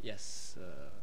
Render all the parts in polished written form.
Yes.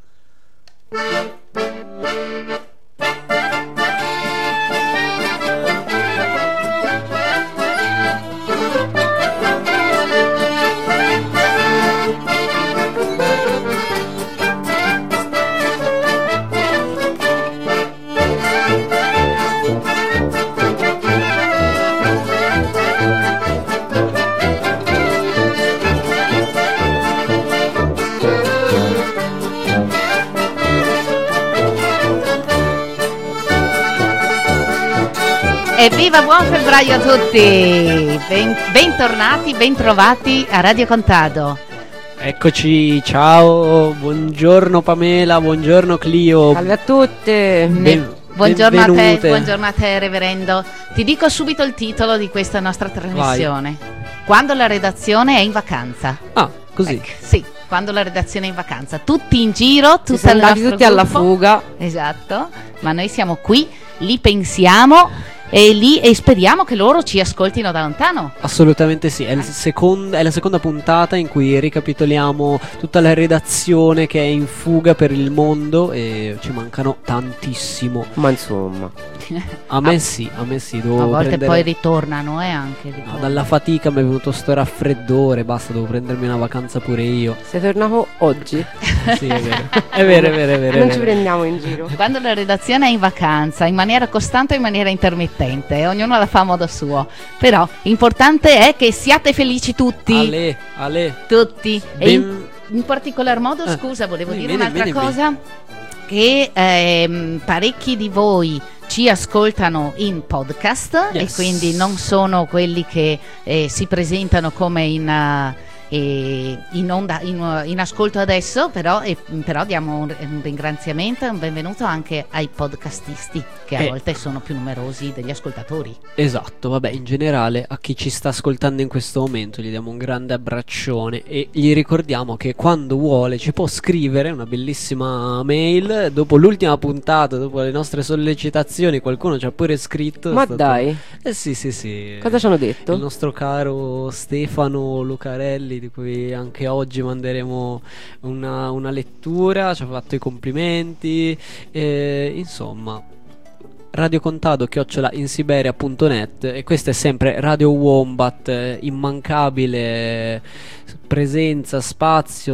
Evviva, buon febbraio a tutti! Bentornati, bentrovati a Radio Contado. Eccoci, ciao, buongiorno Pamela, buongiorno Clio. Salve a tutte. Buongiorno a te, reverendo. Ti dico subito il titolo di questa nostra trasmissione. Vai. Quando la redazione è in vacanza. Ah, così? Ecco, sì, quando la redazione è in vacanza. Tutti in giro, tutti alla fuga. Esatto, ma noi siamo qui, li pensiamo e speriamo che loro ci ascoltino da lontano. Assolutamente sì, è la seconda puntata in cui ricapitoliamo tutta la redazione che è in fuga per il mondo e ci mancano tantissimo. Ma insomma, a me sì, a volte poi ritornano anche. No, dalla fatica mi è venuto sto raffreddore, basta, devo prendermi una vacanza pure io. Sei tornato oggi? Sì, è vero. È vero. Non ci prendiamo in giro. Quando la redazione è in vacanza, in maniera costante o in maniera intermittente, ognuno la fa a modo suo. Però l'importante è che siate felici tutti. Ale. Tutti. E in particolar modo, scusa, volevo dire un'altra cosa. Che parecchi di voi ci ascoltano in podcast, yes. E quindi non sono quelli che si presentano come in onda, in ascolto adesso, però diamo un ringraziamento e un benvenuto anche ai podcastisti, che a volte sono più numerosi degli ascoltatori. Esatto, vabbè, in generale a chi ci sta ascoltando in questo momento gli diamo un grande abbraccione e gli ricordiamo che quando vuole ci può scrivere una bellissima mail. Dopo l'ultima puntata, dopo le nostre sollecitazioni, qualcuno ci ha pure scritto. Ma dai? Sì. Cosa ci hanno detto? Il nostro caro Stefano Lucarelli, di cui anche oggi manderemo una lettura, ci ha fatto i complimenti, insomma, radiocontado@insiberia.net. E questa è sempre Radio Wombat, immancabile presenza, spazio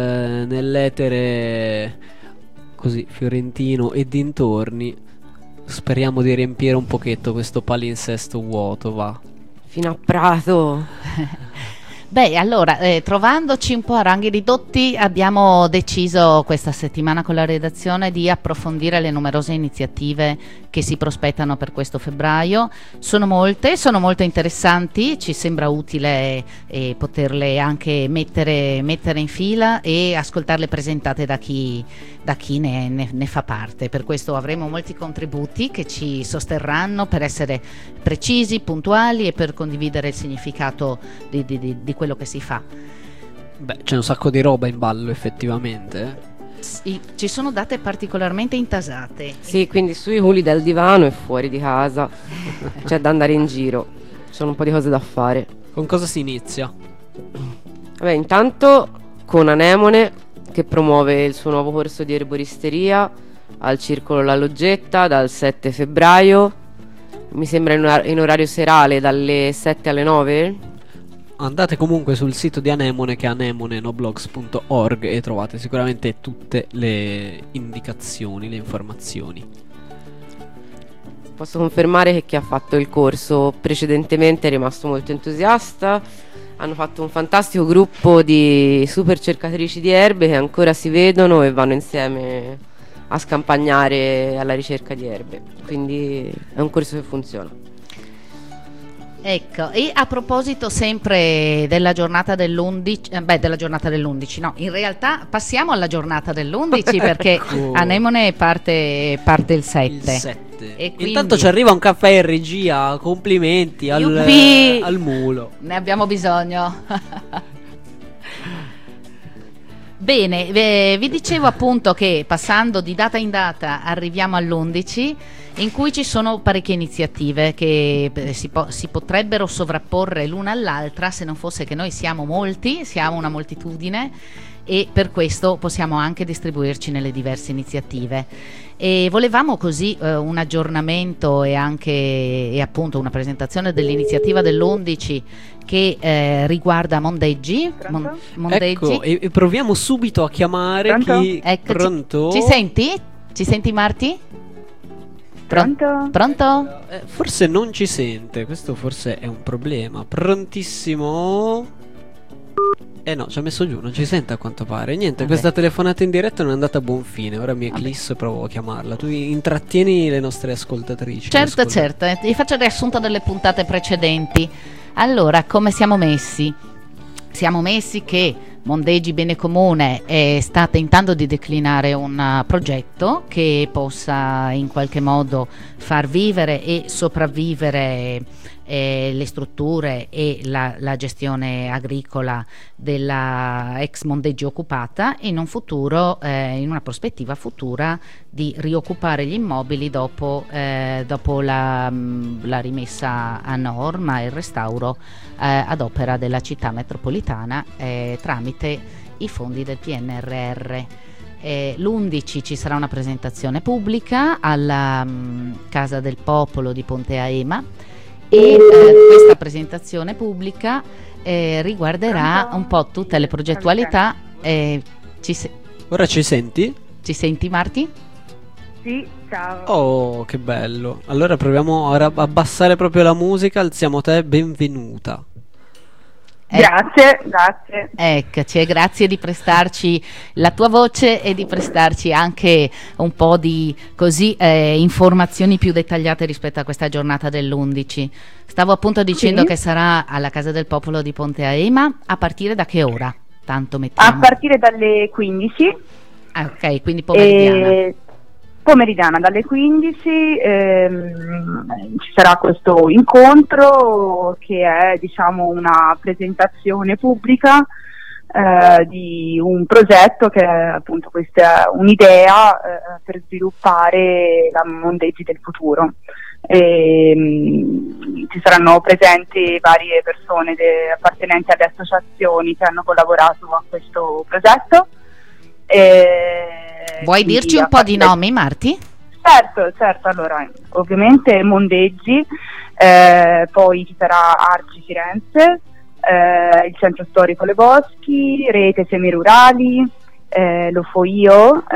nell'etere così fiorentino e dintorni. Speriamo di riempire un pochetto questo palinsesto vuoto, va. Fino a Prato. Beh, allora, trovandoci un po' a ranghi ridotti, abbiamo deciso questa settimana con la redazione di approfondire le numerose iniziative che si prospettano per questo febbraio. Sono molte, sono molto interessanti, ci sembra utile poterle anche mettere in fila e ascoltarle presentate da chi ne fa parte. Per questo avremo molti contributi che ci sosterranno per essere precisi, puntuali e per condividere il significato di quello che si fa. Beh, c'è un sacco di roba in ballo effettivamente. Sì, ci sono date particolarmente intasate. Sì, quindi sui culi del divano e fuori di casa c'è da andare in giro. Ci sono un po' di cose da fare. Con cosa si inizia? Vabbè, intanto con Anemone, che promuove il suo nuovo corso di erboristeria al Circolo La Loggetta dal 7 febbraio. Mi sembra in orario serale dalle 7 alle 9. Andate comunque sul sito di Anemone, che è anemonenoblogs.org, e trovate sicuramente tutte le indicazioni, le informazioni. Posso confermare che chi ha fatto il corso precedentemente è rimasto molto entusiasta. Hanno fatto un fantastico gruppo di super cercatrici di erbe che ancora si vedono e vanno insieme a scampagnare alla ricerca di erbe. Quindi è un corso che funziona. Ecco, e a proposito sempre della giornata dell'11, no, in realtà passiamo alla giornata dell'11 perché Anemone parte il 7. Il 7. E quindi... Intanto ci arriva un caffè in regia, complimenti al mulo. Ne abbiamo bisogno. Bene, vi dicevo appunto che passando di data in data arriviamo all'11, in cui ci sono parecchie iniziative che si potrebbero sovrapporre l'una all'altra se non fosse che noi siamo molti, siamo una moltitudine e per questo possiamo anche distribuirci nelle diverse iniziative. E volevamo così un aggiornamento e anche appunto una presentazione dell'iniziativa dell'11 che riguarda Mondeggi. Mondeggi. Ecco, e proviamo subito a chiamare Pronto? chi... Ecco, Pronto? Ci senti? Ci senti, Marti? Pronto? Pronto? Forse non ci sente, questo forse è un problema. Prontissimo? No, ci ha messo giù, non ci sente a quanto pare. Niente, Vabbè. questa telefonata in diretta non è andata a buon fine. Ora mi eclisso e provo a chiamarla. Tu intrattieni le nostre ascoltatrici. Certo, ascoltatori. certo. Ti faccio il riassunto delle puntate precedenti. Allora, come siamo messi? Siamo messi che Mondeggi Bene Comune sta tentando di declinare un progetto che possa in qualche modo far vivere e sopravvivere le strutture e la gestione agricola della ex Mondeggi occupata in un futuro, in una prospettiva futura di rioccupare gli immobili dopo la rimessa a norma e il restauro ad opera della città metropolitana tramite i fondi del PNRR. L'11 ci sarà una presentazione pubblica alla Casa del Popolo di Ponte Aema e questa presentazione pubblica riguarderà un po' tutte le progettualità. Ora ci senti? Ci senti, Marti? Sì, ciao. Oh, che bello. Allora proviamo a abbassare proprio la musica. Alziamo te, benvenuta. Grazie. Eccoci, e grazie di prestarci la tua voce e di prestarci anche un po' di informazioni più dettagliate rispetto a questa giornata dell'11. Stavo appunto dicendo che sarà alla Casa del Popolo di Ponte Aema. A partire da che ora? Tanto mettiamo. A partire dalle 15. Ah, ok, quindi pomeridiana. Pomeridiana dalle 15 ci sarà questo incontro che è, diciamo, una presentazione pubblica di un progetto che è appunto questa un'idea per sviluppare la Mondeggi del futuro. Ci saranno presenti varie persone appartenenti alle associazioni che hanno collaborato a questo progetto. Vuoi dirci un po' di nomi, Marti? Certo, allora ovviamente Mondeggi, poi ci sarà Arci Firenze, il Centro Storico Le Boschi, Rete Semirurali, Lo Fo Io,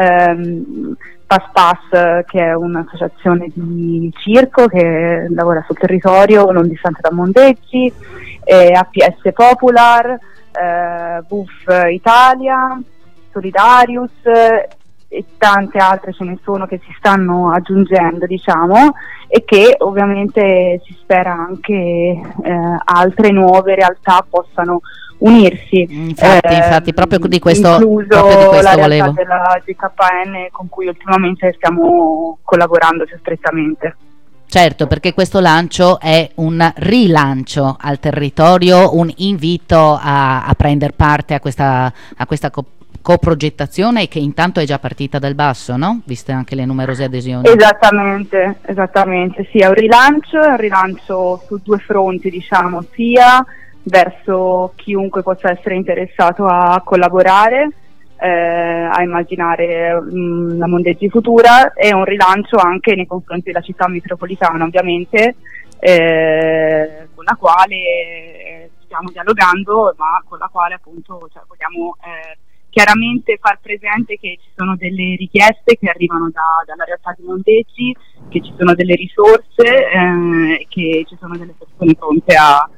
Pas che è un'associazione di circo che lavora sul territorio non distante da Mondeggi, APS Popular, BUF Italia, Solidarius e tante altre ce ne sono che si stanno aggiungendo, diciamo, e che ovviamente si spera anche altre nuove realtà possano unirsi. Infatti proprio di questo, incluso proprio di questo la realtà volevo. della GKN con cui ultimamente stiamo collaborando più strettamente. Certo, perché questo lancio è un rilancio al territorio, un invito a prendere parte a questa coprogettazione che intanto è già partita dal basso, no? Viste anche le numerose adesioni. Esattamente, sì, è un rilancio su due fronti, diciamo, sia verso chiunque possa essere interessato a collaborare, a immaginare la Mondeggi futura, e un rilancio anche nei confronti della città metropolitana, ovviamente, con la quale stiamo dialogando, ma con la quale appunto vogliamo chiaramente far presente che ci sono delle richieste che arrivano dalla realtà di Mondeggi, che ci sono delle risorse, che ci sono delle persone pronte a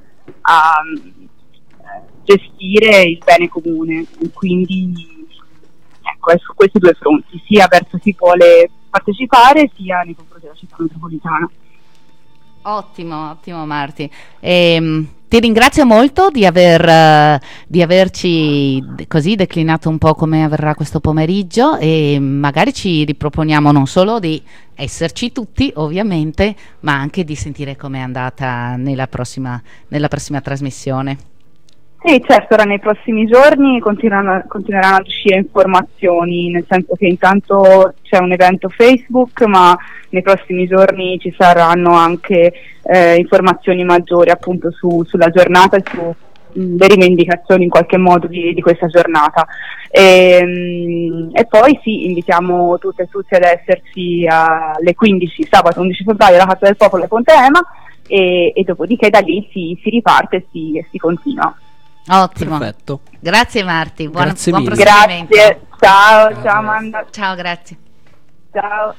gestire il bene comune. Quindi ecco, è su questi due fronti, sia verso chi vuole partecipare, sia nei confronti della città metropolitana. Ottimo Marti. Ti ringrazio molto di averci così declinato un po' come avverrà questo pomeriggio, e magari ci riproponiamo non solo di esserci tutti ovviamente, ma anche di sentire com'è andata nella prossima trasmissione. Sì, certo, ora nei prossimi giorni continueranno ad uscire informazioni, nel senso che intanto c'è un evento Facebook, ma nei prossimi giorni ci saranno anche informazioni maggiori appunto sulla giornata e su le rivendicazioni in qualche modo di questa giornata. E poi sì, invitiamo tutte e tutti ad esserci alle 15 sabato 11 febbraio alla Casa del Popolo a Ponte Ema, e dopodiché da lì si riparte e si continua. Ottimo. Perfetto. Grazie Marti, buon Mille. proseguimento. Grazie, ciao Amanda. Ciao, grazie. Ciao.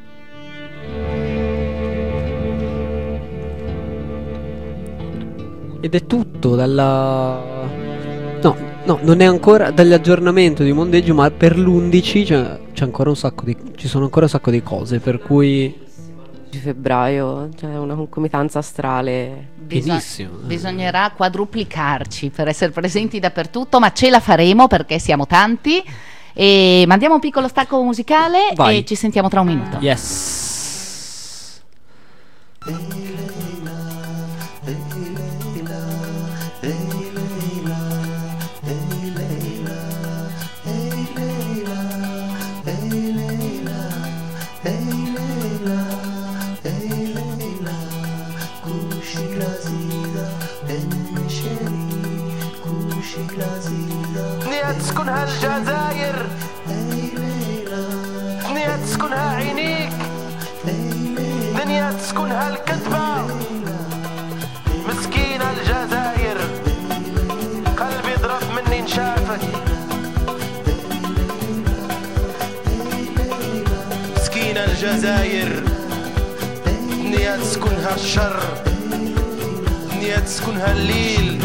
Ed è tutto dalla... No, non è ancora dall'aggiornamento di Mondeggio, ma per l'11 c'è ancora un sacco ci sono ancora un sacco di cose, per cui... Febbraio, cioè una concomitanza astrale. Benissimo. Bisognerà quadruplicarci per essere presenti dappertutto, ma ce la faremo perché siamo tanti. E mandiamo un piccolo stacco musicale. Vai. E ci sentiamo tra un minuto. Yes. نية تسكنها الجزائر، نية تسكنها عينيك، دنيا تسكنها الكذبة. مسكينة الجزائر، قلبي ضرب مني نشافك. مسكينة الجزائر، نية تسكنها الشر، نية تسكنها الليل.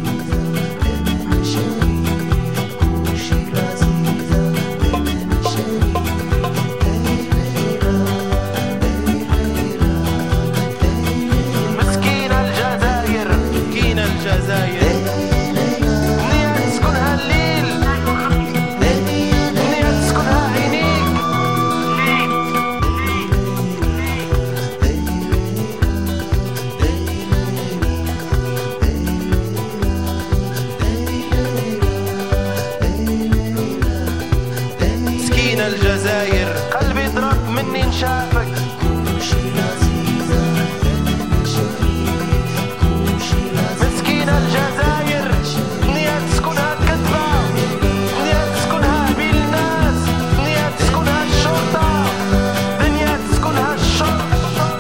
الجزائر قلبي ضرب مني نشافك. مسكينة الجزائر، نية تسكنها الكذبة، نية تسكنها بين الناس، نية تسكنها الشرطة، دنيا تسكنها الشرطة.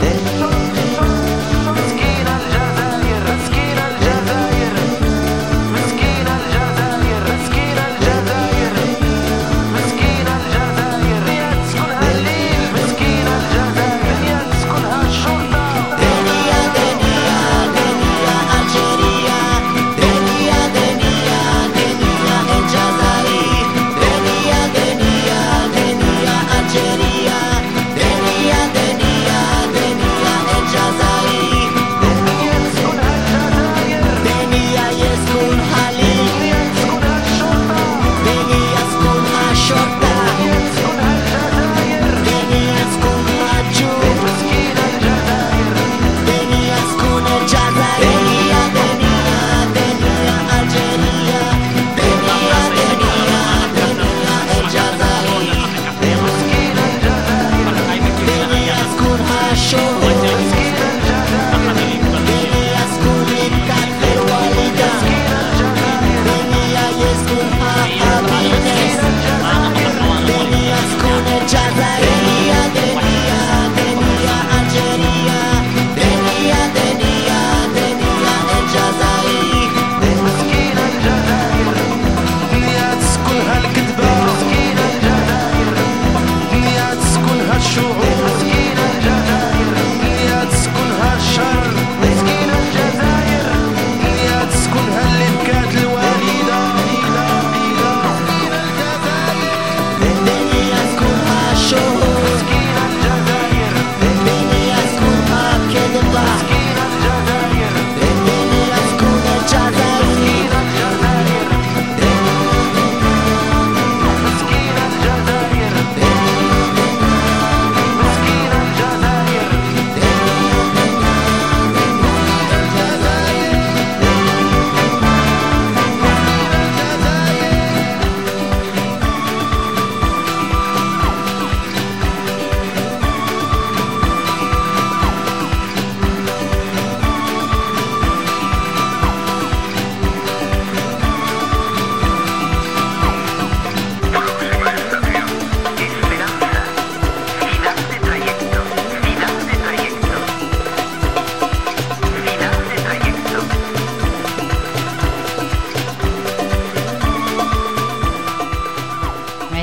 مسكينة الجزائر، مسكينة الجزائر، مسكينة الجزائر، مسكينة الجزائر، مسكينة الجزائر، نية تسكنها الليل. مسكينة الجزائر.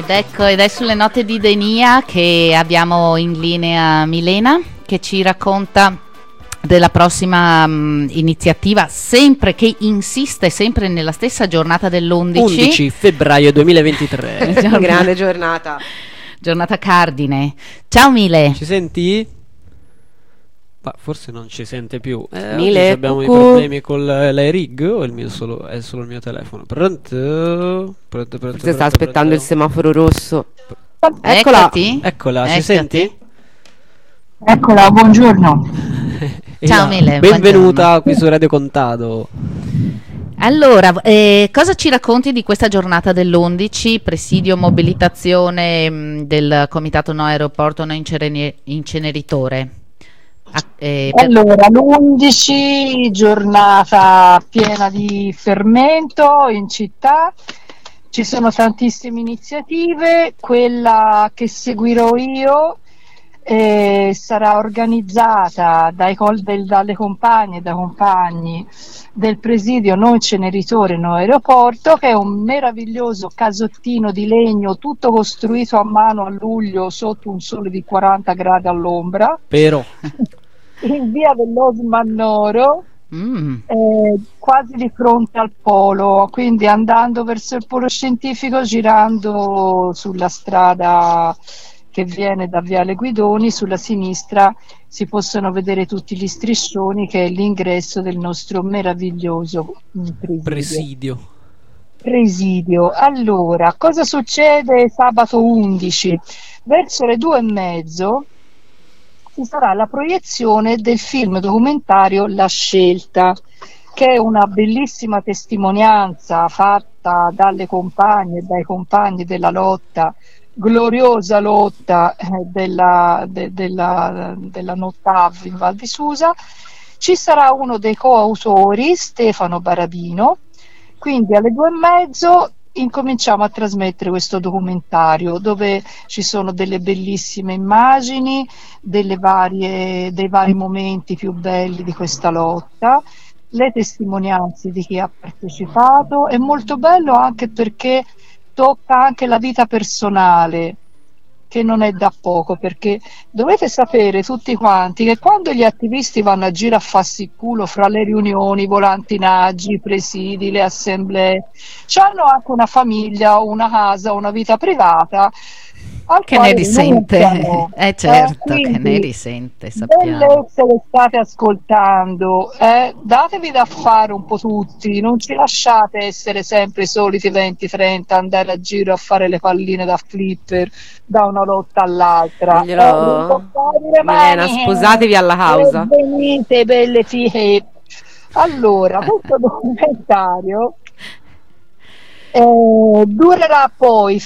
ed è sulle note di Denia che abbiamo in linea Milena, che ci racconta della prossima iniziativa, sempre che insiste sempre nella stessa giornata dell'11 11 febbraio 2023. Grande giornata cardine. Ciao Mile. Ci senti? Ma forse non ci sente più. Mile, abbiamo i cucù. problemi con la rig o è solo il mio telefono? Pronto? Forse sta aspettando il semaforo rosso. Eccola. Eccola, ci Eccoti. senti? Eccola, buongiorno. Ciao Mile, benvenuta qui su Radio Contado. Allora, cosa ci racconti di questa giornata dell'11, presidio mobilitazione del Comitato No Aeroporto No Inceneritore? Allora, l'11 giornata piena di fermento in città, ci sono tantissime iniziative, quella che seguirò io sarà organizzata dalle compagne e dai compagni del presidio No Inceneritore No Aeroporto, che è un meraviglioso casottino di legno tutto costruito a mano a luglio sotto un sole di 40 gradi all'ombra, Però in via dell'Osmannoro, quasi di fronte al polo, quindi andando verso il polo scientifico, girando sulla strada che viene da Viale Guidoni, sulla sinistra si possono vedere tutti gli striscioni, che è l'ingresso del nostro meraviglioso presidio. Allora, cosa succede sabato 11? Verso le 2:30 ci sarà la proiezione del film documentario La Scelta, che è una bellissima testimonianza fatta dalle compagne e dai compagni della lotta, gloriosa lotta della Nottav in Val di Susa. Ci sarà uno dei coautori, Stefano Barabino, quindi alle 2:30 incominciamo a trasmettere questo documentario, dove ci sono delle bellissime immagini dei vari momenti più belli di questa lotta, le testimonianze di chi ha partecipato. È molto bello anche perché tocca anche la vita personale, che non è da poco, perché dovete sapere tutti quanti che quando gli attivisti vanno a giro a farsi il culo fra le riunioni, i volantinaggi, i presidi, le assemblee, hanno anche una famiglia, una casa, una vita privata che ne risente, certo, che ne risente, sappiamo. Bellezze che state ascoltando, datevi da fare un po' tutti, non ci lasciate essere sempre i soliti 20-30, andare a giro a fare le palline da flipper da una lotta all'altra. Milena, sposatevi alla causa. Venite belle fighe. Allora, questo documentario durerà poi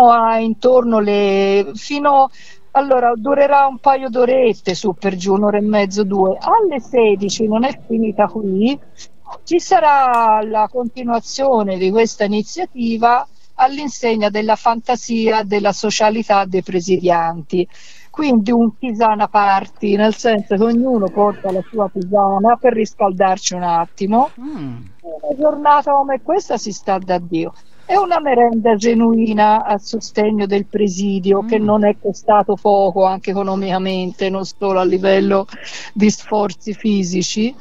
durerà un paio d'orette, su per giù, un'ora e mezzo, 2. Alle 16, non è finita qui, ci sarà la continuazione di questa iniziativa all'insegna della fantasia, della socialità dei presidianti. Quindi un tisana party, nel senso che ognuno porta la sua tisana per riscaldarci un attimo. Una giornata come questa si sta da Dio. È una merenda genuina a sostegno del presidio, che non è costato poco anche economicamente, non solo a livello di sforzi fisici.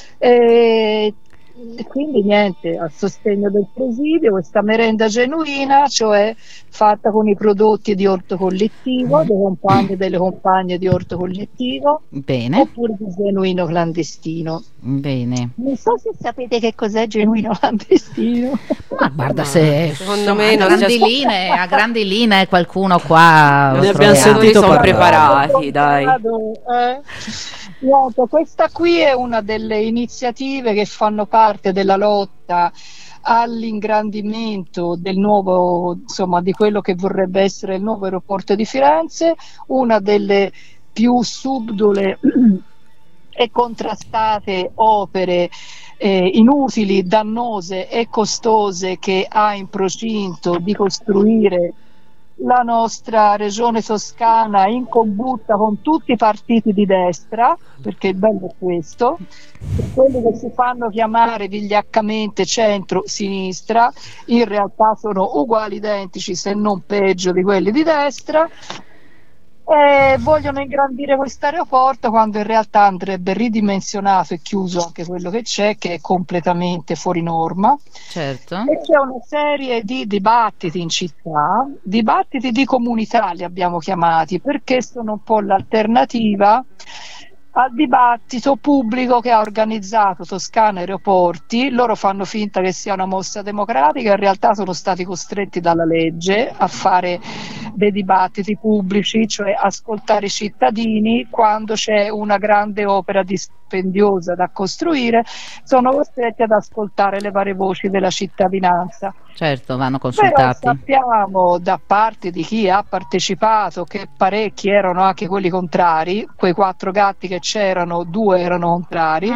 Quindi niente, a sostegno del presidio, questa merenda genuina, cioè fatta con i prodotti di orto collettivo, dei compagni e delle compagne di orto collettivo. Bene. Oppure di genuino clandestino. Bene. Non so se sapete che cos'è genuino clandestino. Ma guarda, se secondo me a grandi linee qualcuno qua ne abbiamo sentito sono parlare. preparati, dai. Niente, questa qui è una delle iniziative che fanno parte della lotta all'ingrandimento del nuovo, insomma, di quello che vorrebbe essere il nuovo aeroporto di Firenze, una delle più subdole e contrastate opere inutili, dannose e costose che ha in procinto di costruire la nostra regione toscana in combutta con tutti i partiti di destra, perché il bello è questo, quelli che si fanno chiamare vigliaccamente centro-sinistra in realtà sono uguali, identici, se non peggio di quelli di destra, e vogliono ingrandire questo aeroporto quando in realtà andrebbe ridimensionato e chiuso anche quello che c'è, che è completamente fuori norma. Certo. E c'è una serie di dibattiti in città, dibattiti di comunità li abbiamo chiamati, perché sono un po' l'alternativa al dibattito pubblico che ha organizzato Toscana Aeroporti. Loro fanno finta che sia una mossa democratica, in realtà sono stati costretti dalla legge a fare dei dibattiti pubblici, cioè ascoltare i cittadini. Quando c'è una grande opera dispendiosa da costruire, sono costretti ad ascoltare le varie voci della cittadinanza. Certo, vanno Però consultati. sappiamo da parte di chi ha partecipato che parecchi erano anche quelli contrari, quei 4 gatti che c'erano, 2 erano contrari,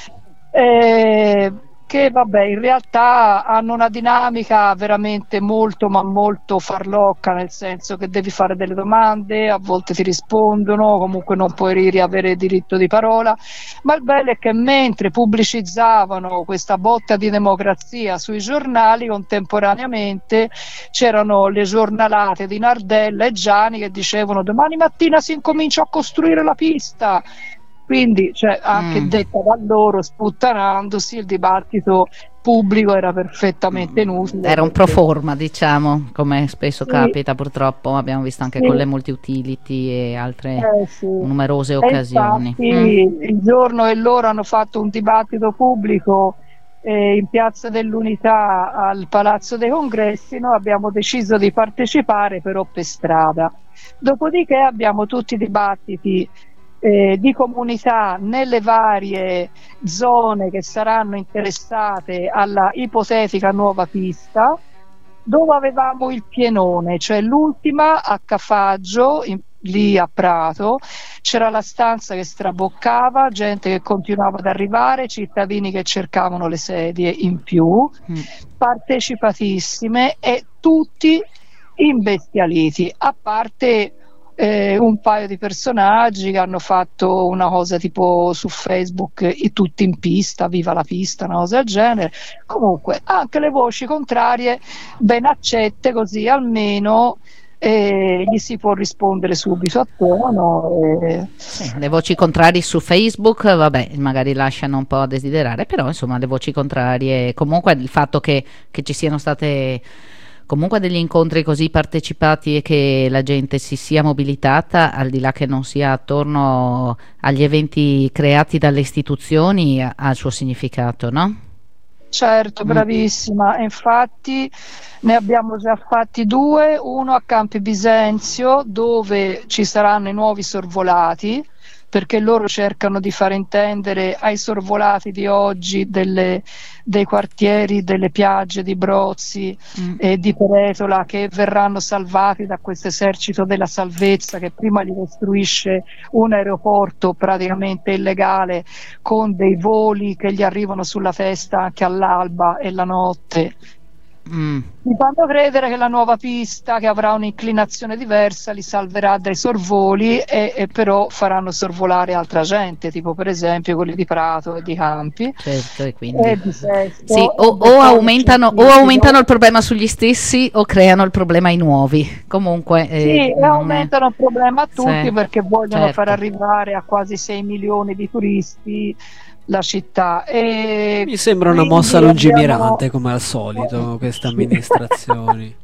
che vabbè, in realtà hanno una dinamica veramente molto ma molto farlocca, nel senso che devi fare delle domande, a volte ti rispondono, comunque non puoi riavere diritto di parola, ma il bello è che mentre pubblicizzavano questa botta di democrazia sui giornali, contemporaneamente c'erano le giornalate di Nardella e Gianni che dicevano domani mattina si incomincia a costruire la pista. Quindi, cioè, anche detta da loro, sputtanandosi, il dibattito pubblico era perfettamente inutile. Era un pro forma, diciamo, come spesso capita purtroppo, abbiamo visto anche con le multi-utility e altre numerose occasioni. Infatti, il giorno che loro hanno fatto un dibattito pubblico in Piazza dell'Unità al Palazzo dei Congressi, noi abbiamo deciso di partecipare però per strada. Dopodiché abbiamo tutti i dibattiti di comunità nelle varie zone che saranno interessate alla ipotetica nuova pista, dove avevamo il pienone, cioè l'ultima a Cafaggio, lì a Prato, c'era la stanza che straboccava, gente che continuava ad arrivare, cittadini che cercavano le sedie in più, partecipatissime e tutti imbestialiti, a parte un paio di personaggi che hanno fatto una cosa tipo su Facebook, tutti in pista, viva la pista, una cosa del genere. Comunque anche le voci contrarie ben accette, così almeno gli si può rispondere subito a tono. Le voci contrarie su Facebook, vabbè, magari lasciano un po' a desiderare, però insomma le voci contrarie, comunque il fatto che ci siano state comunque degli incontri così partecipati e che la gente si sia mobilitata, al di là che non sia attorno agli eventi creati dalle istituzioni, ha il suo significato, no? Certo, bravissima. Infatti ne abbiamo già fatti 2, uno a Campi Bisenzio, dove ci saranno i nuovi sorvolati, perché loro cercano di far intendere ai sorvolati di oggi dei quartieri, delle piagge di Brozzi e di Peretola, che verranno salvati da questo esercito della salvezza che prima gli costruisce un aeroporto praticamente illegale, con dei voli che gli arrivano sulla testa anche all'alba e la notte. Mi fanno credere che la nuova pista, che avrà un'inclinazione diversa, li salverà dai sorvoli e però faranno sorvolare altra gente, tipo per esempio quelli di Prato e di Campi. Certo, e quindi di Sesto, sì, o aumentano il problema sugli stessi o creano il problema ai nuovi. Comunque sì, aumentano il problema a tutti, perché vogliono certo far arrivare a quasi 6 milioni di turisti la città. E mi sembra una mossa lungimirante, come al solito, queste amministrazioni.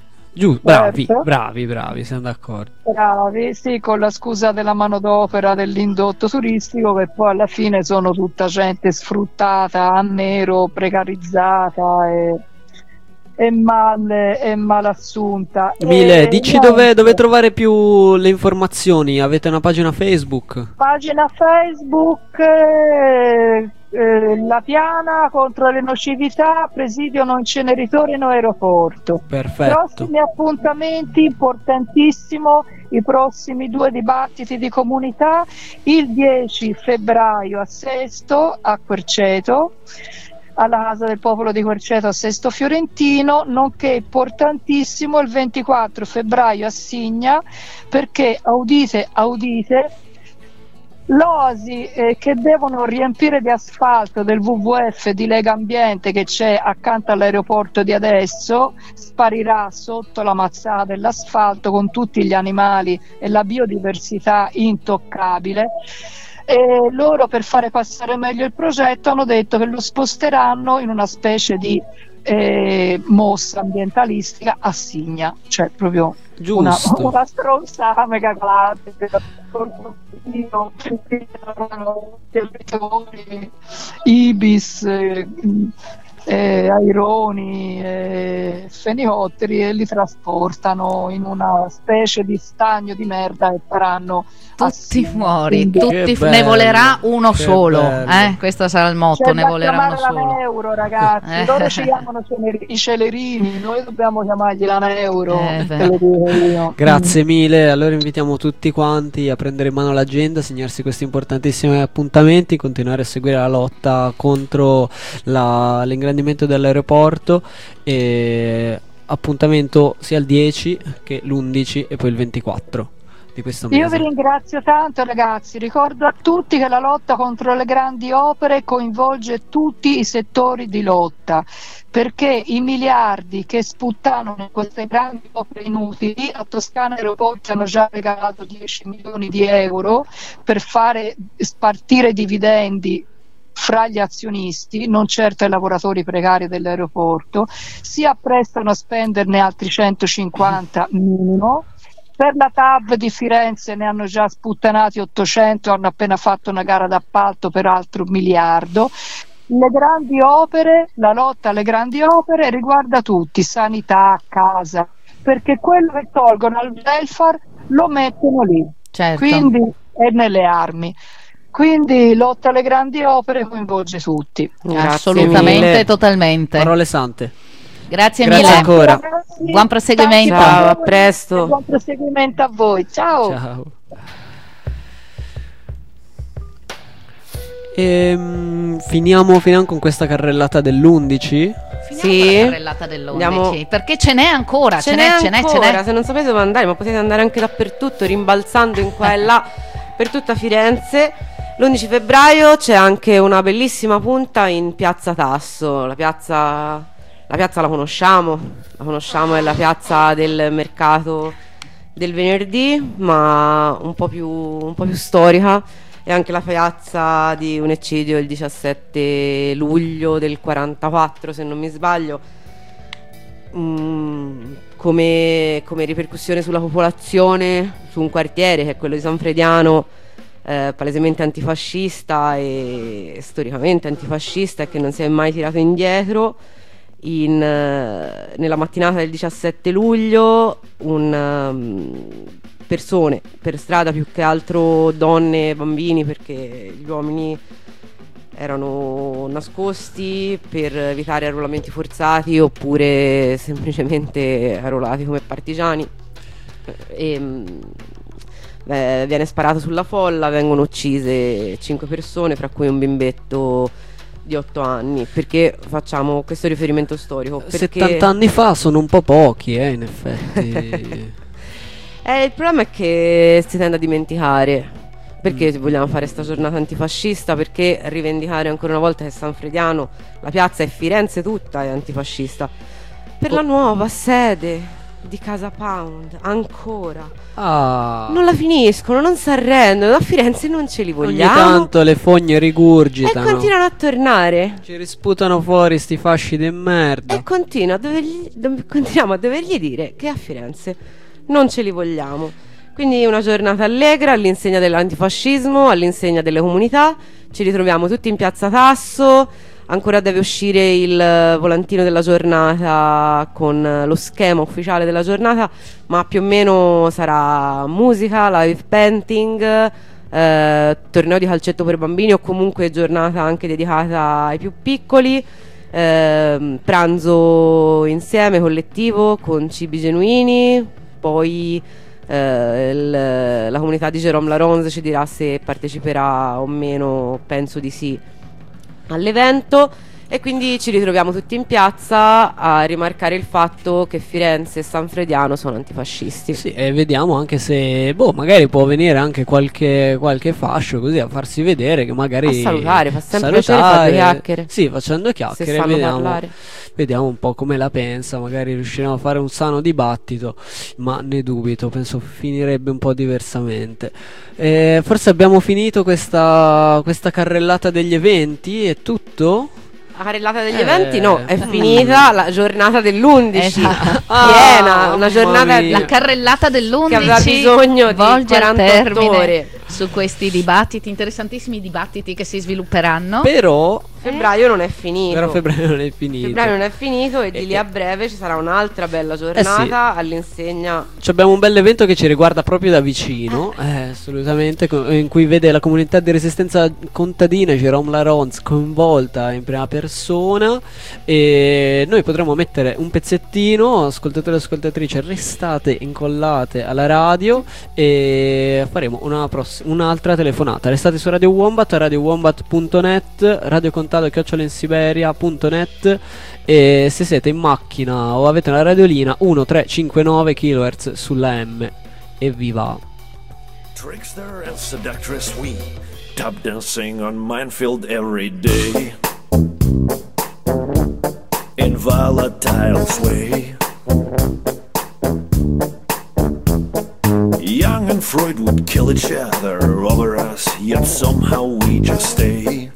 Bravi, siamo d'accordo. Bravi, sì, con la scusa della manodopera dell'indotto turistico, che poi alla fine sono tutta gente sfruttata a nero, precarizzata e mal assunta. Mile, dici dove trovare più le informazioni? Avete una pagina Facebook? Pagina Facebook, La Piana contro le nocività, presidio no inceneritore no aeroporto. Perfetto. Prossimi appuntamenti, importantissimo, i prossimi 2 dibattiti di comunità, il 10 febbraio a Sesto, a Querceto, alla Casa del Popolo di Querceto a Sesto Fiorentino, nonché importantissimo il 24 febbraio a Signa, perché audite, l'oasi che devono riempire di asfalto del WWF di Lega Ambiente che c'è accanto all'aeroporto di adesso sparirà sotto la mazzata dell'asfalto con tutti gli animali e la biodiversità intoccabile. E loro, per fare passare meglio il progetto, hanno detto che lo sposteranno in una specie di mossa ambientalistica a Signa, cioè proprio una stronzata mega classica, ibis, aironi, fenicotteri, e li trasportano in una specie di stagno di merda e faranno tutti fuori, Che ne bello, volerà uno che solo, bello. Questo sarà il motto, ne volerà uno la solo. Neuro, ragazzi, loro ci chiamano i celerini, noi dobbiamo chiamargli la Neuro, te lo dico io. Grazie mille, allora invitiamo tutti quanti a prendere in mano l'agenda, segnarsi questi importantissimi appuntamenti, continuare a seguire la lotta contro l'ingrandimento dell'aeroporto, e appuntamento sia il 10 che l'11 e poi il 24 di questo mese. Io vi ringrazio tanto, ragazzi, ricordo a tutti che la lotta contro le grandi opere coinvolge tutti i settori di lotta, perché i miliardi che sputtano in queste grandi opere inutili, a Toscana Aeroporti hanno già regalato 10 milioni di euro per fare spartire dividendi fra gli azionisti, non certo ai lavoratori precari dell'aeroporto, si apprestano a spenderne altri 150 minimo. Per la TAV di Firenze ne hanno già sputtanati 800, hanno appena fatto una gara d'appalto per altro 1 miliardo. Le grandi opere, la lotta alle grandi opere riguarda tutti, sanità, casa, perché quello che tolgono al welfare lo mettono lì, Certo. quindi è nelle armi. Quindi lotta alle grandi opere coinvolge tutti. Grazie Assolutamente, mille. totalmente. Parole sante. Grazie Grazie mille. ancora. Buon proseguimento. Ciao, a presto. Buon proseguimento a voi. Ciao. Ciao. Finiamo con questa carrellata dell'11. Finiamo Sì. con la carrellata dell'11, Andiamo. perché ce n'è ancora, Ce n'è ancora, se non sapete dove andare, ma potete andare anche dappertutto, rimbalzando in qua e là per tutta Firenze. L'11 febbraio c'è anche una bellissima punta in Piazza Tasso. La piazza la conosciamo, è la piazza del mercato del venerdì, ma un po' più storica. È anche la piazza di un eccidio il 17 luglio del 44, se non mi sbaglio. Come ripercussione sulla popolazione, su un quartiere che è quello di San Frediano, palesemente antifascista e storicamente antifascista, e che non si è mai tirato indietro. Nella mattinata del 17 luglio persone per strada, più che altro donne e bambini, perché gli uomini erano nascosti per evitare arruolamenti forzati oppure semplicemente arruolati come partigiani, viene sparato sulla folla, vengono uccise 5 persone, fra cui un bimbetto di 8 anni. Perché facciamo questo riferimento storico? Perché 70 anni fa sono un po' pochi, in effetti. il problema è che si tende a dimenticare. Perché vogliamo fare sta giornata antifascista? Perché rivendicare ancora una volta che San Frediano, la piazza e Firenze tutta è antifascista. Per la nuova sede di Casa Pound, ancora non la finiscono, non si arrendono. A Firenze non ce li Ogni vogliamo, tanto le fogne e rigurgitano, continuano a tornare. ci risputano fuori sti fasci di merda. E continuiamo a dovergli dire che a Firenze non ce li vogliamo. Quindi una giornata allegra, all'insegna dell'antifascismo, all'insegna delle comunità. Ci ritroviamo tutti in Piazza Tasso. Ancora deve uscire il volantino della giornata con lo schema ufficiale della giornata, ma più o meno sarà musica, live painting, torneo di calcetto per bambini, o comunque giornata anche dedicata ai più piccoli, pranzo insieme, collettivo, con cibi genuini. Poi la comunità di Jérôme Laronze ci dirà se parteciperà o meno, penso di sì, all'evento. E quindi ci ritroviamo tutti in piazza a rimarcare il fatto che Firenze e San Frediano sono antifascisti. Sì, e vediamo anche se, magari può venire anche qualche fascio così a farsi vedere, che magari A salutare, fa sempre piacere fare due chiacchiere. Sì, facendo Se chiacchiere, sanno parlare. vediamo un po' come la pensa, magari riusciremo a fare un sano dibattito, ma ne dubito, penso finirebbe un po' diversamente. Forse abbiamo finito questa carrellata degli eventi, è tutto? La carrellata degli eventi no, è finita la giornata dell'11 Esatto. piena, una giornata mia. La carrellata dell'11 che aveva bisogno di volge al 48 termine ore. su questi dibattiti, interessantissimi dibattiti che si svilupperanno. Però Febbraio non è finito. però febbraio non è finito. Febbraio non è finito e di lì a breve ci sarà un'altra bella giornata all'insegna. Abbiamo un bel evento che ci riguarda proprio da vicino, assolutamente, in cui vede la comunità di resistenza contadina Jérôme Larons coinvolta in prima persona, e noi potremo mettere un pezzettino. Ascoltatori e ascoltatrici, restate incollate alla radio e faremo un'altra telefonata. Restate su Radio Wombat, radiowombat.net, radiocontado@insiberia.net, e se siete in macchina o avete una radiolina 1359 kHz sulla M. Evviva! Trickster and seductress we tap dancing on minefield every day in volatile sway. Young and Freud would kill each other over us, yet somehow we just stay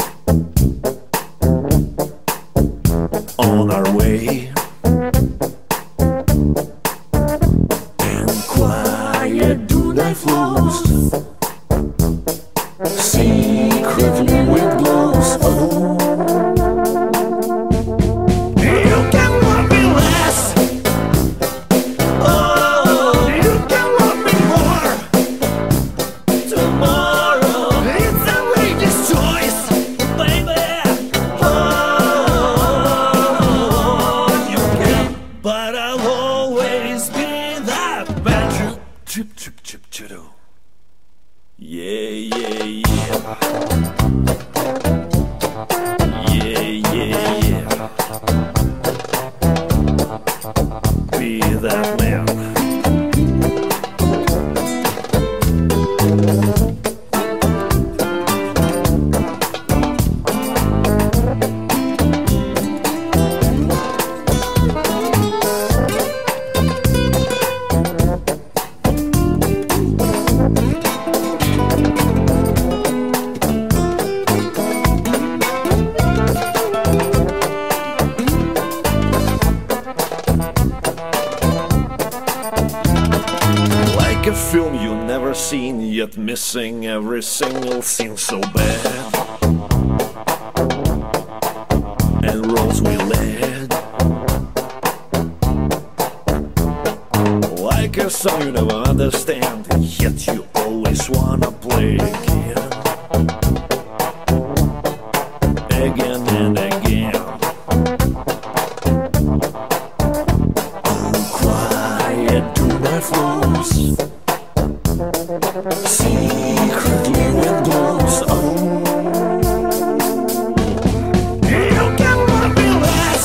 on our way. And quiet do thy flows, secretly wind blows. Oh, you can love me less. Oh, you can love me more. Tomorrow, it's a outrageous choice, baby. Oh, you can, but I'll always be that man. Chip, chip, chip, chip, yeah, yeah, yeah. Yeah, yeah, yeah. Be that man. Like a film you never seen, yet missing every single scene so bad. And roles we led, like a song you never understand, yet you always wanna play again, again and again. Oh, quiet do my flows, secretly wind blows. Oh, you can love me less.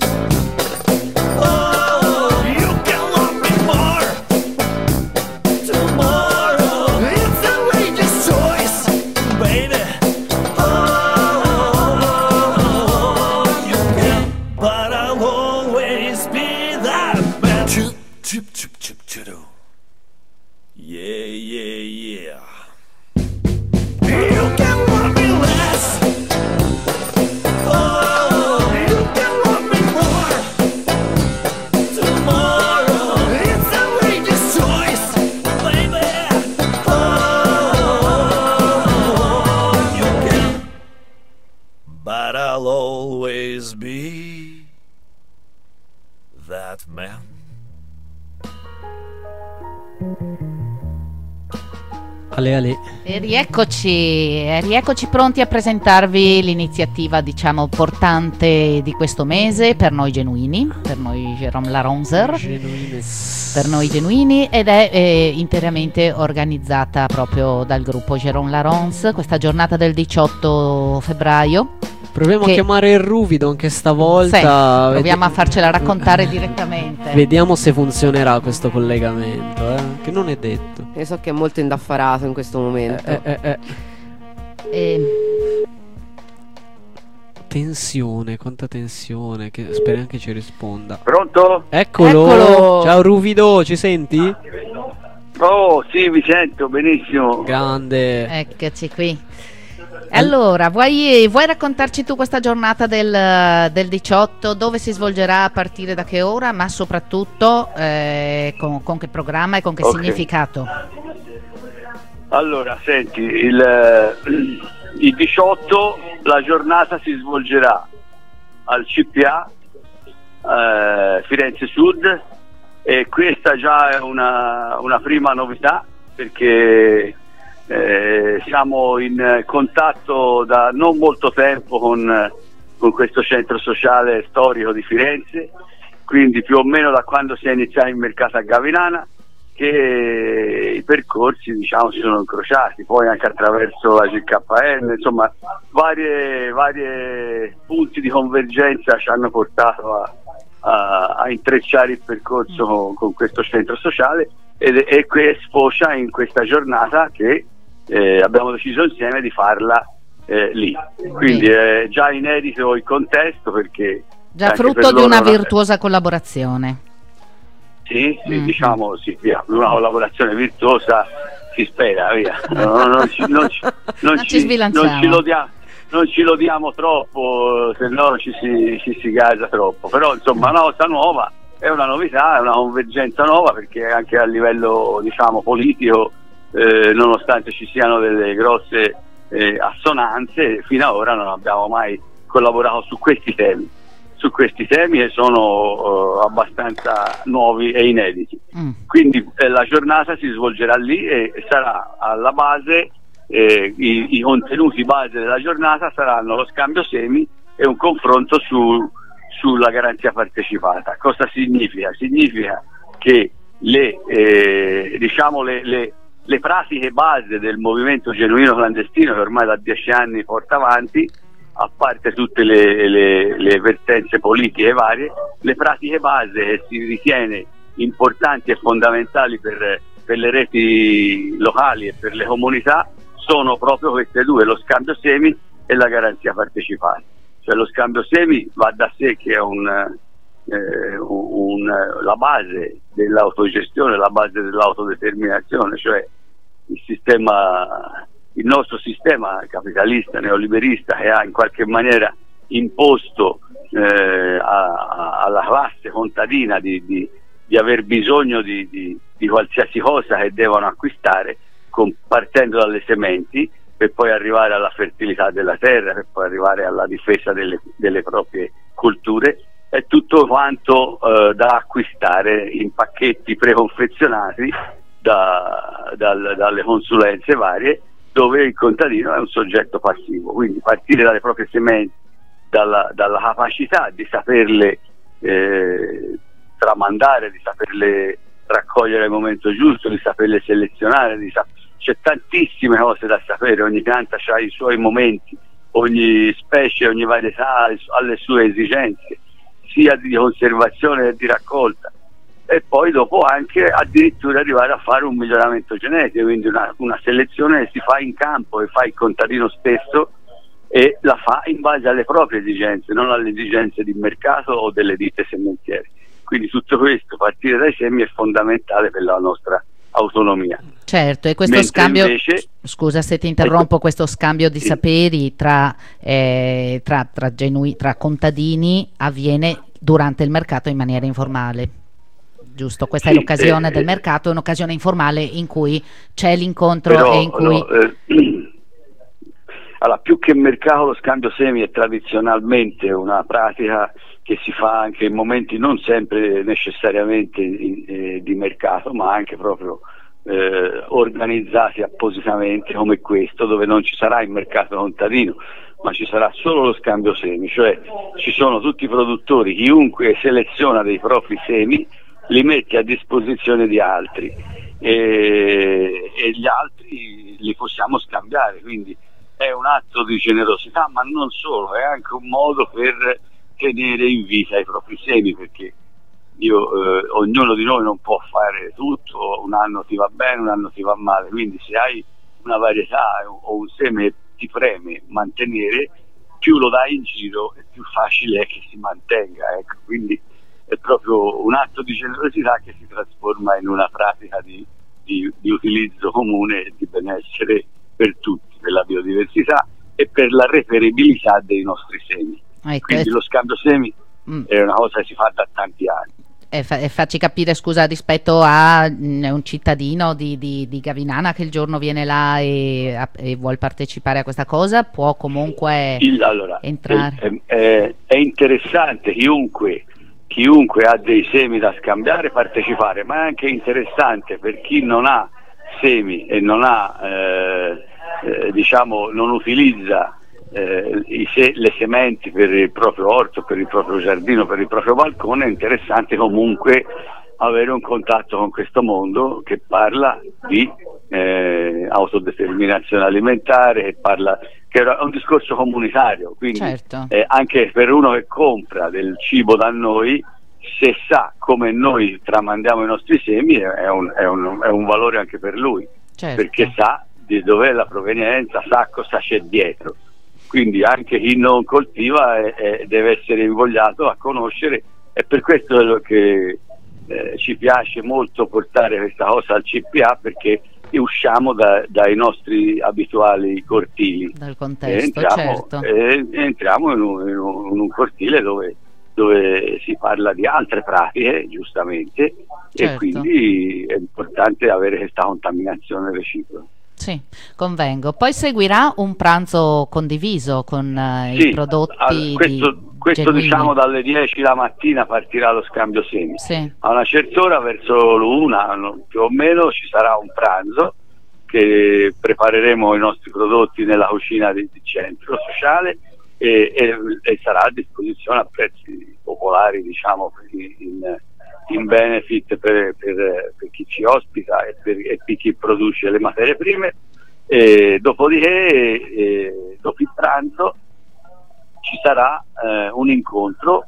Oh, you can love me more. Tomorrow, it's a outrageous choice, baby. Oh, you can, but I'll always be that man. Chip, chip, chip, chip, chip. Yeah, yeah, yeah. You can love me less. Oh, you can love me more. Tomorrow, it's a outrageous choice, baby. Oh, you can, but I'll always be that man. Ale ale. E rieccoci pronti a presentarvi l'iniziativa, diciamo, portante di questo mese per noi genuini, per noi Jérôme Laronzer, per noi genuini, ed è interamente organizzata proprio dal gruppo Jérôme Larons. Questa giornata del 18 febbraio Proviamo a che- chiamare il Ruvido anche Sì, stavolta. proviamo a farcela raccontare direttamente. Vediamo se funzionerà questo collegamento, che non è detto. Io so che è molto indaffarato in questo momento. Eh, Tensione, quanta tensione, che speriamo che ci risponda. Pronto? Eccolo. Eccolo. Ciao Ruvido, ci senti? Oh, sì, vi sento benissimo. Grande. Eccoci qui. Allora, vuoi raccontarci tu questa giornata del 18, dove si svolgerà, a partire da che ora, ma soprattutto con che programma e con che Ok. significato? Allora, senti, il 18 la giornata si svolgerà al CPA Firenze Sud, e questa già è una prima novità, perché siamo in contatto da non molto tempo con questo centro sociale storico di Firenze, quindi più o meno da quando si è iniziato il mercato a Gavinana, che i percorsi, diciamo, si sono incrociati poi anche attraverso la GKN, insomma varie punti di convergenza ci hanno portato a intrecciare il percorso con questo centro sociale, e che sfocia in questa giornata che abbiamo deciso insieme di farla lì, quindi è già inedito il contesto, perché Già anche frutto per di una loro virtuosa collaborazione. sì, diciamo sì, via, una collaborazione virtuosa si spera, via. Non ci sbilanciamo. Non ci lodiamo troppo, se no ci si gasa troppo, però insomma una cosa nuova, è una novità, è una convergenza nuova, perché anche a livello, diciamo, politico, nonostante ci siano delle grosse assonanze, fino ad ora non abbiamo mai collaborato su questi temi. E sono abbastanza nuovi e inediti. Quindi la giornata si svolgerà lì, e sarà alla base, i contenuti base della giornata saranno lo scambio semi e un confronto sulla garanzia partecipata. Cosa significa? Significa che le pratiche base del movimento genuino clandestino, che ormai da 10 anni porta avanti, a parte tutte le vertenze politiche varie, le pratiche base che si ritiene importanti e fondamentali per le reti locali e per le comunità sono proprio queste due, lo scambio semi e la garanzia partecipata. Cioè lo scambio semi va da sé che è la base dell'autogestione, la base dell'autodeterminazione, cioè il nostro sistema capitalista neoliberista, che ha in qualche maniera imposto alla classe contadina di aver bisogno di qualsiasi cosa che devono acquistare, partendo dalle sementi, per poi arrivare alla fertilità della terra, per poi arrivare alla difesa delle proprie culture, è tutto quanto da acquistare in pacchetti preconfezionati dalle consulenze varie, dove il contadino è un soggetto passivo. Quindi partire dalle proprie sementi, dalla capacità di saperle tramandare, di saperle raccogliere al momento giusto, di saperle selezionare, c'è tantissime cose da sapere, ogni pianta ha i suoi momenti, ogni specie, ogni varietà ha le sue esigenze, sia di conservazione che di raccolta, e poi dopo anche addirittura arrivare a fare un miglioramento genetico, quindi una selezione che si fa in campo, e fa il contadino stesso, e la fa in base alle proprie esigenze, non alle esigenze di mercato o delle ditte sementiere. Quindi tutto questo, partire dai semi, è fondamentale per la nostra autonomia. Certo, e questo Mentre scambio, invece, scusa se ti interrompo, questo scambio di saperi tra contadini avviene durante il mercato in maniera informale, giusto? Questa è l'occasione del mercato, è un'occasione informale in cui c'è l'incontro, però, e in cui... allora, più che mercato, lo scambio semi è tradizionalmente una pratica che si fa anche in momenti non sempre necessariamente di mercato, ma anche proprio organizzati appositamente come questo, dove non ci sarà il mercato contadino, ma ci sarà solo lo scambio semi, cioè ci sono tutti i produttori, chiunque seleziona dei propri semi, li mette a disposizione di altri, e gli altri li possiamo scambiare, quindi è un atto di generosità, ma non solo, è anche un modo per tenere in vita i propri semi, perché ognuno di noi non può fare tutto, un anno ti va bene, un anno ti va male, quindi se hai una varietà o un seme ti preme mantenere, più lo dai in giro e più facile è che si mantenga, ecco. Quindi è proprio un atto di generosità che si trasforma in una pratica di utilizzo comune e di benessere per tutti, per la biodiversità e per la reperibilità dei nostri semi. Quindi lo scambio semi è una cosa che si fa da tanti anni. Facci capire, scusa, rispetto a un cittadino di Gavinana che il giorno viene là e vuol partecipare a questa cosa, può comunque entrare? È interessante, chiunque ha dei semi da scambiare partecipare, ma è anche interessante per chi non ha semi e non ha non utilizza le sementi per il proprio orto, per il proprio giardino, per il proprio balcone. È interessante comunque avere un contatto con questo mondo che parla di autodeterminazione alimentare, che è un discorso comunitario, quindi certo. Anche per uno che compra del cibo da noi, se sa come noi tramandiamo i nostri semi è un valore anche per lui, certo. Perché sa di dov'è la provenienza, sa cosa c'è dietro. Quindi anche chi non coltiva deve essere invogliato a conoscere, e per questo che ci piace molto portare questa cosa al CPA, perché usciamo dai nostri abituali cortili, dal contesto, certo. Entriamo in un cortile dove si parla di altre pratiche, giustamente, certo. E quindi è importante avere questa contaminazione reciproca. Sì, convengo. Poi seguirà un pranzo condiviso con i prodotti questo diciamo dalle 10 la mattina partirà lo scambio semi. Sì. A una certa ora, verso l'1 più o meno, ci sarà un pranzo che prepareremo i nostri prodotti nella cucina del centro sociale e sarà a disposizione a prezzi popolari, diciamo, in benefit per chi ci ospita e per chi produce le materie prime. Dopodiché, dopo il pranzo ci sarà un incontro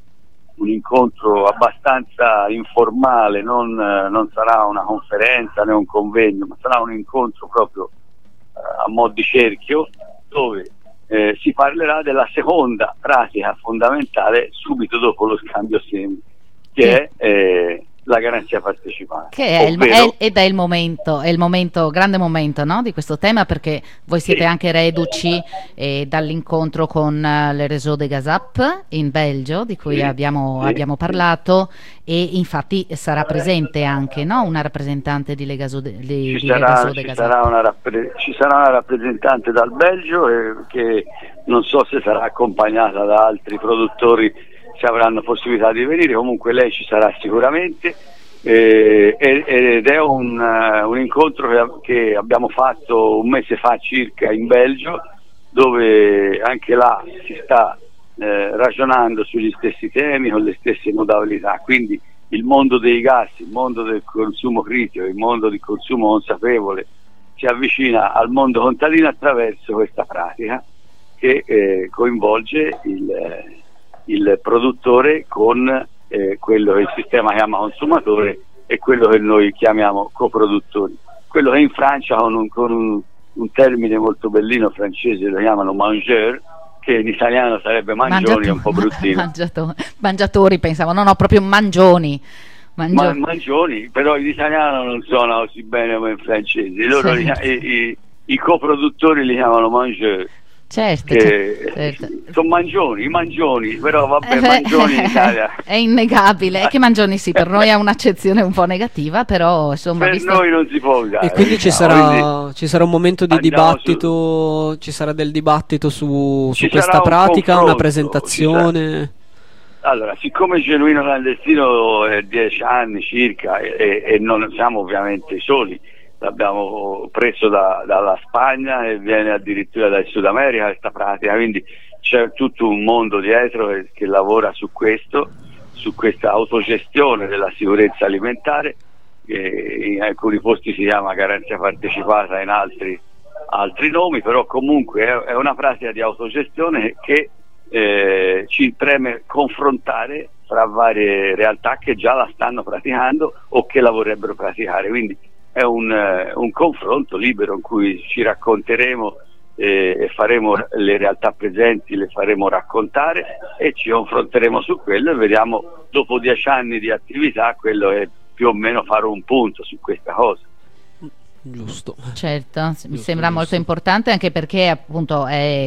abbastanza informale, non sarà una conferenza né un convegno, ma sarà un incontro proprio a mo' di cerchio, dove si parlerà della seconda pratica fondamentale subito dopo lo scambio semi, che è la garanzia partecipata, che è il momento, grande momento, no, di questo tema, perché voi siete anche reduci dall'incontro con le Réseau de Gazap in Belgio, di cui abbiamo parlato, e infatti sarà presente anche, no, una rappresentante di Réseau de Gazap. Ci sarà una rappresentante dal Belgio che non so se sarà accompagnata da altri produttori, se avranno possibilità di venire. Comunque lei ci sarà sicuramente, ed è un incontro che abbiamo fatto un mese fa circa in Belgio, dove anche là si sta ragionando sugli stessi temi, con le stesse modalità. Quindi il mondo dei gas, il mondo del consumo critico, il mondo del consumo consapevole si avvicina al mondo contadino attraverso questa pratica che coinvolge il produttore con quello che il sistema chiama consumatore e quello che noi chiamiamo coproduttori. Quello che in Francia con un termine molto bellino francese lo chiamano mangeur, che in italiano sarebbe mangioni, è un po' bruttino. Mangiatori pensavo, no, proprio mangioni. Mangioni, però in italiano non suona così bene come in francese. Loro i coproduttori li chiamano mangeur. Certo. Sono mangioni, però vabbè, mangioni in Italia è innegabile, è che mangioni sì, per noi ha un'accezione un po' negativa, però insomma per noi non si può usare. E quindi ci sarà un momento di dibattito, ci sarà del dibattito su questa pratica, una presentazione. Allora, siccome Genuino Clandestino è 10 anni circa e non siamo ovviamente soli, l'abbiamo preso dalla Spagna e viene addirittura dal Sud America questa pratica, quindi c'è tutto un mondo dietro che lavora su questa autogestione della sicurezza alimentare, che in alcuni posti si chiama garanzia partecipata, in altri altri nomi, però comunque è una pratica di autogestione che ci preme confrontare fra varie realtà che già la stanno praticando o che la vorrebbero praticare, quindi è un confronto libero in cui ci racconteremo e faremo le realtà presenti, le faremo raccontare e ci confronteremo su quello e vediamo dopo 10 anni di attività quello è più o meno fare un punto su questa cosa. Giusto. Certo, mi sembra molto importante, anche perché appunto è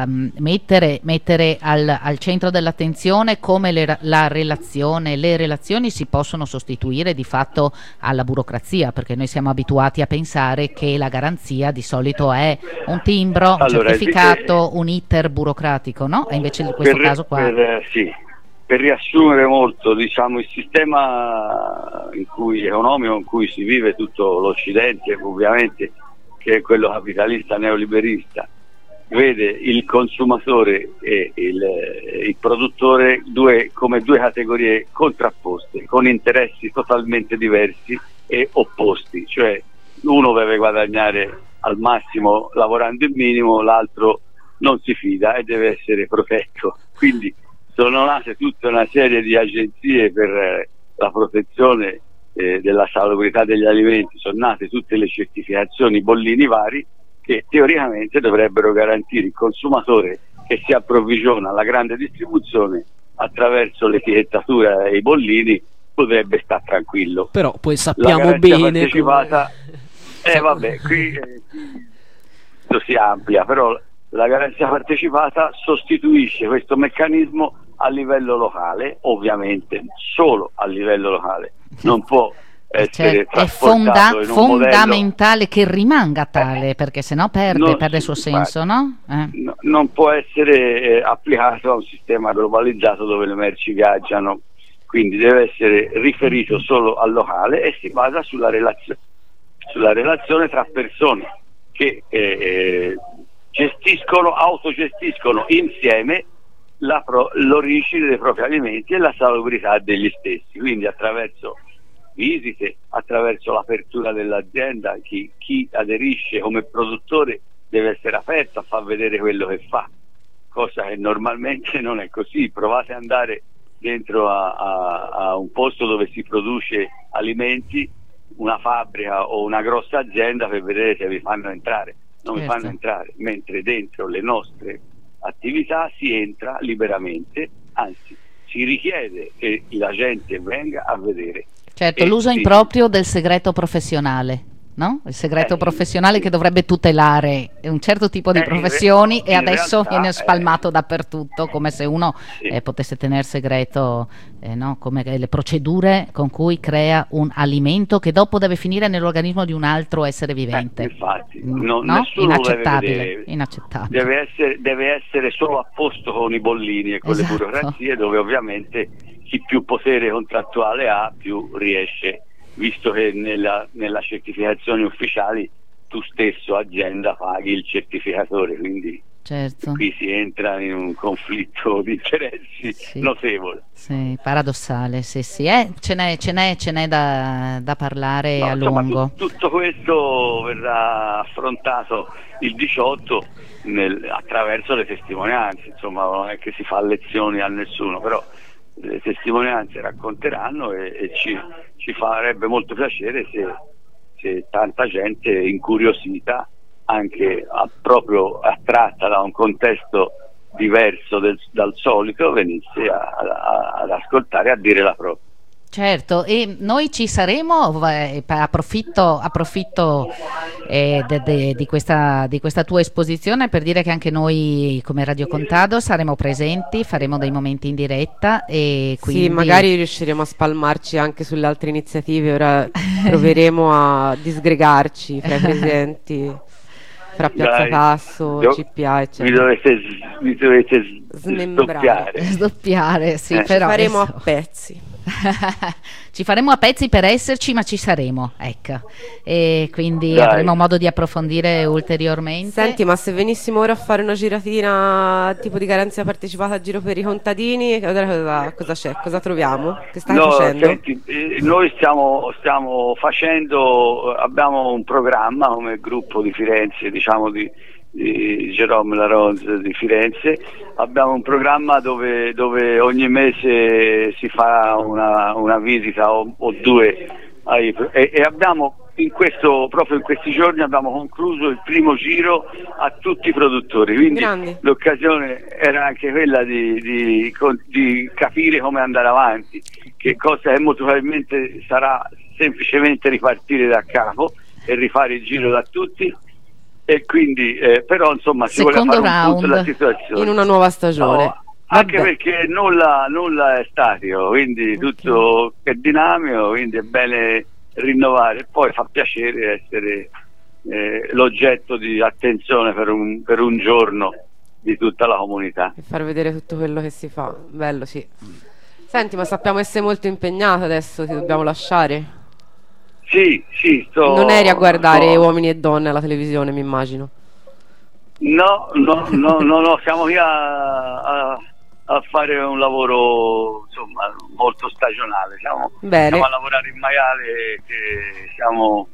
mettere al centro dell'attenzione come le relazioni si possono sostituire di fatto alla burocrazia, perché noi siamo abituati a pensare che la garanzia di solito è un timbro, un certificato, un iter burocratico, no? E invece in questo caso qua... Per riassumere molto, diciamo, il sistema economico in cui si vive tutto l'Occidente, ovviamente, che è quello capitalista neoliberista, vede il consumatore e il produttore come due categorie contrapposte, con interessi totalmente diversi e opposti, cioè uno deve guadagnare al massimo lavorando il minimo, l'altro non si fida e deve essere protetto. Quindi sono nate tutta una serie di agenzie per la protezione della salubrità degli alimenti, sono nate tutte le certificazioni, bollini vari, che teoricamente dovrebbero garantire il consumatore che si approvvigiona alla grande distribuzione attraverso l'etichettatura e i bollini, potrebbe stare tranquillo. Però poi sappiamo bene partecipata, vabbè, qui si amplia, però la garanzia partecipata sostituisce questo meccanismo a livello locale, ovviamente solo a livello locale, non può essere trasportato in un fondamentale modello, che rimanga tale, perché sennò perde il suo senso, no? Non può essere applicato a un sistema globalizzato dove le merci viaggiano, quindi deve essere riferito solo al locale e si basa sulla relazione tra persone che autogestiscono insieme l'origine dei propri alimenti e la salubrità degli stessi, quindi attraverso visite, attraverso l'apertura dell'azienda, chi aderisce come produttore deve essere aperto a far vedere quello che fa, cosa che normalmente non è così. Provate ad andare dentro a un posto dove si produce alimenti, una fabbrica o una grossa azienda, per vedere se vi fanno entrare. Non mi fanno entrare, mentre dentro le nostre attività si entra liberamente, anzi si richiede che la gente venga a vedere. Certo, l'uso improprio del segreto professionale, no? Il segreto professionale che dovrebbe tutelare un certo tipo di professioni e adesso viene spalmato dappertutto, come se uno potesse tenere segreto, no? Come le procedure con cui crea un alimento che dopo deve finire nell'organismo di un altro essere vivente. Infatti, no? Inaccettabile. Deve essere solo a posto con i bollini e con le burocrazie, dove ovviamente chi più potere contrattuale ha più riesce, visto che nella certificazione ufficiali tu stesso azienda paghi il certificatore, quindi qui si entra in un conflitto di interessi notevole. Sì, paradossale, sì. Ce n'è da parlare a lungo. Tutto questo verrà affrontato il 18 attraverso le testimonianze, insomma non è che si fa lezioni a nessuno, però le testimonianze racconteranno e ci farebbe molto piacere se tanta gente incuriosita, anche proprio attratta da un contesto diverso dal solito, venisse ad ascoltare e a dire la propria. Certo, e noi ci saremo, approfitto di questa tua esposizione per dire che anche noi come Radio Contado saremo presenti, faremo dei momenti in diretta e quindi... Sì, magari riusciremo a spalmarci anche sulle altre iniziative, ora proveremo a disgregarci fra i presenti, fra Piazza Passo, CPA eccetera. Vi dovete smembrare, sdoppiare, sì, però faremo a pezzi. Ci faremo a pezzi per esserci, ma ci saremo, ecco. E quindi Dai. avremo modo di approfondire ulteriormente. Senti, ma se venissimo ora a fare una giratina tipo di garanzia partecipata a giro per i contadini, cosa c'è? Cosa troviamo? Che stai facendo? Senti, noi stiamo facendo, abbiamo un programma come gruppo di Firenze, diciamo di Jérôme Larose di Firenze. Abbiamo un programma dove ogni mese si fa una visita o due e abbiamo proprio in questi giorni abbiamo concluso il primo giro a tutti i produttori, quindi Grandi. l'occasione era anche quella di capire come andare avanti, che cosa che molto probabilmente sarà semplicemente ripartire da capo e rifare il giro da tutti. E quindi però insomma si vuole fare un punto della situazione in una nuova stagione. No, anche perché nulla è statico, quindi tutto è dinamico, quindi è bene rinnovare. Poi fa piacere essere l'oggetto di attenzione per un giorno di tutta la comunità E far vedere tutto quello che si fa. Bello, sì. Senti, ma sappiamo essere molto impegnato adesso, ti dobbiamo lasciare. Sì, Non eri a guardare Uomini e Donne alla televisione, mi immagino. No, siamo qui a fare un lavoro insomma molto stagionale, siamo a lavorare in maiale, che siamo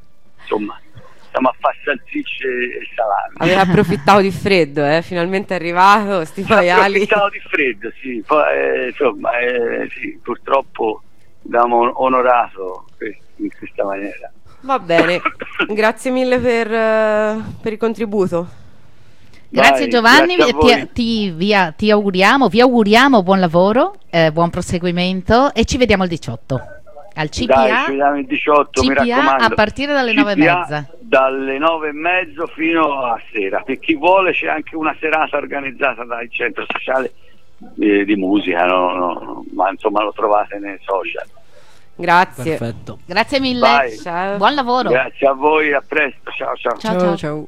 a fare salsicce e salami. Aveva approfittato di freddo, finalmente è arrivato, sti maiali. Approfittato di freddo, sì, poi, sì, purtroppo abbiamo onorato in questa maniera. Va bene, grazie mille per il contributo. Grazie Giovanni, grazie a voi. vi auguriamo buon lavoro, buon proseguimento e ci vediamo il 18 al CPA. Dai, ci vediamo il 18, mi CPA raccomando. a partire dalle CPA 9:30. Dalle 9:30 fino a sera. Per chi vuole c'è anche una serata organizzata dal centro sociale di musica, ma insomma lo trovate nei social. Grazie. Perfetto. Grazie mille. Vai. Ciao. Buon lavoro. Grazie a voi, a presto. Ciao. Ciao.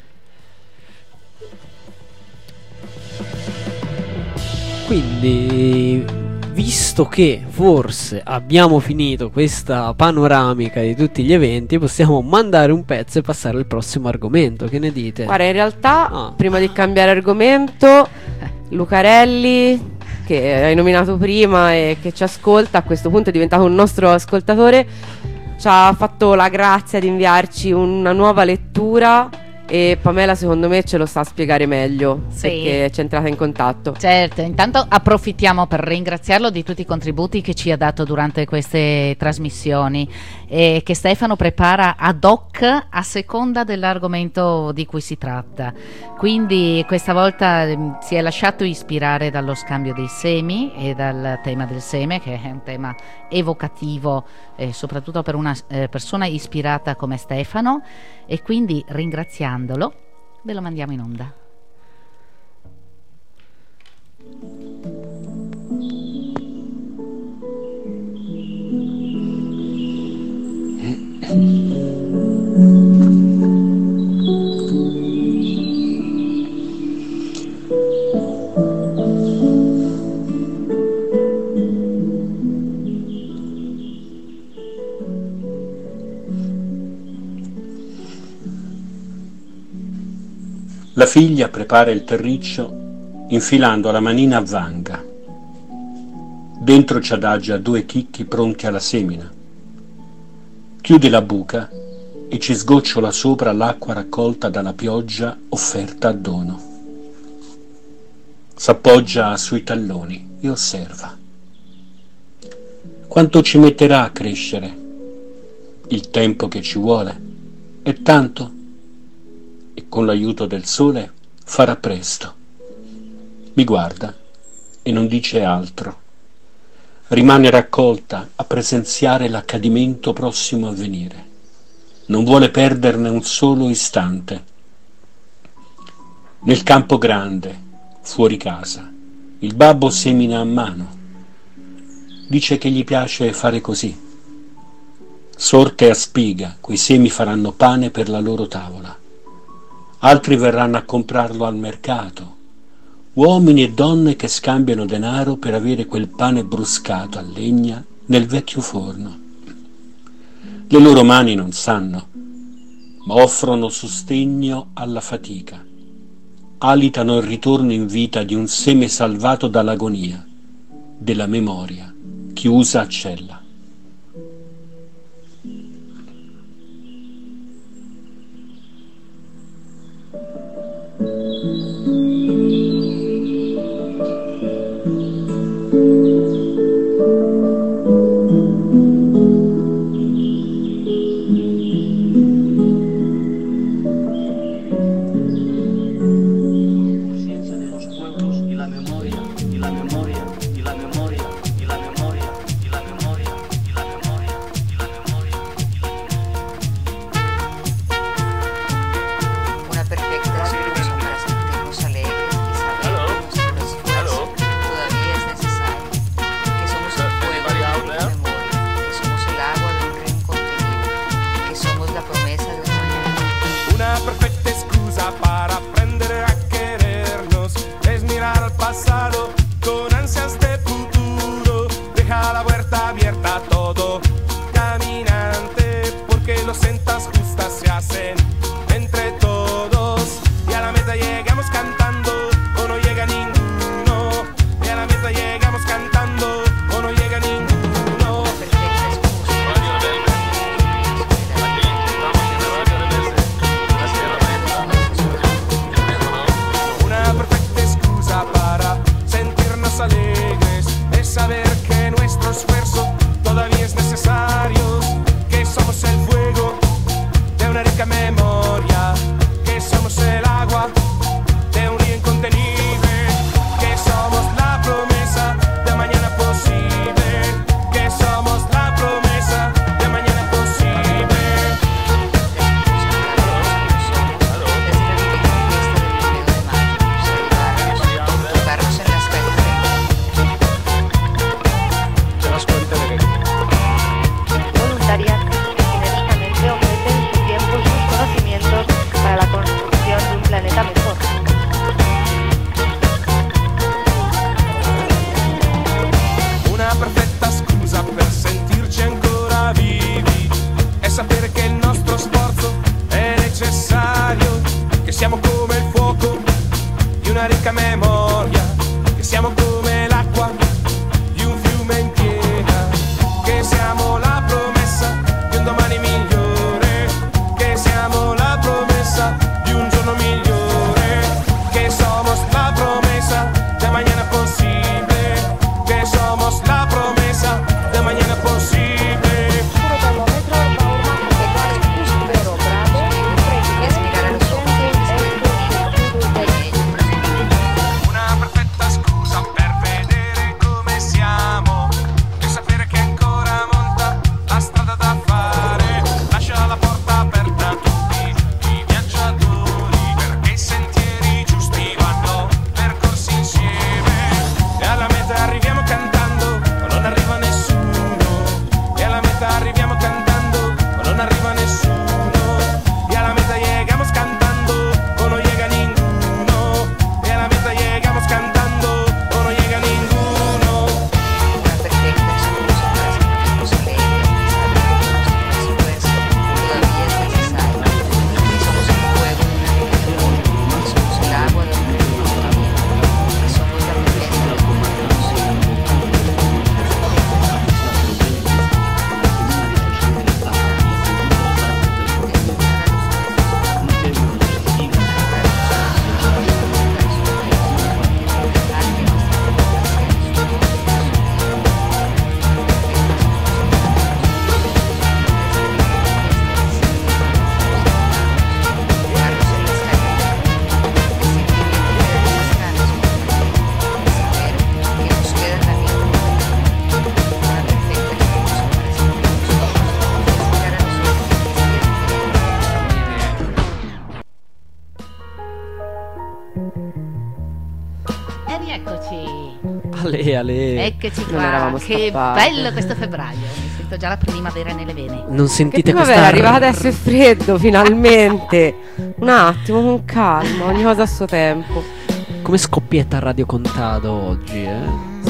Quindi, visto che forse abbiamo finito questa panoramica di tutti gli eventi, possiamo mandare un pezzo e passare al prossimo argomento. Che ne dite? Guarda, in realtà, prima di cambiare argomento, Lucarelli, che hai nominato prima e che ci ascolta, a questo punto è diventato un nostro ascoltatore, ci ha fatto la grazia di inviarci una nuova lettura e Pamela secondo me ce lo sa spiegare meglio, Sì. perché ci è entrata in contatto. Certo, intanto approfittiamo per ringraziarlo di tutti i contributi che ci ha dato durante queste trasmissioni e che Stefano prepara ad hoc a seconda dell'argomento di cui si tratta. Quindi questa volta si è lasciato ispirare dallo scambio dei semi e dal tema del seme, che è un tema evocativo soprattutto per una persona ispirata come Stefano, e quindi ringraziandolo ve lo mandiamo in onda. La figlia prepara il terriccio infilando la manina a vanga. Dentro ci adagia 2 chicchi pronti alla semina. Chiude la buca e ci sgocciola sopra l'acqua raccolta dalla pioggia offerta a dono. S'appoggia sui talloni e osserva. Quanto ci metterà a crescere? Il tempo che ci vuole è tanto? E con l'aiuto del sole farà presto. Mi guarda e non dice altro. Rimane raccolta a presenziare l'accadimento prossimo a venire. Non vuole perderne un solo istante. Nel campo grande, fuori casa, il babbo semina a mano. Dice che gli piace fare così. Sorte a spiga, quei semi faranno pane per la loro tavola. Altri verranno a comprarlo al mercato, uomini e donne che scambiano denaro per avere quel pane bruscato a legna nel vecchio forno. Le loro mani non sanno, ma offrono sostegno alla fatica. Alitano il ritorno in vita di un seme salvato dall'agonia, della memoria chiusa a cella. Eccoci Non qua, eravamo che scappate. bello questo febbraio, mi sento già la primavera nelle vene. Non Che sentite primavera, questa arriva adesso è freddo finalmente. Un attimo, con calma, ogni cosa a suo tempo. come scoppietta Radio Contado oggi, eh?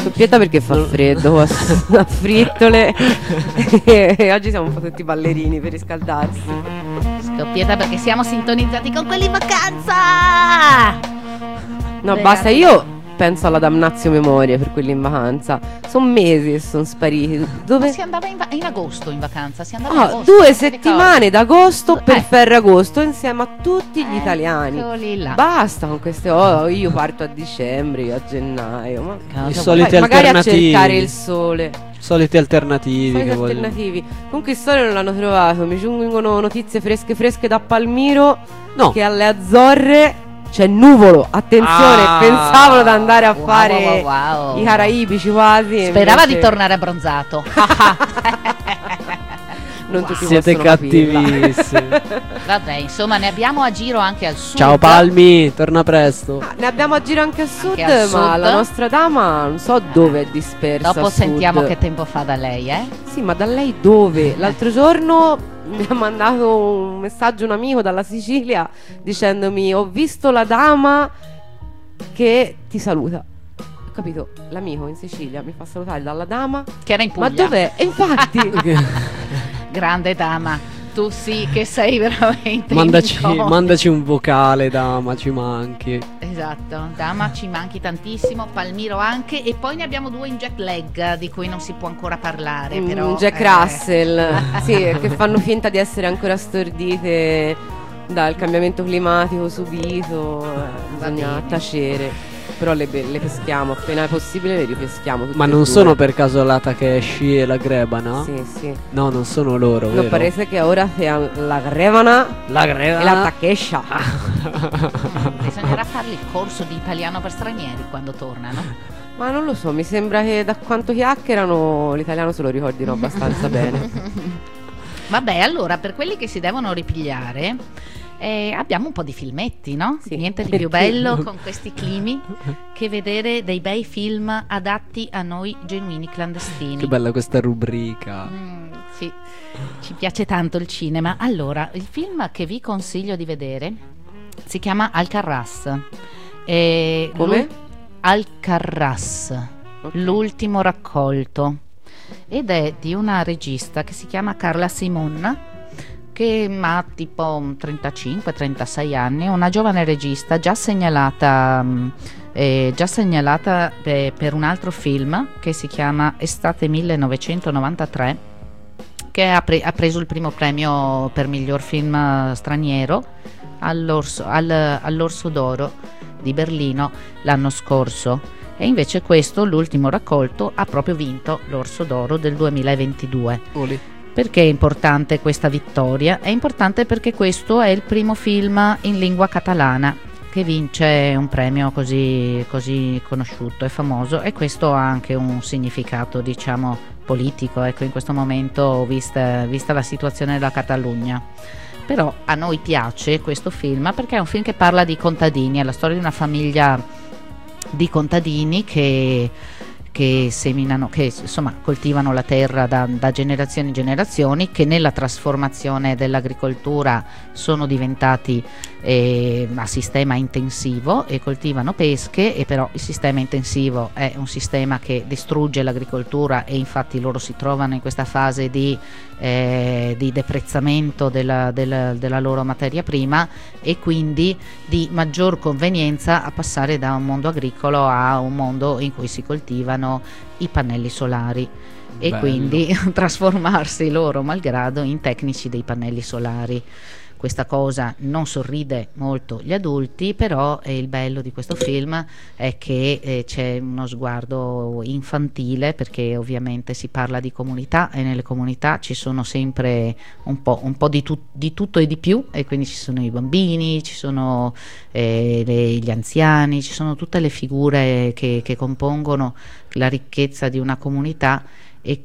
Scoppietta perché fa freddo, a frittole e oggi siamo un po' tutti ballerini per riscaldarsi. Scoppietta perché siamo sintonizzati con quelli in vacanza. No, basta, io penso alla damnazio memoria per quelli in vacanza. Sono mesi che sono spariti. Dove? Ma si andava in agosto in vacanza, si andava in agosto, 2 ti settimane d'agosto per Ferragosto insieme a tutti gli italiani. Eccoli là. Basta con queste io parto a dicembre, io a gennaio, ma I soliti magari a alternativi. cercare il sole. Soliti alternativi Soliti che vogliono. alternativi. Comunque il sole non l'hanno trovato. Mi giungono notizie fresche da Palmiro. No. Che alle Azzorre c'è nuvolo. Attenzione, pensavano di andare a fare wow. i caraibici quasi. e Sperava invece di tornare abbronzato. Non tutti Siete possono capirla. cattivissimi. Vabbè, insomma, ne abbiamo a giro anche al sud. Ciao Palmi, torna presto. Ne abbiamo a giro anche a sud, Anche al ma sud. la nostra dama non so dove è dispersa. Dopo a sud. sentiamo che tempo fa da lei, Sì, ma da lei dove? L'altro giorno mi ha mandato un messaggio un amico dalla Sicilia dicendomi: ho visto la dama che ti saluta. Ho capito, l'amico in Sicilia mi fa salutare dalla dama che era in Puglia. Ma dov'è? E infatti Grande dama, tu sì che sei veramente mandaci un vocale, dama, ci manchi. Esatto, dama ci manchi tantissimo, Palmiro anche, e poi ne abbiamo 2 in jet lag di cui non si può ancora parlare, però Jack Russell sì, che fanno finta di essere ancora stordite dal cambiamento climatico subito, bisogna tacere. Però le peschiamo, appena è possibile le ripeschiamo tutte Ma e non due. sono per caso la Takeshi e la Grebana? Sì. No, non sono loro, No, vero? parece che ora sia la Grevana Grevana e la Takesha. bisognerà fargli il corso di italiano per stranieri quando tornano. Ma non lo so, mi sembra che da quanto chiacchierano l'italiano se lo ricordino abbastanza bene. Vabbè, allora, per quelli che si devono ripigliare, abbiamo un po' di filmetti, no? Sì. Niente di più bello con questi climi che vedere dei bei film adatti a noi genuini clandestini. Che bella questa rubrica. Sì, ci piace tanto il cinema. Allora, il film che vi consiglio di vedere si chiama Alcarràs. Come? Alcarràs, l'ultimo raccolto, ed è di una regista che si chiama Carla Simon, che ha tipo 35-36 anni, una giovane regista già segnalata per un altro film che si chiama Estate 1993, che ha preso il primo premio per miglior film straniero all'Orso d'Oro di Berlino l'anno scorso, e invece questo, l'ultimo raccolto, ha proprio vinto l'Orso d'Oro del 2022. Perché è importante questa vittoria? È importante perché questo è il primo film in lingua catalana che vince un premio così conosciuto e famoso, e questo ha anche un significato, diciamo, politico, ecco, in questo momento, vista la situazione della Catalogna. Però a noi piace questo film perché è un film che parla di contadini, è la storia di una famiglia di contadini che seminano, che insomma coltivano la terra da generazioni in generazioni, che nella trasformazione dell'agricoltura sono diventati a sistema intensivo e coltivano pesche, e però il sistema intensivo è un sistema che distrugge l'agricoltura, e infatti loro si trovano in questa fase di deprezzamento della loro materia prima, e quindi di maggior convenienza a passare da un mondo agricolo a un mondo in cui si coltivano i pannelli solari. E Bello. quindi trasformarsi loro malgrado in tecnici dei pannelli solari. Questa cosa non sorride molto gli adulti, però il bello di questo film è che c'è uno sguardo infantile, perché ovviamente si parla di comunità, e nelle comunità ci sono sempre un po' di tutto e di più, e quindi ci sono i bambini, ci sono gli anziani, ci sono tutte le figure che compongono la ricchezza di una comunità, e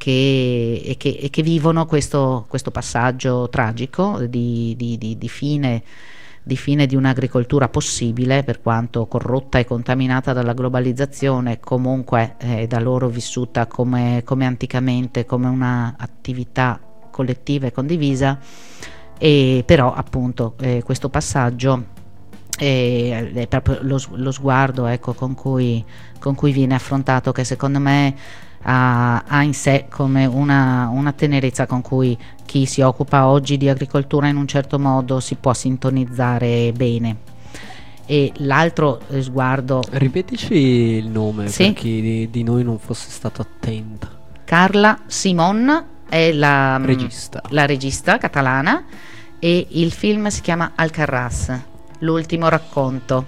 che vivono questo passaggio tragico di fine di un'agricoltura possibile, per quanto corrotta e contaminata dalla globalizzazione, comunque da loro vissuta come anticamente, come una attività collettiva e condivisa, e però appunto questo passaggio E è proprio lo sguardo, ecco, con cui viene affrontato, che secondo me ha in sé come una tenerezza con cui chi si occupa oggi di agricoltura in un certo modo si può sintonizzare bene. E l'altro sguardo... Ripetici il nome, sì? per chi di noi non fosse stato attenta. Carla Simon è la regista catalana, e il film si chiama Alcarràs, l'ultimo racconto.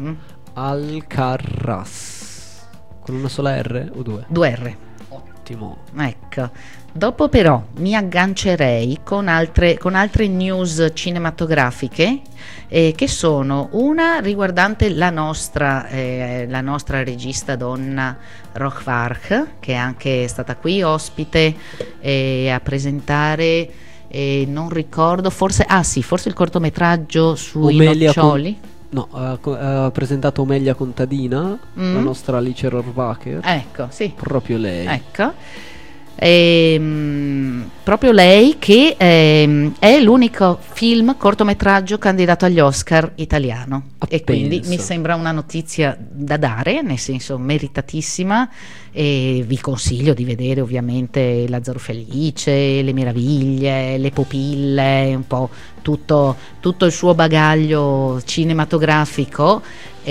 Alcarràs, con una sola R o due? 2 R. Ottimo. Ecco. Dopo però mi aggancerei con altre news cinematografiche, che sono una riguardante la nostra regista donna Rochvarch, che è anche stata qui ospite a presentare, non ricordo, forse il cortometraggio sui noccioli. No, ha presentato Omelia Contadina, la nostra Alice Rohrwacher. Ecco, sì. Proprio lei. Ecco. Proprio lei, che è l'unico film cortometraggio candidato agli Oscar italiano. E quindi mi sembra una notizia da dare, nel senso meritatissima, e vi consiglio di vedere ovviamente Lazzaro Felice, Le Meraviglie, Le Pupille, un po' tutto il suo bagaglio cinematografico,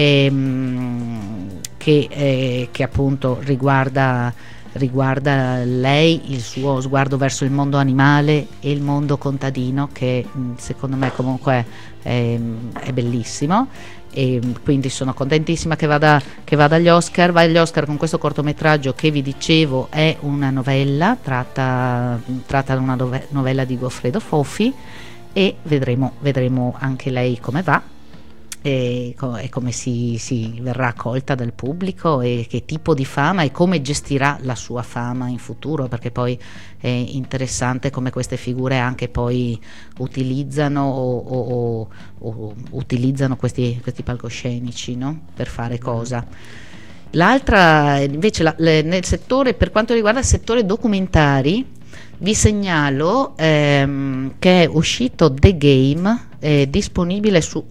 che appunto riguarda lei, il suo sguardo verso il mondo animale e il mondo contadino, che secondo me comunque è bellissimo. E quindi sono contentissima che vada agli Oscar. Va agli Oscar con questo cortometraggio che vi dicevo è una novella tratta da una novella di Goffredo Fofi, e vedremo anche lei come va e come si verrà accolta dal pubblico, e che tipo di fama e come gestirà la sua fama in futuro, perché poi è interessante come queste figure anche poi utilizzano o utilizzano questi palcoscenici, no? Per fare cosa. L'altra invece nel settore, per quanto riguarda il settore documentari, vi segnalo che è uscito The Game, disponibile su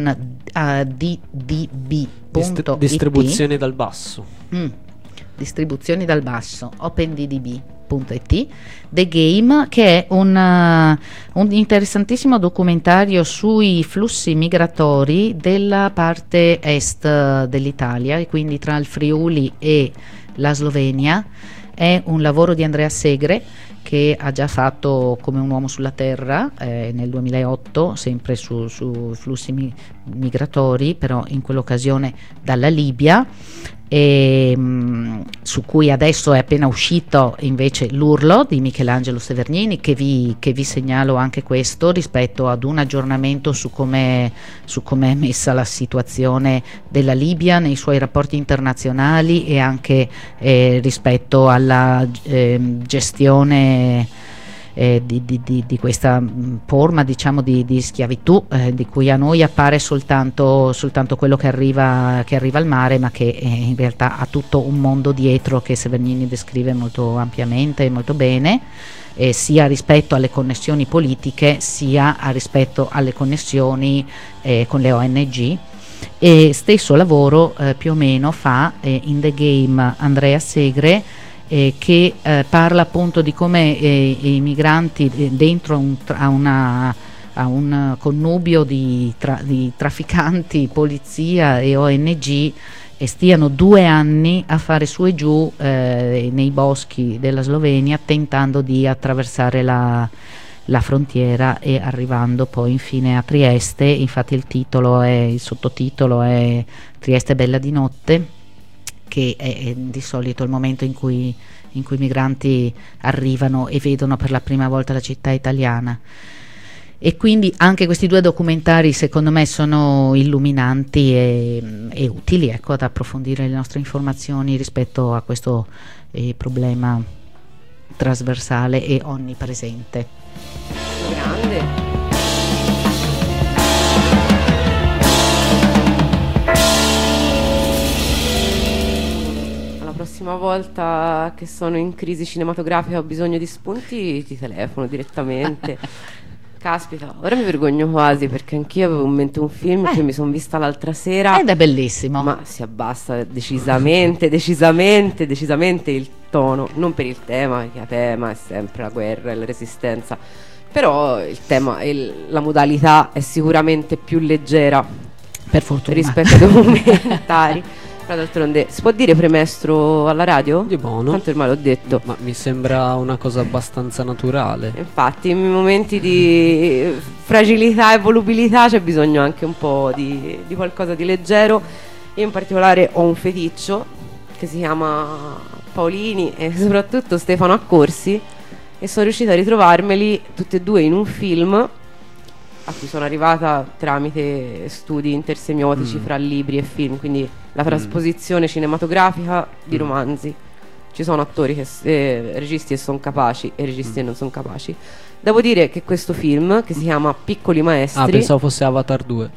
OpenDB.it. Distribuzioni dal basso. Distribuzioni dal basso, OpenDB.it. The Game, che è un interessantissimo documentario sui flussi migratori della parte est dell'Italia, e quindi tra il Friuli e la Slovenia. È un lavoro di Andrea Segre, che ha già fatto Come un uomo sulla terra nel 2008, sempre su flussi migratori, però in quell'occasione dalla Libia, su cui adesso è appena uscito invece L'Urlo di Michelangelo Severnini, che vi segnalo anche questo, rispetto ad un aggiornamento su come è messa la situazione della Libia nei suoi rapporti internazionali, e anche rispetto alla gestione di questa forma, diciamo, di schiavitù, di cui a noi appare soltanto quello che arriva al mare, ma che in realtà ha tutto un mondo dietro, che Severnini descrive molto ampiamente e molto bene, sia rispetto alle connessioni politiche, sia rispetto alle connessioni con le ONG. E stesso lavoro più o meno fa in The Game Andrea Segre, che parla appunto di come i migranti dentro a un connubio di trafficanti, polizia e ONG stiano 2 anni a fare su e giù nei boschi della Slovenia, tentando di attraversare la frontiera e arrivando poi infine a Trieste. Infatti il sottotitolo è Trieste bella di notte, che è di solito il momento in cui i migranti arrivano e vedono per la prima volta la città italiana. E quindi anche questi 2 documentari secondo me sono illuminanti e utili, ecco, ad approfondire le nostre informazioni rispetto a questo problema trasversale e onnipresente. Grande. La prossima volta che sono in crisi cinematografica ho bisogno di spunti, ti telefono direttamente. Caspita, ora mi vergogno quasi perché anch'io avevo in mente un film che mi sono vista l'altra sera ed è bellissimo, ma si abbassa decisamente il tono, non per il tema, perché il tema è sempre la guerra e la resistenza, però il tema e la modalità è sicuramente più leggera, per fortuna, rispetto ai documentari. Però d'altronde si può dire premestro alla radio? Di buono. Tanto ormai l'ho detto. Ma mi sembra una cosa abbastanza naturale. Infatti in momenti di fragilità e volubilità c'è bisogno anche un po' di qualcosa di leggero. Io in particolare ho un feticcio che si chiama Paolini e soprattutto Stefano Accorsi, e sono riuscita a ritrovarmeli tutti e due in un film a cui sono arrivata tramite studi intersemiotici fra libri e film, quindi la trasposizione cinematografica di romanzi. Ci sono attori registi che sono capaci e registi che non sono capaci. Devo dire che questo film, che si chiama Piccoli Maestri... Ah, pensavo fosse Avatar 2.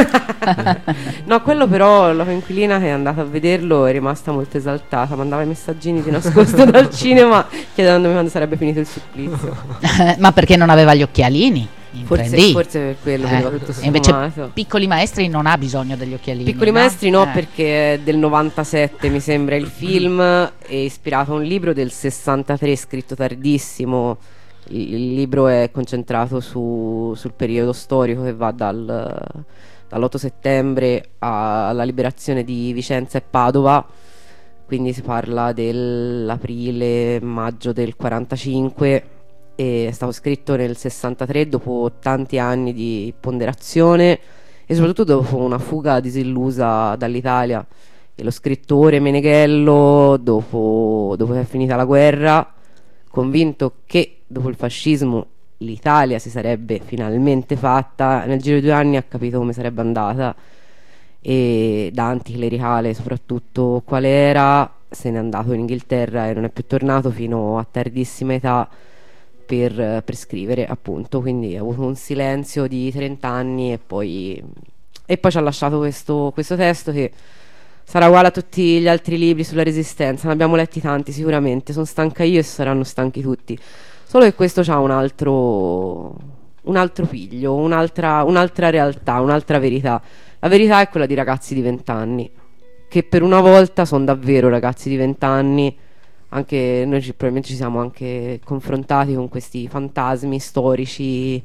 No, quello però la coinquilina che è andata a vederlo è rimasta molto esaltata, mandava i messaggini di nascosto dal cinema chiedendomi quando sarebbe finito il supplizio. Ma perché non aveva gli occhialini? Forse per quello vedeva tutto invece sfumato. Piccoli Maestri non ha bisogno degli occhialini. Piccoli Maestri no, perché è del 97 mi sembra il film, è ispirato a un libro del 63 scritto tardissimo. Il libro è concentrato sul periodo storico che va dall'8 settembre alla liberazione di Vicenza e Padova, quindi si parla dell'aprile-maggio del 45. E è stato scritto nel 63 dopo tanti anni di ponderazione e soprattutto dopo una fuga disillusa dall'Italia, e lo scrittore Meneghello dopo che è finita la guerra, convinto che dopo il fascismo l'Italia si sarebbe finalmente fatta, nel giro di 2 anni ha capito come sarebbe andata e da anticlericale soprattutto qual era, se n'è andato in Inghilterra e non è più tornato fino a tardissima età per scrivere, appunto. Quindi ha avuto un silenzio di 30 anni e poi ci ha lasciato questo testo che sarà uguale a tutti gli altri libri sulla resistenza. Ne abbiamo letti tanti sicuramente, sono stanca io e saranno stanchi tutti, solo che questo ha un altro piglio, un'altra realtà, un'altra verità. La verità è quella di ragazzi di 20 anni che per una volta sono davvero ragazzi di 20 anni. Anche noi probabilmente ci siamo anche confrontati con questi fantasmi storici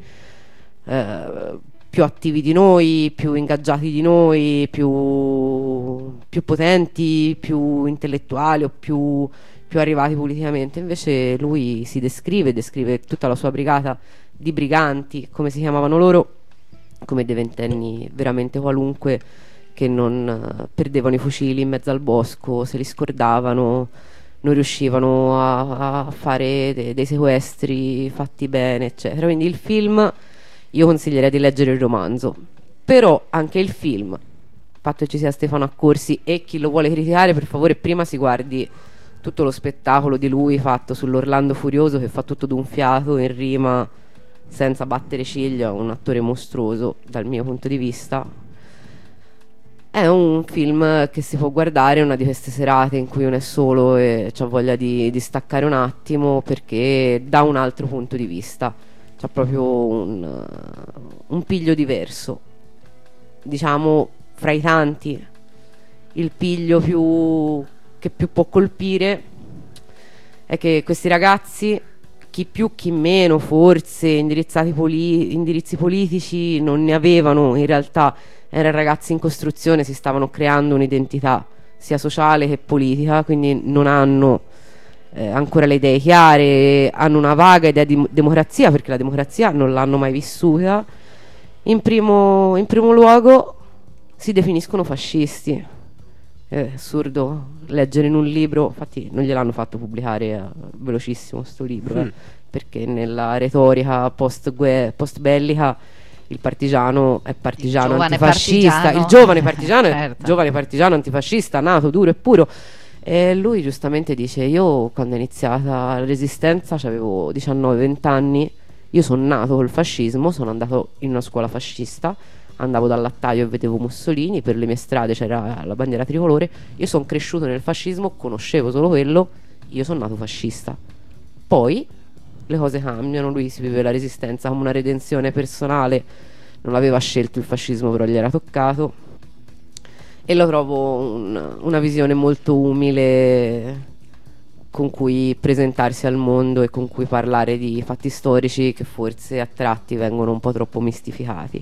più attivi di noi, più ingaggiati di noi, più potenti, più intellettuali o più arrivati politicamente. Invece lui si descrive tutta la sua brigata di briganti, come si chiamavano loro, come dei ventenni veramente qualunque, che non perdevano i fucili in mezzo al bosco, se li scordavano, non riuscivano a fare dei sequestri fatti bene, eccetera. Quindi il film, io consiglierei di leggere il romanzo, però anche il film, il fatto che ci sia Stefano Accorsi, e chi lo vuole criticare per favore prima si guardi tutto lo spettacolo di lui fatto sull'Orlando Furioso, che fa tutto d'un fiato in rima senza battere ciglia, un attore mostruoso dal mio punto di vista. È un film che si può guardare una di queste serate in cui uno è solo e c'ha voglia di staccare un attimo, perché da un altro punto di vista c'ha proprio un piglio diverso, diciamo, fra i tanti. Il piglio che più può colpire è che questi ragazzi, chi più chi meno forse indirizzi politici non ne avevano in realtà. Erano ragazzi in costruzione, si stavano creando un'identità sia sociale che politica, quindi non hanno ancora le idee chiare, hanno una vaga idea di democrazia, perché la democrazia non l'hanno mai vissuta. In primo luogo si definiscono fascisti. È assurdo leggere in un libro, infatti non gliel'hanno fatto pubblicare velocissimo sto libro, perché nella retorica post bellica il partigiano è partigiano antifascista, il giovane partigiano è giovane partigiano antifascista, nato duro e puro. E lui giustamente dice: io quando è iniziata la resistenza avevo 19-20 anni, io sono nato col fascismo, sono andato in una scuola fascista, andavo dal lattaio e vedevo Mussolini, per le mie strade c'era la bandiera tricolore, io sono cresciuto nel fascismo, conoscevo solo quello, io sono nato fascista. Poi le cose cambiano. Lui si vive la resistenza come una redenzione personale, non aveva scelto il fascismo però gli era toccato, e lo trovo una visione molto umile con cui presentarsi al mondo e con cui parlare di fatti storici che forse a tratti vengono un po' troppo mistificati.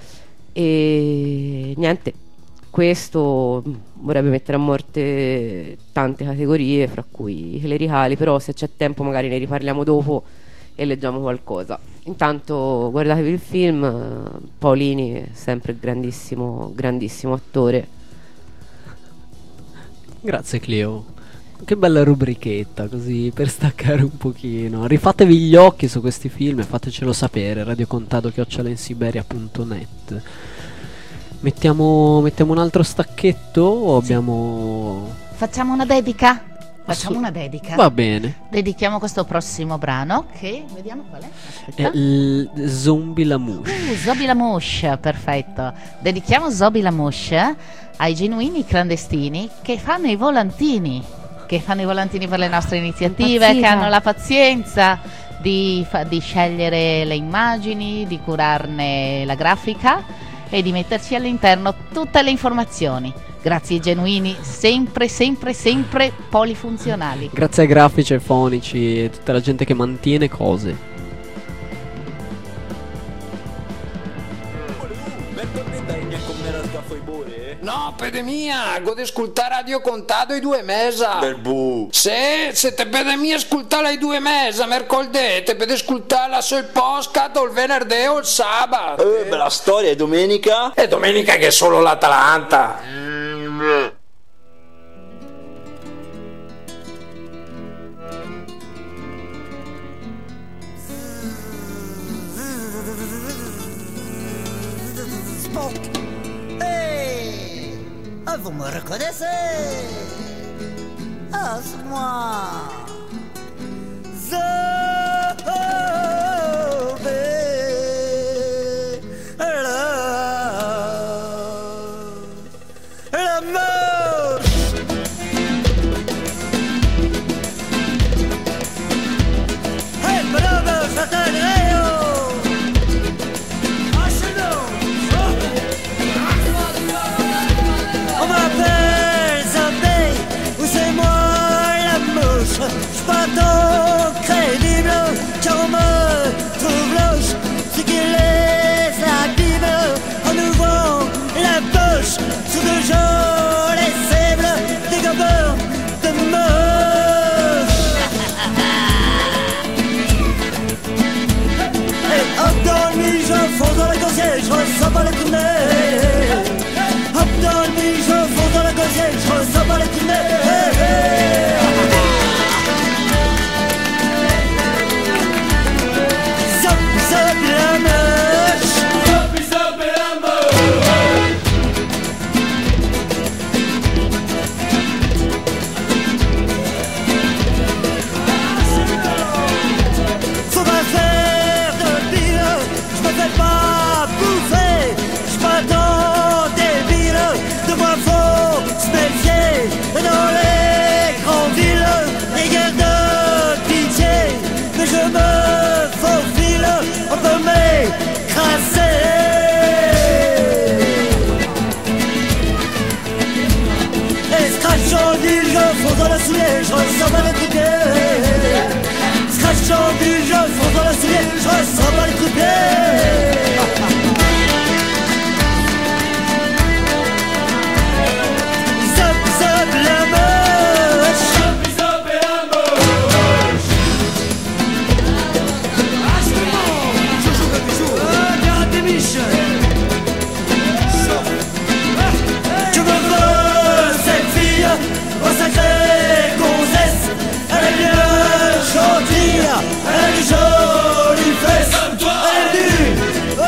E niente, questo vorrebbe mettere a morte tante categorie, fra cui i clericali, però se c'è tempo magari ne riparliamo dopo e leggiamo qualcosa. Intanto guardatevi il film, Paolini è sempre grandissimo, grandissimo attore. Grazie Cleo. Che bella rubrichetta, così per staccare un pochino. Rifatevi gli occhi su questi film e fatecelo sapere. radiocontado@insiberia.net. Mettiamo un altro stacchetto o abbiamo... Facciamo una dedica? Facciamo una dedica. Va bene. Dedichiamo questo prossimo brano che vediamo qual è. Aspetta. Zombie Lamouche. Zombie Lamouche, perfetto. Dedichiamo Zombie Lamouche ai genuini clandestini che fanno i volantini. Che fanno i volantini per le nostre iniziative, Impazzita. che hanno la pazienza di scegliere le immagini, di curarne la grafica e di metterci all'interno tutte le informazioni. Grazie ai genuini, sempre, sempre, sempre polifunzionali. Grazie ai grafici e fonici e tutta la gente che mantiene cose. No, pedemia, gode ascoltare Radio Contado ai 2:30. Del bu. Se te pedemia ascoltare ai 2:30, mercoledì, te pede ascoltarla sul podcast o il venerdì o il sabato. Bella storia, e domenica? E domenica che è solo l'Atalanta. Vous me reconnaissez? Ah, c'est moi. La moche. Hey, madame, ça on m'appelle Zombie, ou c'est moi la mouche. J'suis pas tant crédible, car on me trouve louche. Ce qui les abîme en ouvrant la poche. Sous de jolis cibles, des gobeurs de moche. Et hop dans le nuit, je fonce dans la gaussière, je ressens pas les coups de nez. Hop dans le nuit, je fonce dans la gaussière, je ressens pas les coups de nez. Zop, zop, la moche. Zop, zop, la moche. Faut pas faire de pire, je me fais pas bouffer, je pas dans débile, de moi faut se méfier, dans les grandes villes, les guerres de pitié, mais je me faufile, on peut m'écraser. Et scratch en ville, je fonce dans le soulier, je ressens pas les coups de pied. Scratch en ville, je fonce dans le soulier, je ressens pas les coups de pied. Zop, zop, la moche. Zop, zop, la moche. Ah, c'est bon. Je joue comme des jours. Garde des miches. Je me veux cette fille, au sacré gonzesse. Elle est bien gentille, elle a des jolies fesses. Elle est nue,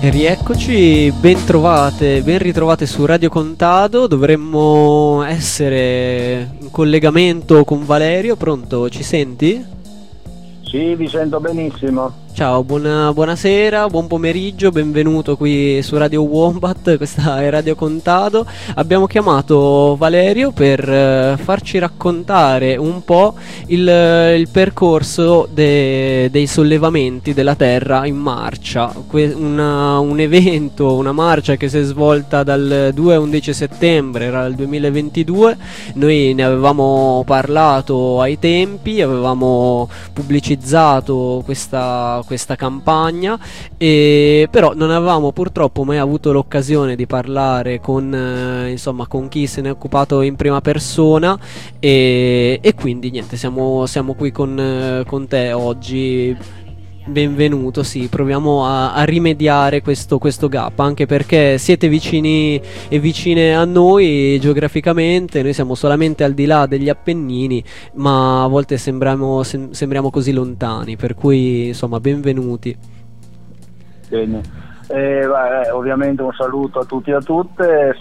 E rieccoci, ben ritrovate su Radio Contado. Dovremmo essere in collegamento con Valerio. Pronto, ci senti? Sì, vi sento benissimo. Ciao, buonasera, buon pomeriggio, benvenuto qui su Radio Wombat, questa è Radio Contado. Abbiamo chiamato Valerio per farci raccontare un po' il percorso dei sollevamenti della terra in marcia. Un evento, una marcia che si è svolta dal 2 al 11 settembre, era il 2022. Noi ne avevamo parlato ai tempi, avevamo pubblicizzato questa campagna, però non avevamo purtroppo mai avuto l'occasione di parlare con chi se ne è occupato in prima persona, e quindi niente, siamo qui con te oggi. Benvenuto, sì, proviamo a rimediare questo gap, anche perché siete vicini e vicine a noi geograficamente. Noi siamo solamente al di là degli Appennini, ma a volte sembriamo così lontani, per cui insomma benvenuti. Bene, ovviamente un saluto a tutti e a tutte.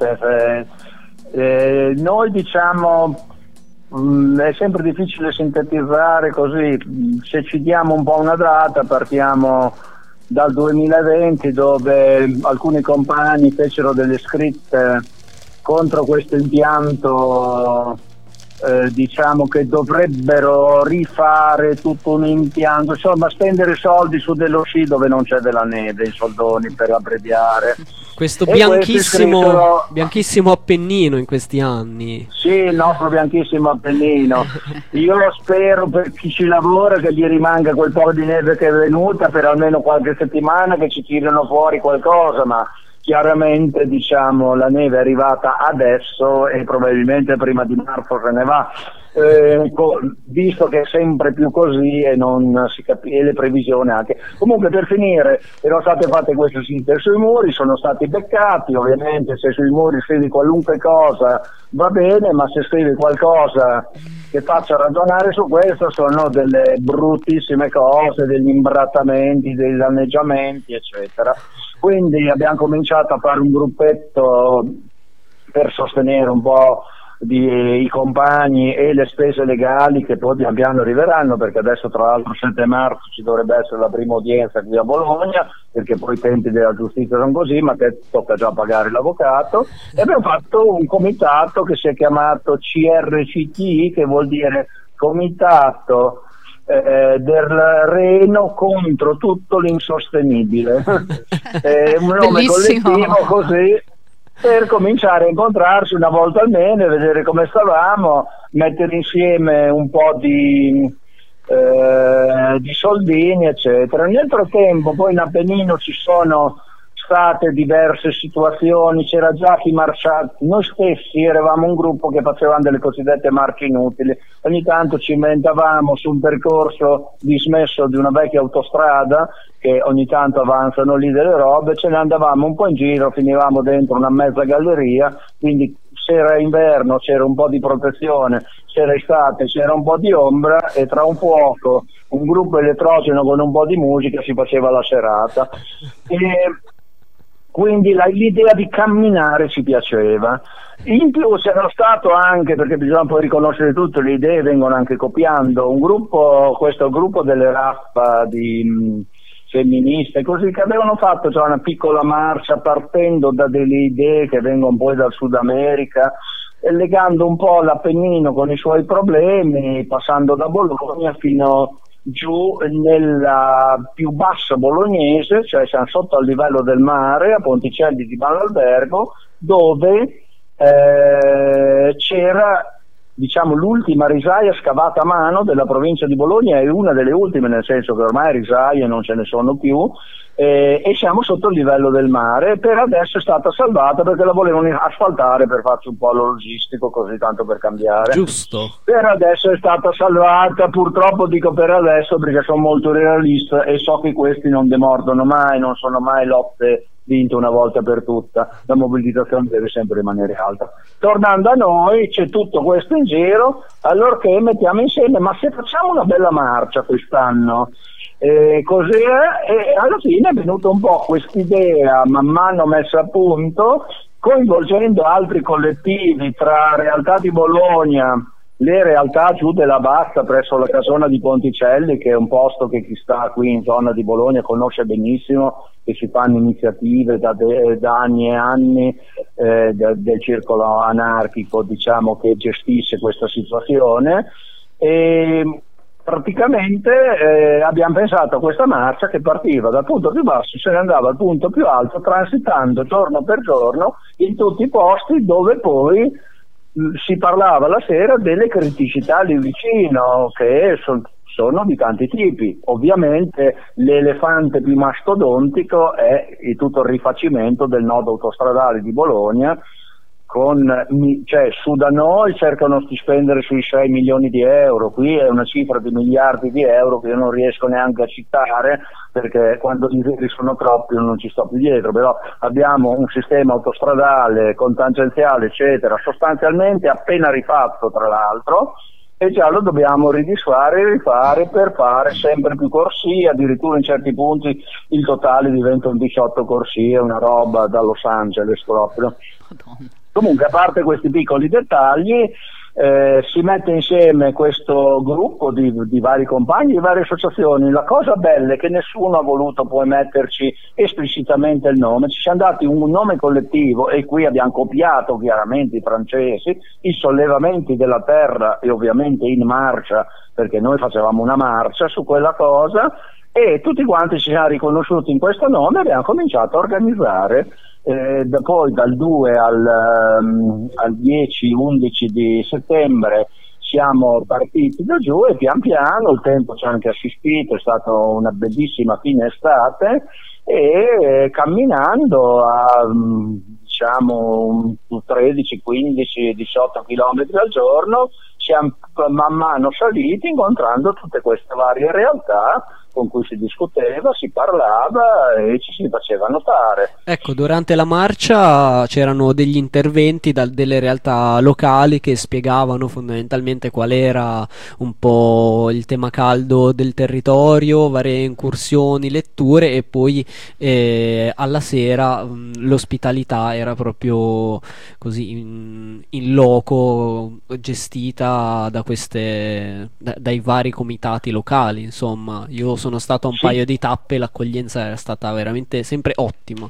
Noi diciamo è sempre difficile sintetizzare così. Se ci diamo un po' una data, partiamo dal 2020, dove alcuni compagni fecero delle scritte contro questo impianto, diciamo che dovrebbero rifare tutto un impianto, insomma spendere soldi su dello sci dove non c'è della neve, in soldoni, per abbreviare. Questo bianchissimo Appennino in questi anni. Sì, il nostro bianchissimo Appennino. Io spero, per chi ci lavora, che gli rimanga quel po' di neve che è venuta per almeno qualche settimana, che ci tirano fuori qualcosa, ma chiaramente diciamo la neve è arrivata adesso e probabilmente prima di marzo se ne va. Visto che è sempre più così e non si capisce le previsioni anche. Comunque, per finire, erano state fatte queste sinte sui muri, sono stati beccati. Ovviamente se sui muri scrivi qualunque cosa va bene, ma se scrivi qualcosa che faccia ragionare su questo sono delle bruttissime cose, degli imbrattamenti, dei danneggiamenti eccetera. Quindi abbiamo cominciato a fare un gruppetto per sostenere un po' i compagni e le spese legali che poi pian piano arriveranno, perché adesso tra l'altro 7 marzo ci dovrebbe essere la prima udienza qui a Bologna, perché poi i tempi della giustizia sono così, ma che tocca già pagare l'avvocato, e abbiamo fatto un comitato che si è chiamato CRCT, che vuol dire Comitato del Reno contro tutto l'insostenibile. Un nome collettivo così, per cominciare a incontrarsi una volta almeno e vedere come stavamo, mettere insieme un po' di soldini eccetera. Nel frattempo poi in Appennino ci sono state diverse situazioni, c'era già chi marciava, noi stessi eravamo un gruppo che facevamo delle cosiddette marce inutili, ogni tanto ci inventavamo su un percorso dismesso di una vecchia autostrada, che ogni tanto avanzano lì delle robe, ce ne andavamo un po' in giro, finivamo dentro una mezza galleria, quindi se era inverno c'era un po' di protezione, se era estate c'era un po' di ombra, e tra un fuoco, un gruppo elettrogeno con un po' di musica si faceva la serata. Quindi l'idea di camminare ci piaceva. In più c'era stato anche, perché bisogna poi riconoscere tutto, le idee vengono anche copiando, questo gruppo delle RAF di femministe così, che avevano fatto già una piccola marcia partendo da delle idee che vengono poi dal Sud America, e legando un po' l'Appennino con i suoi problemi, passando da Bologna fino giù nella più bassa bolognese, cioè siamo sotto al livello del mare, a Ponticelli di Malalbergo, dove c'era, diciamo, l'ultima risaia scavata a mano della provincia di Bologna, è una delle ultime, nel senso che ormai risaie non ce ne sono più, e siamo sotto il livello del mare. Per adesso è stata salvata perché la volevano asfaltare per farci un po' lo logistico, così tanto per cambiare. Giusto. Per adesso è stata salvata, purtroppo dico per adesso perché sono molto realista e so che questi non demordono mai, non sono mai lotte vinte una volta per tutta, la mobilitazione deve sempre rimanere alta. Tornando a noi, c'è tutto questo in giro, allora che mettiamo insieme, ma se facciamo una bella marcia quest'anno, E così e alla fine è venuta un po' quest'idea man mano messa a punto, coinvolgendo altri collettivi tra realtà di Bologna, le realtà giù della Bassa presso la Casona di Ponticelli, che è un posto che chi sta qui in zona di Bologna conosce benissimo, che si fanno iniziative da anni e anni del circolo anarchico, diciamo, che gestisce questa situazione. E praticamente abbiamo pensato a questa marcia che partiva dal punto più basso, se ne andava al punto più alto, transitando giorno per giorno in tutti i posti dove poi si parlava la sera delle criticità lì vicino, che sono di tanti tipi. Ovviamente l'elefante più mastodontico è tutto il rifacimento del nodo autostradale di Bologna, su da noi cercano di spendere sui 6 milioni di euro, qui è una cifra di miliardi di euro che io non riesco neanche a citare, perché quando i veri sono troppi non ci sto più dietro, però abbiamo un sistema autostradale con tangenziale eccetera, sostanzialmente appena rifatto tra l'altro, e già lo dobbiamo ridisfare e rifare per fare sempre più corsie, addirittura in certi punti il totale diventa un 18 corsie, una roba da Los Angeles proprio. Madonna. Comunque, a parte questi piccoli dettagli, si mette insieme questo gruppo di vari compagni, di varie associazioni. La cosa bella è che nessuno ha voluto poi metterci esplicitamente il nome, ci siamo dati un nome collettivo e qui abbiamo copiato chiaramente i francesi, i sollevamenti della terra e ovviamente in marcia, perché noi facevamo una marcia su quella cosa e tutti quanti ci siamo riconosciuti in questo nome e abbiamo cominciato a organizzare. Poi dal 2 al 10-11 di settembre siamo partiti da giù e pian piano il tempo ci ha anche assistito, è stata una bellissima fine estate e camminando a diciamo 13, 15, 18 km al giorno siamo man mano saliti incontrando tutte queste varie realtà con cui si discuteva, si parlava e ci si faceva notare. Ecco, durante la marcia c'erano degli interventi delle realtà locali che spiegavano fondamentalmente qual era un po' il tema caldo del territorio, varie incursioni, letture e poi alla sera l'ospitalità era proprio così in loco, gestita da dai vari comitati locali, insomma. Io sono stato a un paio di tappe e l'accoglienza era stata veramente sempre ottima.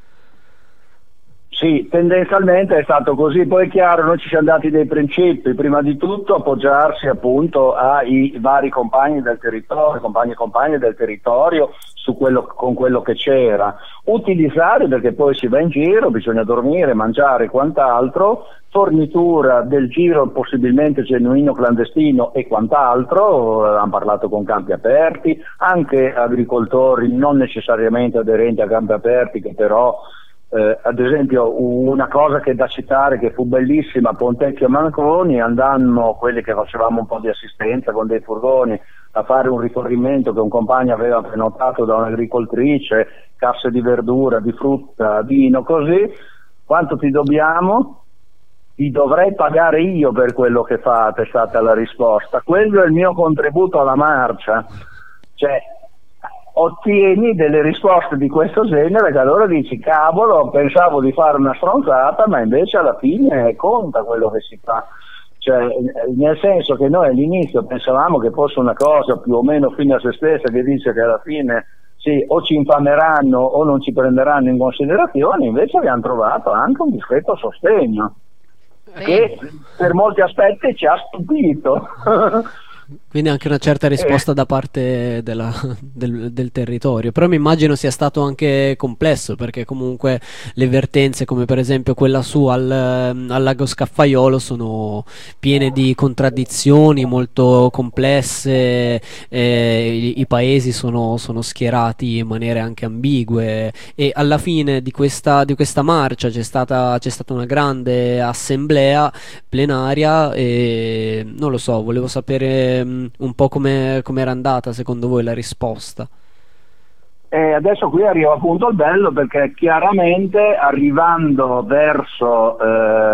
Sì, tendenzialmente è stato così, poi è chiaro, noi ci siamo dati dei principi, prima di tutto appoggiarsi appunto ai vari compagni del territorio, compagni e compagne del territorio con quello che c'era, utilizzare, perché poi si va in giro, bisogna dormire, mangiare e quant'altro, fornitura del giro possibilmente genuino, clandestino e quant'altro, hanno parlato con campi aperti, anche agricoltori non necessariamente aderenti a campi aperti che però ad esempio una cosa che è da citare che fu bellissima a Pontecchio Manconi, andammo quelli che facevamo un po' di assistenza con dei furgoni a fare un rifornimento che un compagno aveva prenotato da un'agricoltrice, casse di verdura, di frutta, vino, così. Quanto ti dobbiamo? Ti dovrei pagare io per quello che fate, è stata la risposta. Quello è il mio contributo alla marcia. Cioè, ottieni delle risposte di questo genere che allora dici cavolo, pensavo di fare una stronzata ma invece alla fine conta quello che si fa, cioè nel senso che noi all'inizio pensavamo che fosse una cosa più o meno fine a se stessa, che dice che alla fine sì, o ci infameranno o non ci prenderanno in considerazione, invece abbiamo trovato anche un discreto sostegno che per molti aspetti ci ha stupito. Quindi anche una certa risposta da parte del territorio, però mi immagino sia stato anche complesso, perché comunque le vertenze come per esempio quella su al lago Scaffaiolo sono piene di contraddizioni molto complesse, i paesi sono schierati in maniere anche ambigue e alla fine di questa marcia c'è stata una grande assemblea plenaria e non lo so, volevo sapere un po' come era andata secondo voi la risposta. Adesso qui arriva appunto il bello, perché chiaramente arrivando verso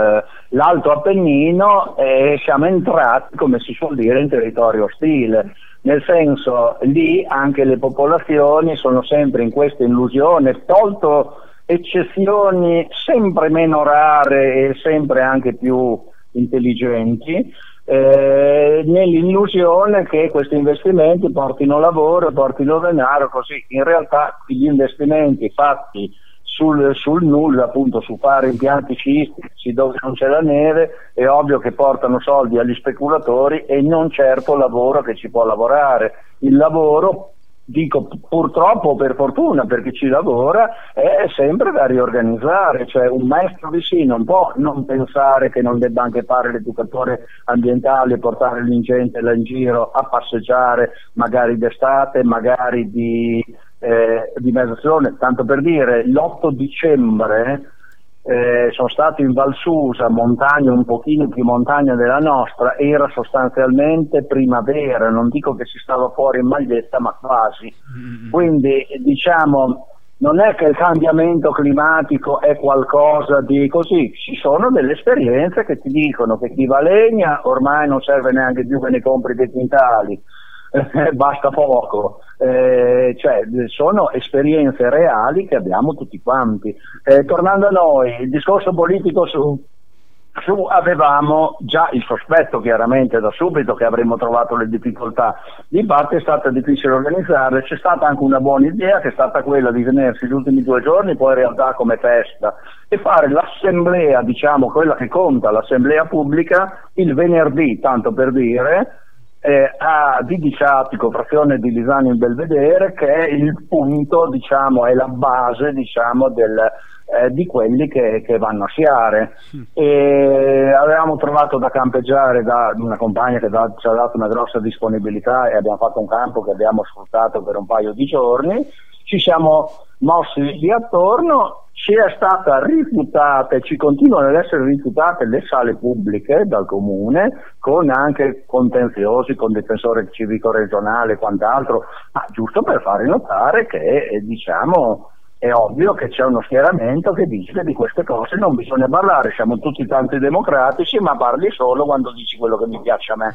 l'Alto Appennino siamo entrati, come si suol dire, in territorio ostile. nel senso, lì anche le popolazioni sono sempre in questa illusione, tolto eccezioni sempre meno rare e sempre anche più intelligenti, nell'illusione che questi investimenti portino lavoro, portino denaro, così. In realtà gli investimenti fatti sul nulla, appunto, su fare impianti sciistici dove non c'è la neve, è ovvio che portano soldi agli speculatori e non certo lavoro che ci può lavorare. Il lavoro, dico purtroppo o per fortuna, perché ci lavora, è sempre da riorganizzare, cioè un maestro di sci non può non pensare che non debba anche fare l'educatore ambientale, portare l'incente là in giro a passeggiare, magari d'estate, magari di mezzagiorno. Tanto per dire, l'8 dicembre sono stato in Val Susa, montagna un pochino più montagna della nostra, era sostanzialmente primavera, non dico che si stava fuori in maglietta, ma quasi. Quindi diciamo, non è che il cambiamento climatico è qualcosa di così, ci sono delle esperienze che ti dicono che chi va a legna ormai non serve neanche più che ne compri dei quintali, basta poco, cioè sono esperienze reali che abbiamo tutti quanti. Tornando a noi, il discorso politico su avevamo già il sospetto chiaramente da subito che avremmo trovato le difficoltà, di parte è stata difficile organizzare, c'è stata anche una buona idea che è stata quella di tenersi gli ultimi 2 giorni poi in realtà come festa e fare l'assemblea, diciamo quella che conta, l'assemblea pubblica il venerdì, tanto per dire, a Didiciatico, frazione di Lisano in Belvedere, che è il punto, diciamo, è la base, diciamo, di quelli che vanno a sciare. E avevamo trovato da campeggiare da una compagna che ci ha dato una grossa disponibilità e abbiamo fatto un campo che abbiamo sfruttato per un paio di giorni. Ci siamo mossi lì attorno, ci è stata rifiutata e ci continuano ad essere rifiutate le sale pubbliche dal comune, con anche contenziosi con difensore civico regionale e quant'altro, ma giusto per fare notare che diciamo è ovvio che c'è uno schieramento che dice che di queste cose non bisogna parlare, siamo tutti tanti democratici, ma parli solo quando dici quello che mi piace a me.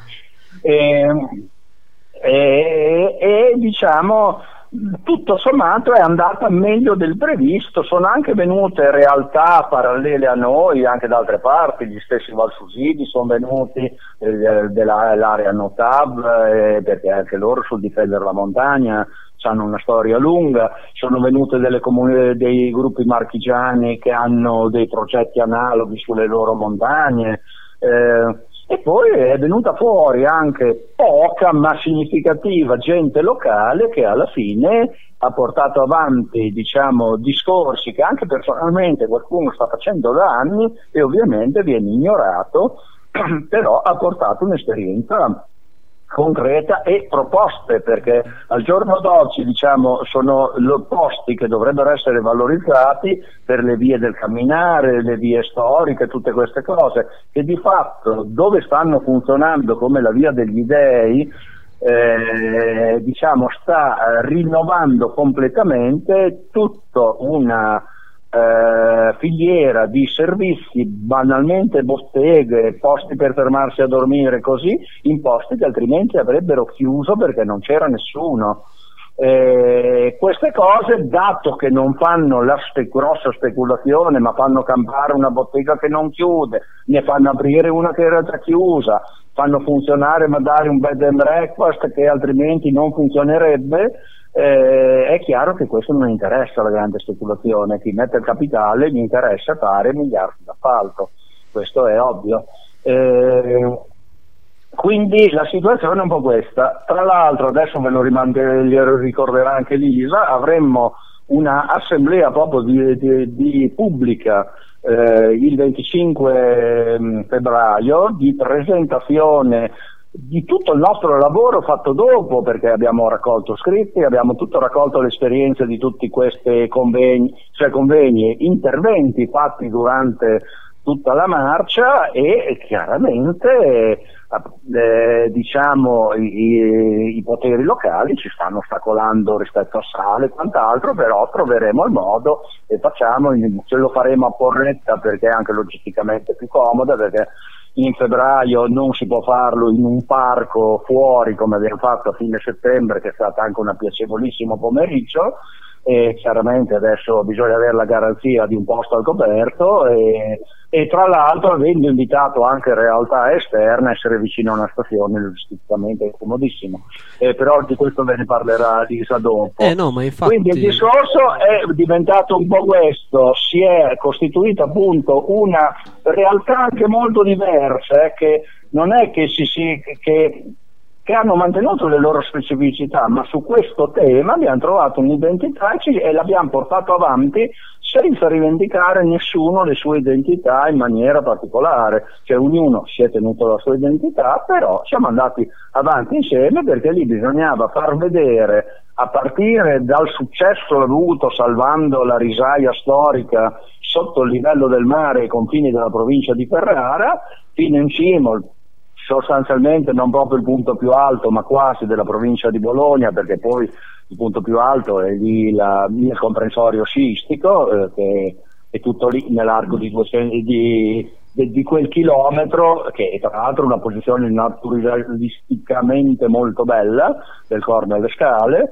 E diciamo tutto sommato è andata meglio del previsto, sono anche venute realtà parallele a noi anche da altre parti, gli stessi valsusidi sono venuti dell'area Notab, perché anche loro sul difendere la montagna hanno una storia lunga, sono venute dei gruppi marchigiani che hanno dei progetti analoghi sulle loro montagne, e poi è venuta fuori anche poca ma significativa gente locale che alla fine ha portato avanti, diciamo, discorsi che anche personalmente qualcuno sta facendo da anni e ovviamente viene ignorato, però ha portato un'esperienza concreta e proposte, perché al giorno d'oggi, diciamo, sono posti che dovrebbero essere valorizzati per le vie del camminare, le vie storiche, tutte queste cose che di fatto dove stanno funzionando come la via degli dei, diciamo, sta rinnovando completamente tutta una filiera di servizi, banalmente botteghe, posti per fermarsi a dormire, così, in posti che altrimenti avrebbero chiuso perché non c'era nessuno. Queste cose, dato che non fanno la grossa speculazione, ma fanno campare una bottega che non chiude, ne fanno aprire una che era già chiusa, fanno funzionare magari un bed and breakfast che altrimenti non funzionerebbe, è chiaro che questo non interessa la grande speculazione, chi mette il capitale gli interessa fare miliardi d'appalto, questo è ovvio. Quindi la situazione è un po' questa. Tra l'altro adesso glielo ricorderà anche Lisa, avremmo una assemblea proprio di pubblica il 25 febbraio di presentazione di tutto il nostro lavoro fatto dopo, perché abbiamo raccolto scritti, abbiamo tutto raccolto l'esperienza di tutti questi convegni, interventi fatti durante tutta la marcia e chiaramente diciamo i poteri locali ci stanno ostacolando rispetto a sale e quant'altro, però troveremo il modo e ce lo faremo a Porretta perché è anche logisticamente più comoda, perché in febbraio non si può farlo in un parco fuori come abbiamo fatto a fine settembre, che è stato anche un piacevolissimo pomeriggio, e chiaramente adesso bisogna avere la garanzia di un posto al coperto e tra l'altro, avendo invitato anche realtà esterne, essere vicino a una stazione logisticamente è comodissimo, però di questo ve ne parlerà Lisa dopo. No, ma infatti... Quindi il discorso è diventato un po' questo, si è costituita appunto una realtà anche molto diversa, che non è che che hanno mantenuto le loro specificità, ma su questo tema abbiamo trovato un'identità e l'abbiamo portato avanti senza rivendicare nessuno le sue identità in maniera particolare, cioè ognuno si è tenuto la sua identità, però siamo andati avanti insieme perché lì bisognava far vedere, a partire dal successo avuto salvando la risaia storica sotto il livello del mare ai confini della provincia di Ferrara, fino in cima, sostanzialmente non proprio il punto più alto ma quasi della provincia di Bologna, perché poi il punto più alto è lì il comprensorio sciistico, che è tutto lì nell'arco di 200 di quel chilometro, che è tra l'altro una posizione naturalisticamente molto bella del Corno alle Scale,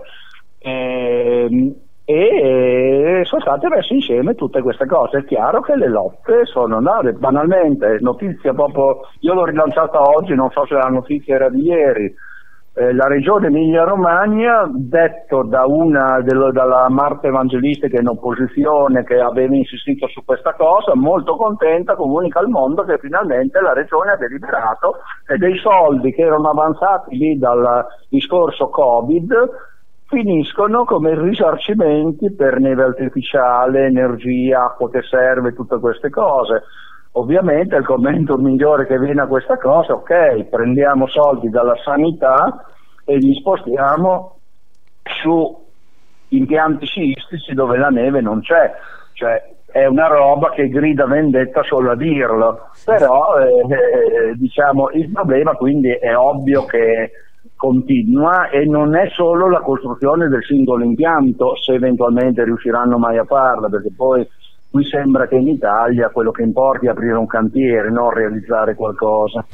e sono state messe insieme tutte queste cose. È chiaro che le lotte sono andate, banalmente, notizia proprio, io l'ho rilanciata oggi, non so se la notizia era di ieri, la regione Emilia-Romagna, detto dalla Marta Evangelista, che è in opposizione, che aveva insistito su questa cosa, molto contenta, comunica al mondo che finalmente la regione ha deliberato che dei soldi che erano avanzati lì dal discorso Covid finiscono come risarcimenti per neve artificiale, energia, acqua che serve, tutte queste cose. Ovviamente il commento migliore che viene a questa cosa, ok, prendiamo soldi dalla sanità e li spostiamo su impianti sciistici dove la neve non c'è, cioè è una roba che grida vendetta solo a dirlo, però diciamo il problema quindi è ovvio che continua, e non è solo la costruzione del singolo impianto, se eventualmente riusciranno mai a farla, perché poi qui sembra che in Italia quello che importa è aprire un cantiere, non realizzare qualcosa.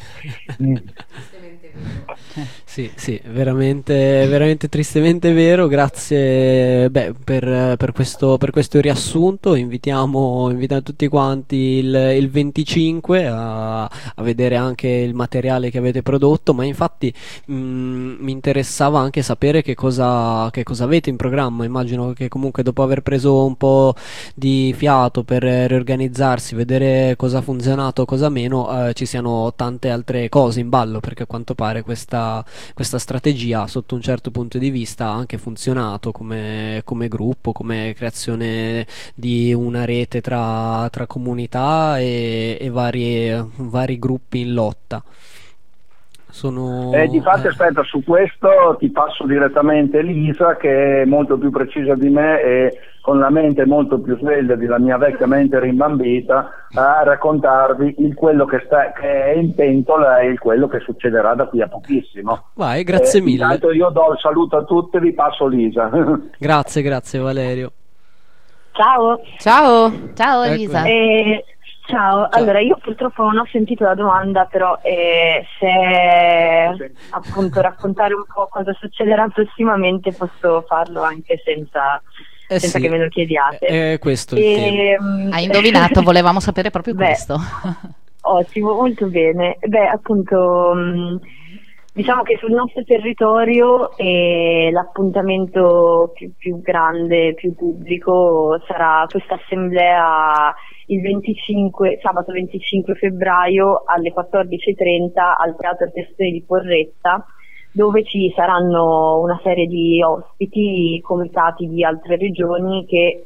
Sì, veramente tristemente vero. Grazie per questo riassunto. Invitiamo tutti quanti il 25 a vedere anche il materiale che avete prodotto, ma infatti mi interessava anche sapere che cosa avete in programma. Immagino che comunque dopo aver preso un po' di fiato per riorganizzarsi, vedere cosa ha funzionato, cosa meno, ci siano tante altre cose in ballo, perché a quanto pare questa strategia sotto un certo punto di vista ha anche funzionato come gruppo, come creazione di una rete tra comunità e vari gruppi in lotta. Difatti aspetta, su questo ti passo direttamente Lisa, che è molto più precisa di me e con la mente molto più sveglia della mia vecchia mente rimbambita, a raccontarvi quello che è in pentola e quello che succederà da qui a pochissimo. Vai, grazie mille. Intanto io do il saluto a tutti e vi passo Lisa. Grazie Valerio. Ciao Elisa. Ciao, allora io purtroppo non ho sentito la domanda, però se appunto raccontare un po' cosa succederà prossimamente posso farlo anche senza sì, che me lo chiediate. Questo il tema. Hai indovinato, volevamo sapere proprio questo. Ottimo, molto bene. Appunto, diciamo che sul nostro territorio l'appuntamento più grande, più pubblico sarà questa assemblea sabato 25 febbraio alle 14:30 al Teatro Testoni di Porretta, dove ci saranno una serie di ospiti comitati di altre regioni che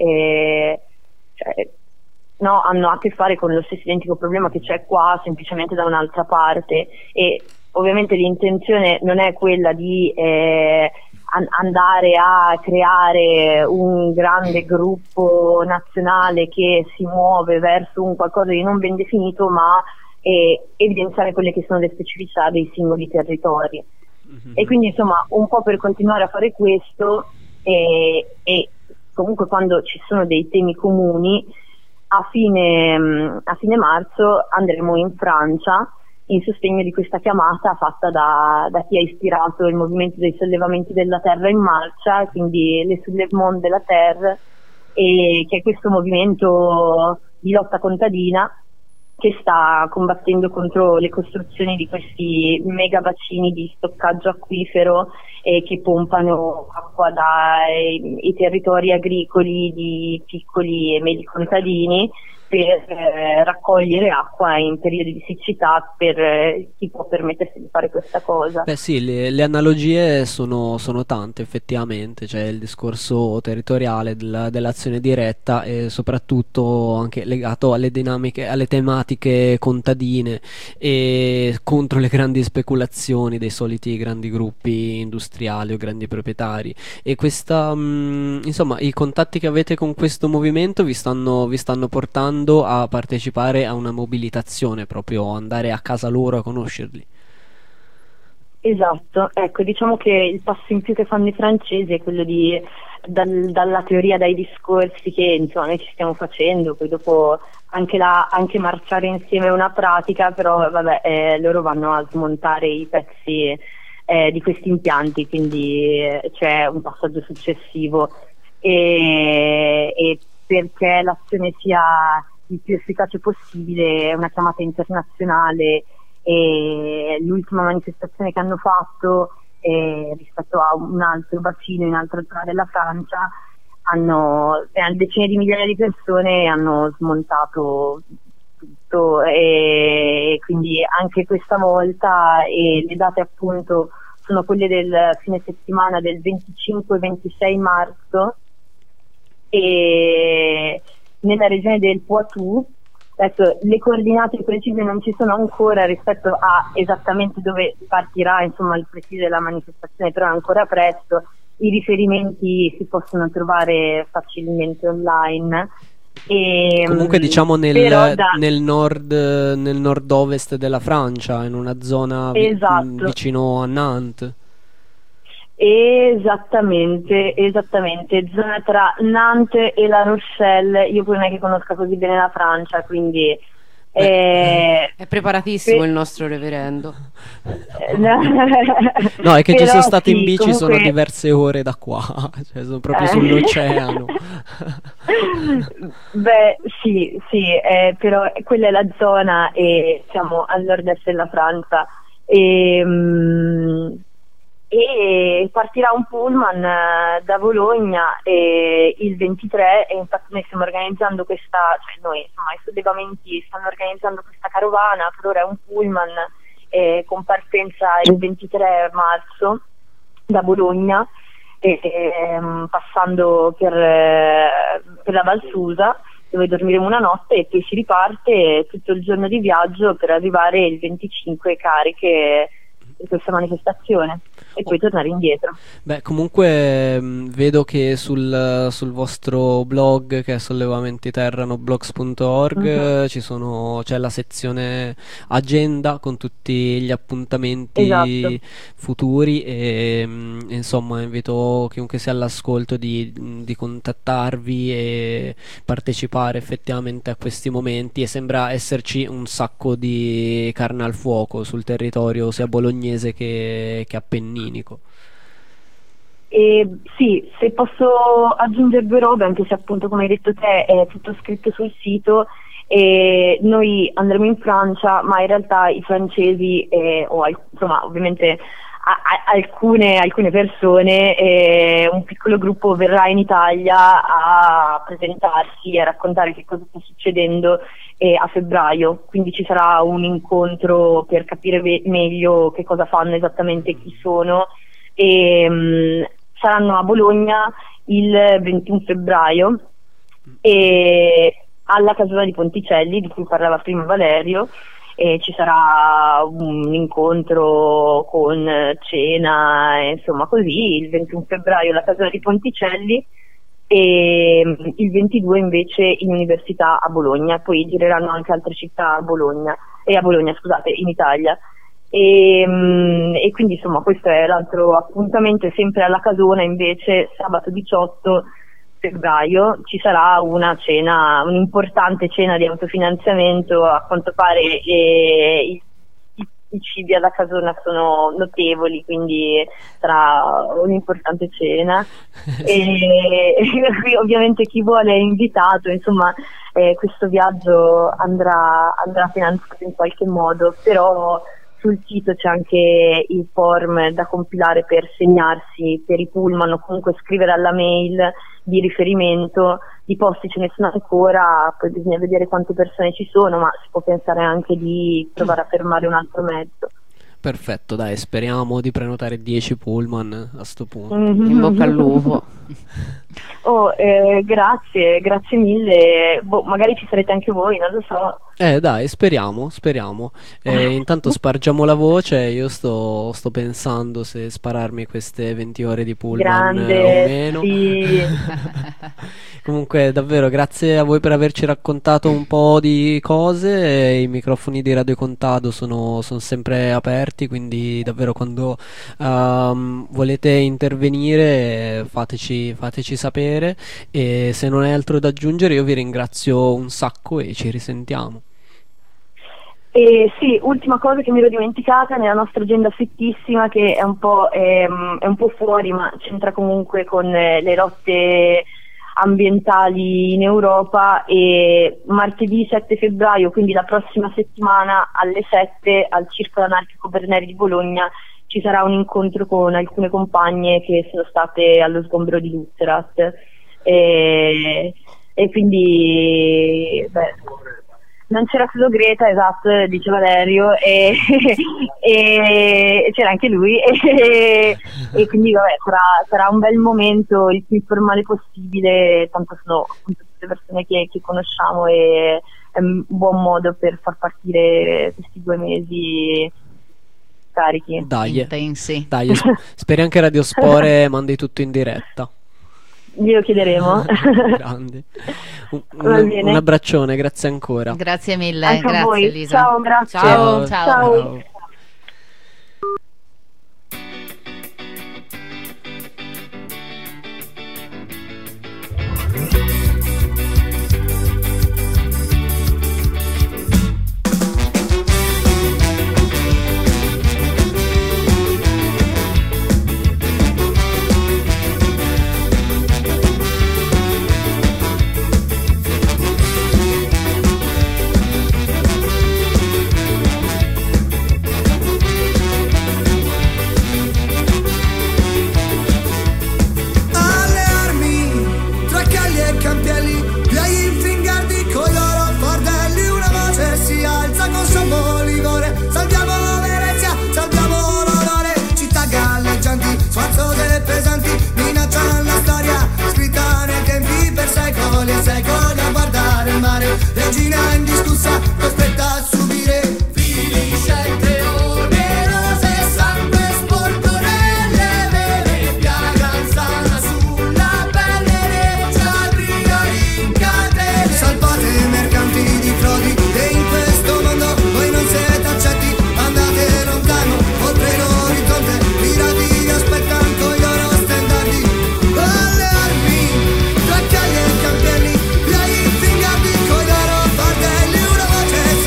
hanno a che fare con lo stesso identico problema che c'è qua, semplicemente da un'altra parte. E ovviamente l'intenzione non è quella di andare a creare un grande gruppo nazionale che si muove verso un qualcosa di non ben definito, ma evidenziare quelle che sono le specificità dei singoli territori. E quindi insomma un po' per continuare a fare questo e comunque quando ci sono dei temi comuni a fine marzo andremo in Francia in sostegno di questa chiamata fatta da chi ha ispirato il movimento dei sollevamenti della terra in marcia, quindi le Soulèvements de la Terre, e che è questo movimento di lotta contadina che sta combattendo contro le costruzioni di questi mega bacini di stoccaggio acquifero che pompano acqua dai territori agricoli di piccoli e medi contadini per raccogliere acqua in periodi di siccità per chi può permettersi di fare questa cosa. Beh sì, le analogie sono tante effettivamente, c'è il discorso territoriale dell'azione diretta e soprattutto anche legato alle dinamiche, alle tematiche contadine e contro le grandi speculazioni dei soliti grandi gruppi industriali o grandi proprietari. E questa, insomma, i contatti che avete con questo movimento vi stanno portando a partecipare a una mobilitazione, proprio andare a casa loro a conoscerli. Esatto, ecco, diciamo che il passo in più che fanno i francesi è quello di dalla teoria, dai discorsi che insomma noi ci stiamo facendo, poi dopo anche marciare insieme è una pratica, però vabbè, loro vanno a smontare i pezzi di questi impianti, quindi c'è un passaggio successivo e perché l'azione sia il più efficace possibile è una chiamata internazionale, e l'ultima manifestazione che hanno fatto rispetto a un altro bacino in un'altra zona della Francia hanno decine di migliaia di persone hanno smontato tutto, e quindi anche questa volta le date appunto sono quelle del fine settimana del 25-26 marzo e nella regione del Poitou. Adesso le coordinate precise non ci sono ancora rispetto a esattamente dove partirà insomma il presidio della manifestazione, però è ancora presto, i riferimenti si possono trovare facilmente online. E, comunque diciamo nel nord-ovest della Francia, in una zona esatto. vicino a Nantes. Esattamente, zona tra Nantes e La Rochelle. Io poi non è che conosca così bene la Francia, quindi è preparatissimo il nostro reverendo. No, è che ci sono state in bici, comunque sono diverse ore da qua, cioè sono proprio sull'oceano. Beh sì, però quella è la zona e siamo al nord-est della Francia e partirà un pullman da Bologna il 23 e infatti noi stiamo organizzando noi insomma i sollevamenti stanno organizzando questa carovana, per ora è un pullman con partenza il 23 marzo da Bologna passando per la Val Susa, dove dormiremo una notte e poi si riparte tutto il giorno di viaggio per arrivare il 25 cariche di questa manifestazione e poi tornare indietro. Beh, comunque vedo che sul vostro blog, che è sollevamentiterranoblogs.org, c'è la sezione agenda con tutti gli appuntamenti futuri e insomma invito chiunque sia all'ascolto di contattarvi e partecipare effettivamente a questi momenti, e sembra esserci un sacco di carne al fuoco sul territorio sia bolognese che appenninico. Sì, se posso aggiungere due robe, anche se appunto come hai detto te è tutto scritto sul sito, noi andremo in Francia, ma in realtà i francesi insomma ovviamente alcune persone, un piccolo gruppo verrà in Italia a presentarsi e a raccontare che cosa sta succedendo a febbraio, quindi ci sarà un incontro per capire meglio che cosa fanno esattamente, chi sono, e saranno a Bologna il 21 febbraio e alla casona di Ponticelli di cui parlava prima Valerio, e ci sarà un incontro con cena, insomma così, il 21 febbraio alla casona di Ponticelli e il 22 invece in università a Bologna, poi gireranno anche altre città a Bologna, in Italia. E quindi insomma questo è l'altro appuntamento, e sempre alla casona invece sabato 18 febbraio ci sarà un'importante cena di autofinanziamento, a quanto pare il i cibi alla casona sono notevoli, quindi sarà un'importante cena. E ovviamente chi vuole è invitato, insomma, questo viaggio andrà finanziato in qualche modo, però sul sito c'è anche il form da compilare per segnarsi per i pullman o comunque scrivere alla mail di riferimento. Di posti ce ne sono ancora, poi bisogna vedere quante persone ci sono, ma si può pensare anche di provare a fermare un altro mezzo. Perfetto, dai, speriamo di prenotare 10 pullman a sto punto. In bocca al lupo. Grazie mille. Magari ci sarete anche voi, non lo so. Dai, speriamo. Intanto spargiamo la voce. Io sto pensando se spararmi queste 20 ore di pullman o meno. Sì. Comunque davvero grazie a voi per averci raccontato un po' di cose. I microfoni di Radio Contado sono sempre aperti, quindi davvero quando volete intervenire fateci sapere, e se non hai altro da aggiungere io vi ringrazio un sacco e ci risentiamo. Sì, ultima cosa che mi ero dimenticata, nella nostra agenda fittissima, che è un po' fuori, ma c'entra comunque con le lotte ambientali in Europa, e martedì 7 febbraio, quindi la prossima settimana alle 7 al Circolo Anarchico Berneri di Bologna ci sarà un incontro con alcune compagne che sono state allo sgombero di Lutzerat, e quindi non c'era solo Greta, esatto, dice Valerio, e c'era anche lui, e quindi sarà un bel momento, il più informale possibile, tanto sono appunto tutte persone che conosciamo, e è un buon modo per far partire questi 2 mesi carichi. Intensi. Dai, speri anche Radiospore mandi tutto in diretta. Glielo chiederemo. Grandi. Un abbraccione, grazie ancora. Grazie mille, anche grazie a voi. Elisa. Ciao, grazie. Ciao. Secoli a guardare il mare, regina indiscussa, costretta a subire fili, scelte onerose, sangue sporco nelle vene, piaga sana sulla pelle, leggiadria in catene. Salvate mercanti di frodi, e in questo mondo voi non siete accetti, andate lontano, oltre l'orizzonte, pirati vi aspettano con i loro stendardi. Alle armi, tra cagli e campielli, lei fingardi coi loro fardelli, una voce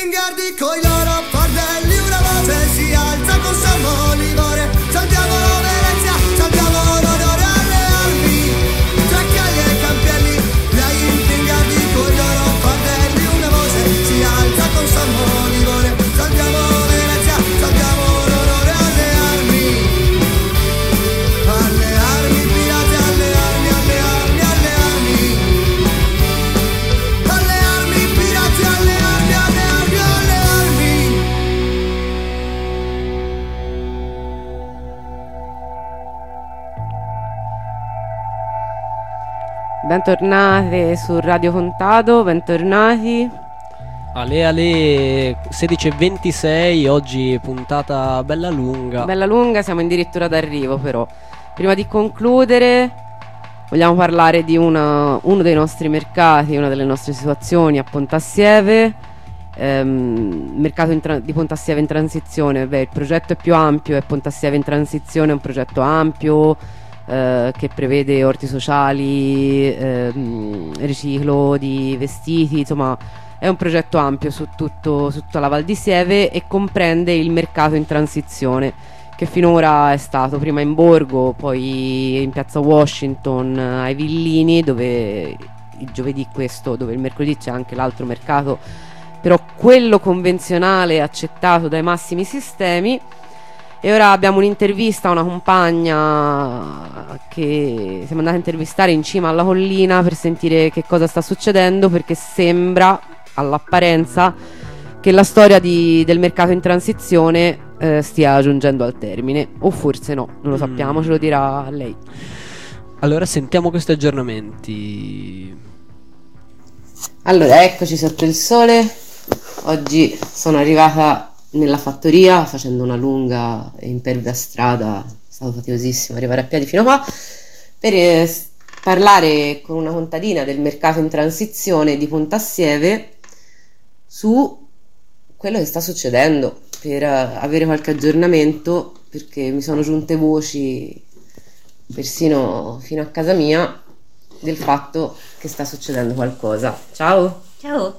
impingardi coi loro fardelli, una voce si alza con Sammo Livore, salviamo Venezia, salviamo l'onore alle armi, tra Cagli e Campielli, lei impingardi coi loro fardelli, una voce si alza con Sammo Livore, salviamo Venezia, salviamo l'onore alle armi, pirati, alle armi, alle armi, alle armi, alle armi, pirati, alle armi, alle armi, alle armi. Bentornate su Radio Contado, bentornati. Ale 16:26, oggi puntata bella lunga. Bella lunga, siamo addirittura d'arrivo però. Prima di concludere vogliamo parlare di uno dei nostri mercati, una delle nostre situazioni a Pontassieve, mercato di Pontassieve in transizione. Il progetto è più ampio, è Pontassieve in transizione, è un progetto ampio che prevede orti sociali, riciclo di vestiti, insomma è un progetto ampio su tutta la Val di Sieve e comprende il mercato in transizione, che finora è stato prima in borgo, poi in piazza Washington ai Villini, dove il giovedì dove il mercoledì c'è anche l'altro mercato, però quello convenzionale accettato dai massimi sistemi. E ora abbiamo un'intervista a una compagna che siamo andati a intervistare in cima alla collina per sentire che cosa sta succedendo, perché sembra all'apparenza che la storia del mercato in transizione stia giungendo al termine, o forse no, non lo sappiamo, ce lo dirà lei. Allora sentiamo questi aggiornamenti. Allora, eccoci sotto il sole. Oggi sono arrivata nella fattoria facendo una lunga e impervia strada, è stato faticosissimo arrivare a piedi fino qua per parlare con una contadina del mercato in transizione di Pontassieve su quello che sta succedendo, per avere qualche aggiornamento, perché mi sono giunte voci persino fino a casa mia del fatto che sta succedendo qualcosa. Ciao. Ciao.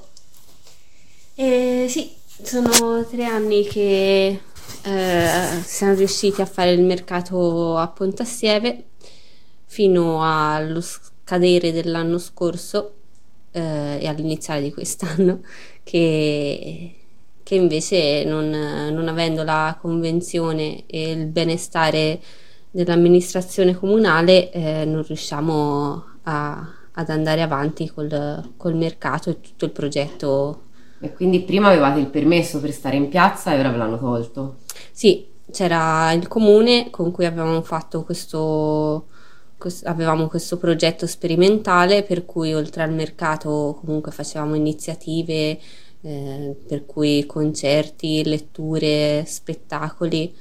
Sì, sono 3 anni che siamo riusciti a fare il mercato a Pontassieve fino allo scadere dell'anno scorso e all'iniziare di quest'anno, che invece non avendo la convenzione e il benestare dell'amministrazione comunale non riusciamo ad andare avanti col mercato e tutto il progetto. E quindi prima avevate il permesso per stare in piazza e ora ve l'hanno tolto? Sì, c'era il comune con cui avevamo fatto avevamo questo progetto sperimentale, per cui oltre al mercato comunque facevamo iniziative, per cui concerti, letture, spettacoli,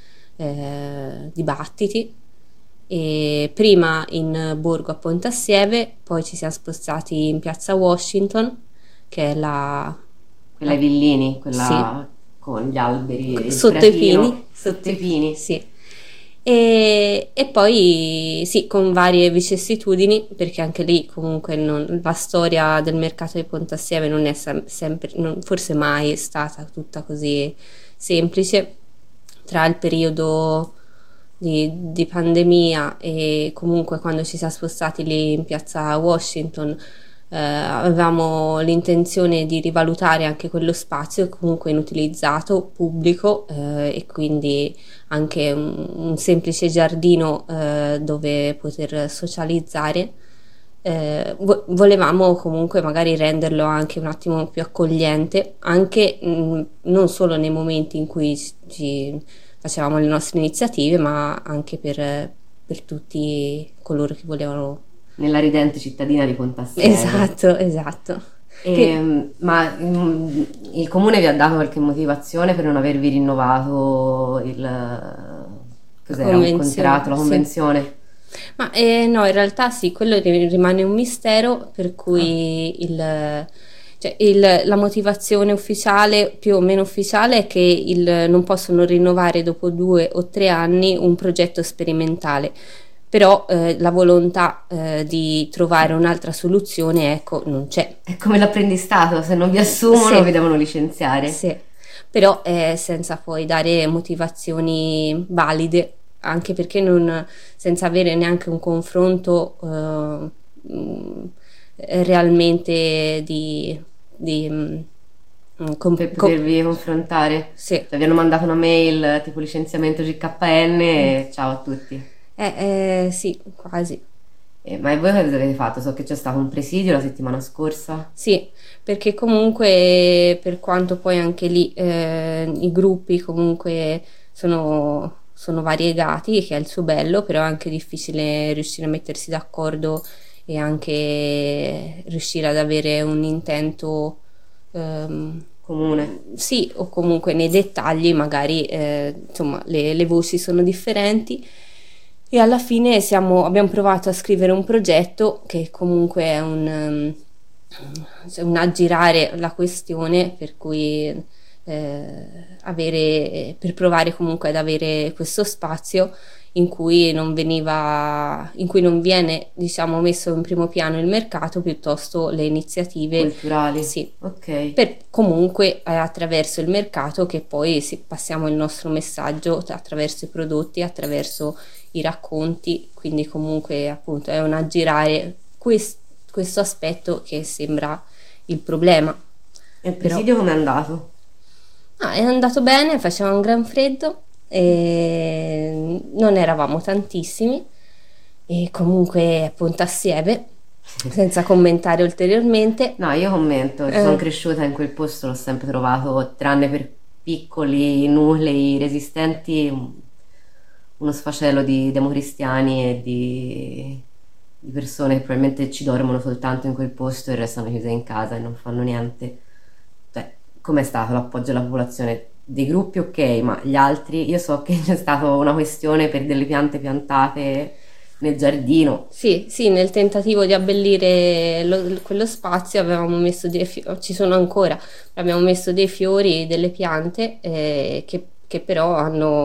dibattiti. E prima in borgo a Pontassieve, poi ci siamo spostati in piazza Washington, che è quella ai Villini, quella sì, con gli alberi sotto i pini, sì. E poi sì, con varie vicissitudini, perché anche lì comunque la storia del mercato di Pontassieve non è sempre, forse mai è stata tutta così semplice. Tra il periodo di pandemia e comunque quando ci siamo spostati lì in piazza Washington, avevamo l'intenzione di rivalutare anche quello spazio comunque inutilizzato, pubblico, e quindi anche un semplice giardino dove poter socializzare. Volevamo comunque magari renderlo anche un attimo più accogliente, anche non solo nei momenti in cui facevamo le nostre iniziative, ma anche per tutti coloro che volevano. Nella ridente cittadina di Pontassieve. Esatto. Ma il comune vi ha dato qualche motivazione per non avervi rinnovato un contratto, la convenzione? Sì. Ma no, in realtà sì, quello rimane un mistero, per cui la motivazione ufficiale, più o meno ufficiale, è che non possono rinnovare dopo 2 o 3 anni un progetto sperimentale. però la volontà di trovare un'altra soluzione, ecco, non c'è. È come l'apprendistato, se non vi assumono Sì. vi devono licenziare. Sì, però senza poi dare motivazioni valide, anche perché senza avere neanche un confronto realmente per potervi confrontare. Sì. Cioè, vi hanno mandato una mail tipo licenziamento GKN e ciao a tutti. Sì, quasi. Ma e voi cosa avete fatto? So che c'è stato un presidio la settimana scorsa. Sì, perché comunque per quanto poi anche lì i gruppi comunque sono variegati, che è il suo bello, però è anche difficile riuscire a mettersi d'accordo e anche riuscire ad avere un intento comune. Sì, o comunque nei dettagli magari insomma le voci sono differenti. E alla fine abbiamo provato a scrivere un progetto che comunque è un aggirare la questione, per cui per provare comunque ad avere questo spazio in cui non viene, diciamo, messo in primo piano il mercato, piuttosto le iniziative culturali. Sì, ok. Per comunque attraverso il mercato che poi passiamo il nostro messaggio attraverso i prodotti, attraverso i racconti, quindi comunque appunto è un aggirare questo aspetto che sembra il problema. E il presidio come è andato? È andato bene, faceva un gran freddo e non eravamo tantissimi e comunque appunto assieme, senza commentare ulteriormente. No, io commento, sono cresciuta in quel posto, l'ho sempre trovato, tranne per piccoli nuclei resistenti, uno sfacelo di democristiani e di persone che probabilmente ci dormono soltanto in quel posto e restano chiuse in casa e non fanno niente. Cioè, com'è stato l'appoggio della popolazione? Dei gruppi ok, ma gli altri? Io so che c'è stata una questione per delle piante piantate nel giardino. Sì, nel tentativo di abbellire quello spazio avevamo messo ci sono ancora, abbiamo messo dei fiori, delle piante che però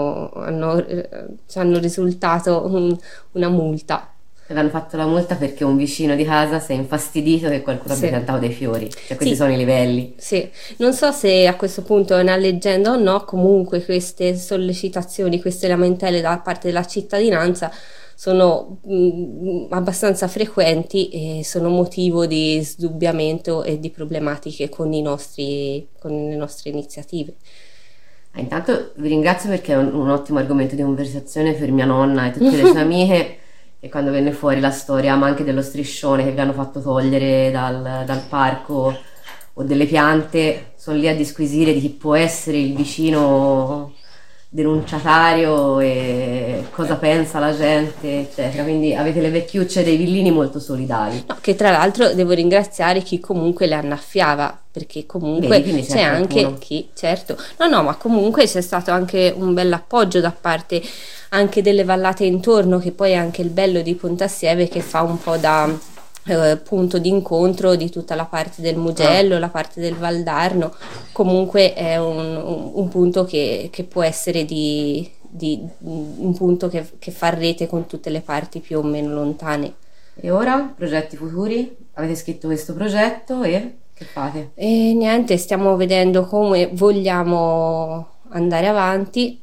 ci hanno risultato una multa. Avevano fatto la multa perché un vicino di casa si è infastidito che qualcuno abbia piantato dei fiori, cioè questi sono i livelli. Sì, non so se a questo punto è una leggenda o no, comunque queste sollecitazioni, queste lamentele da parte della cittadinanza sono abbastanza frequenti e sono motivo di sdubbiamento e di problematiche con le nostre iniziative. Intanto vi ringrazio perché è un ottimo argomento di conversazione per mia nonna e tutte le sue amiche. E quando venne fuori la storia, ma anche dello striscione che vi hanno fatto togliere dal parco o delle piante, sono lì a disquisire di chi può essere il vicino denunciatario e cosa pensa la gente, eccetera. Quindi avete le vecchiucce dei villini molto solidali. No, che tra l'altro devo ringraziare chi comunque le annaffiava, perché comunque c'è anche chi, certo, no, ma comunque c'è stato anche un bel appoggio da parte anche delle vallate intorno, che poi è anche il bello di Pontassieve, che fa un po' da punto d'incontro di tutta la parte del Mugello, la parte del Valdarno. Comunque è un punto che può essere un punto che fa rete con tutte le parti più o meno lontane. E ora, progetti futuri? Avete scritto questo progetto e che fate? E niente, stiamo vedendo come vogliamo andare avanti,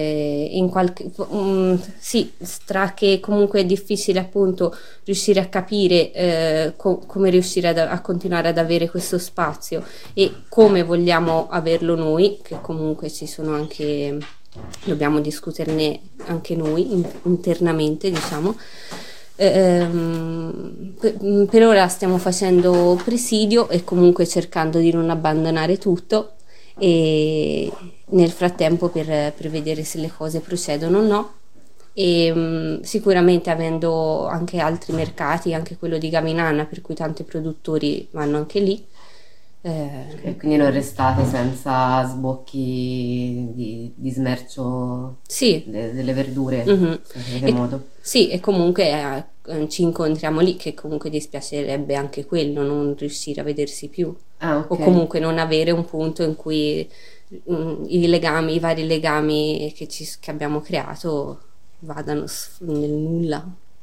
tra che comunque è difficile appunto riuscire a capire come riuscire a continuare ad avere questo spazio e come vogliamo averlo noi, che comunque ci sono anche, dobbiamo discuterne anche noi internamente, diciamo. Per ora stiamo facendo presidio e comunque cercando di non abbandonare tutto, e nel frattempo per vedere se le cose procedono o no, e sicuramente avendo anche altri mercati, anche quello di Gaminana, per cui tanti produttori vanno anche lì. E quindi non restate senza sbocchi di smercio delle verdure, in modo. Sì, e comunque ci incontriamo lì, che comunque dispiacerebbe anche quello, non riuscire a vedersi più, o comunque non avere un punto in cui i vari legami che abbiamo creato vadano nel nulla.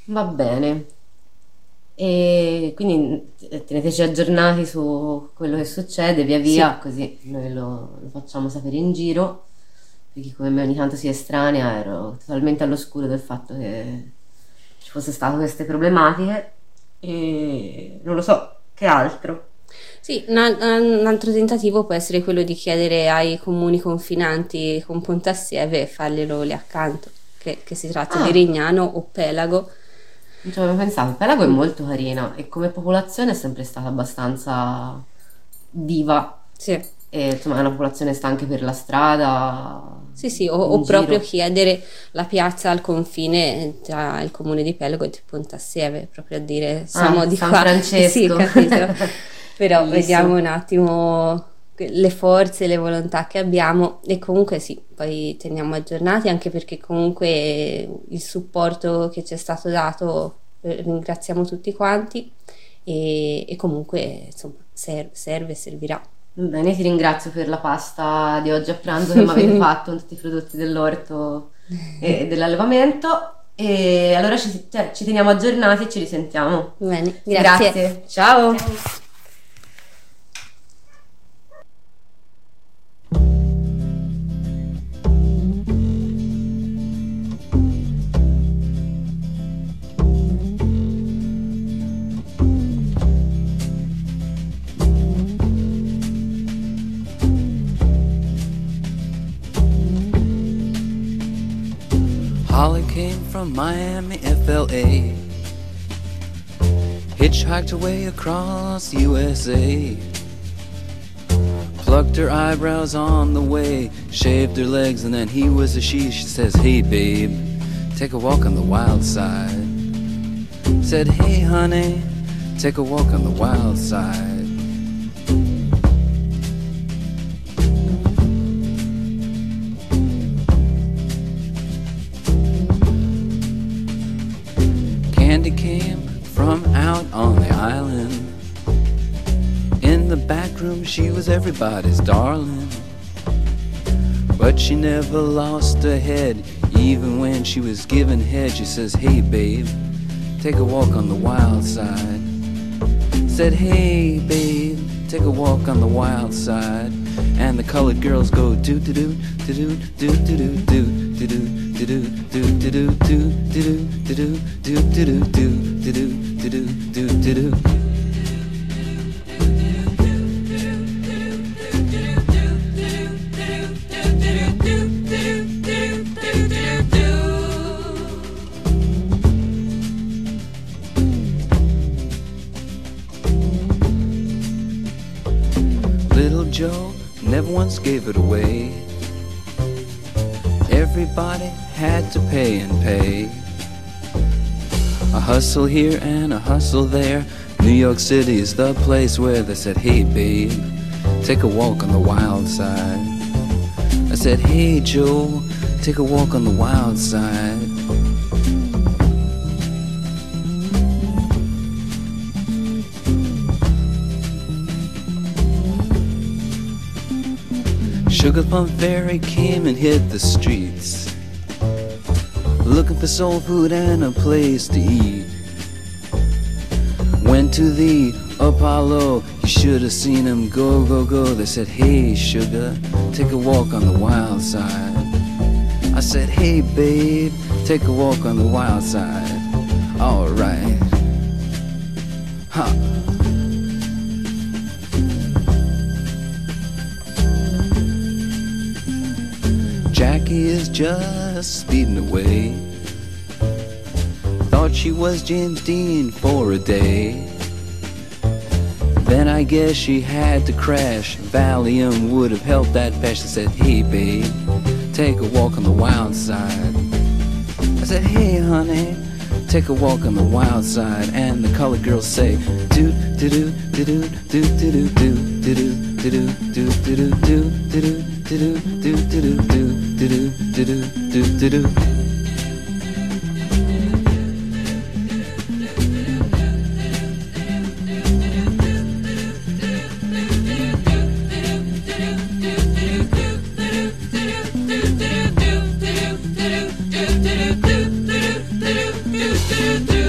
Va bene. E quindi teneteci aggiornati su quello che succede via via, così noi lo facciamo sapere in giro. Perché come me ogni tanto si estranea, ero totalmente all'oscuro del fatto che ci fosse state queste problematiche e non lo so, che altro. Sì, un altro tentativo può essere quello di chiedere ai comuni confinanti con Pontassieve e farglielo lì accanto, che si tratta di Rignano o Pelago. Non ci avevo pensato, Pelago è molto carina e come popolazione è sempre stata abbastanza viva. Sì. E insomma è una popolazione sta anche per la strada. Sì, o proprio chiedere la piazza al confine tra il comune di Pelago e di Pontassieve, proprio a dire siamo di San qua. Francesco. Sì, capito. Però Bellissimo. vediamo un attimo le forze, le volontà che abbiamo e comunque sì, poi teniamo aggiornati anche perché comunque il supporto che ci è stato dato ringraziamo tutti quanti e comunque insomma serve, servirà. Bene, ti ringrazio per la pasta di oggi a pranzo che mi avete fatto con tutti i prodotti dell'orto e dell'allevamento e allora ci teniamo aggiornati e ci risentiamo. Bene, grazie. Ciao. Holly came from Miami, FLA, hitchhiked her way across USA, plucked her eyebrows on the way, shaved her legs, and then he was a she. She says, hey babe, take a walk on the wild side. Said, hey honey, take a walk on the wild side. Candy came from out on the island. In the back room she was everybody's darling, but she never lost her head. Even when she was given head, she says, hey babe, take a walk on the wild side. Said, hey babe, take a walk on the wild side. And the colored girls go do do do do do do do do do do. Do do do do do do do do do do do do do do. Little Joe never once gave it away. Everybody had to pay and pay. A hustle here and a hustle there. New York City is the place where they said, hey babe, take a walk on the wild side. I said, hey Joe, take a walk on the wild side. Sugar Plum Fairy came and hit the streets, looking for soul food and a place to eat. Went to the Apollo, you should have seen him go, go, go. They said, hey Sugar, take a walk on the wild side. I said, hey babe, take a walk on the wild side. Alright. Huh. Jackie is just speeding away. Thought she was James Dean for a day. Then I guess she had to crash. Valium would have helped that patch. I said, hey babe, take a walk on the wild side. I said, hey honey, take a walk on the wild side. And the colored girls say, do do do do do do do do do do do do do do do do. Do do do do do do do do do do. Do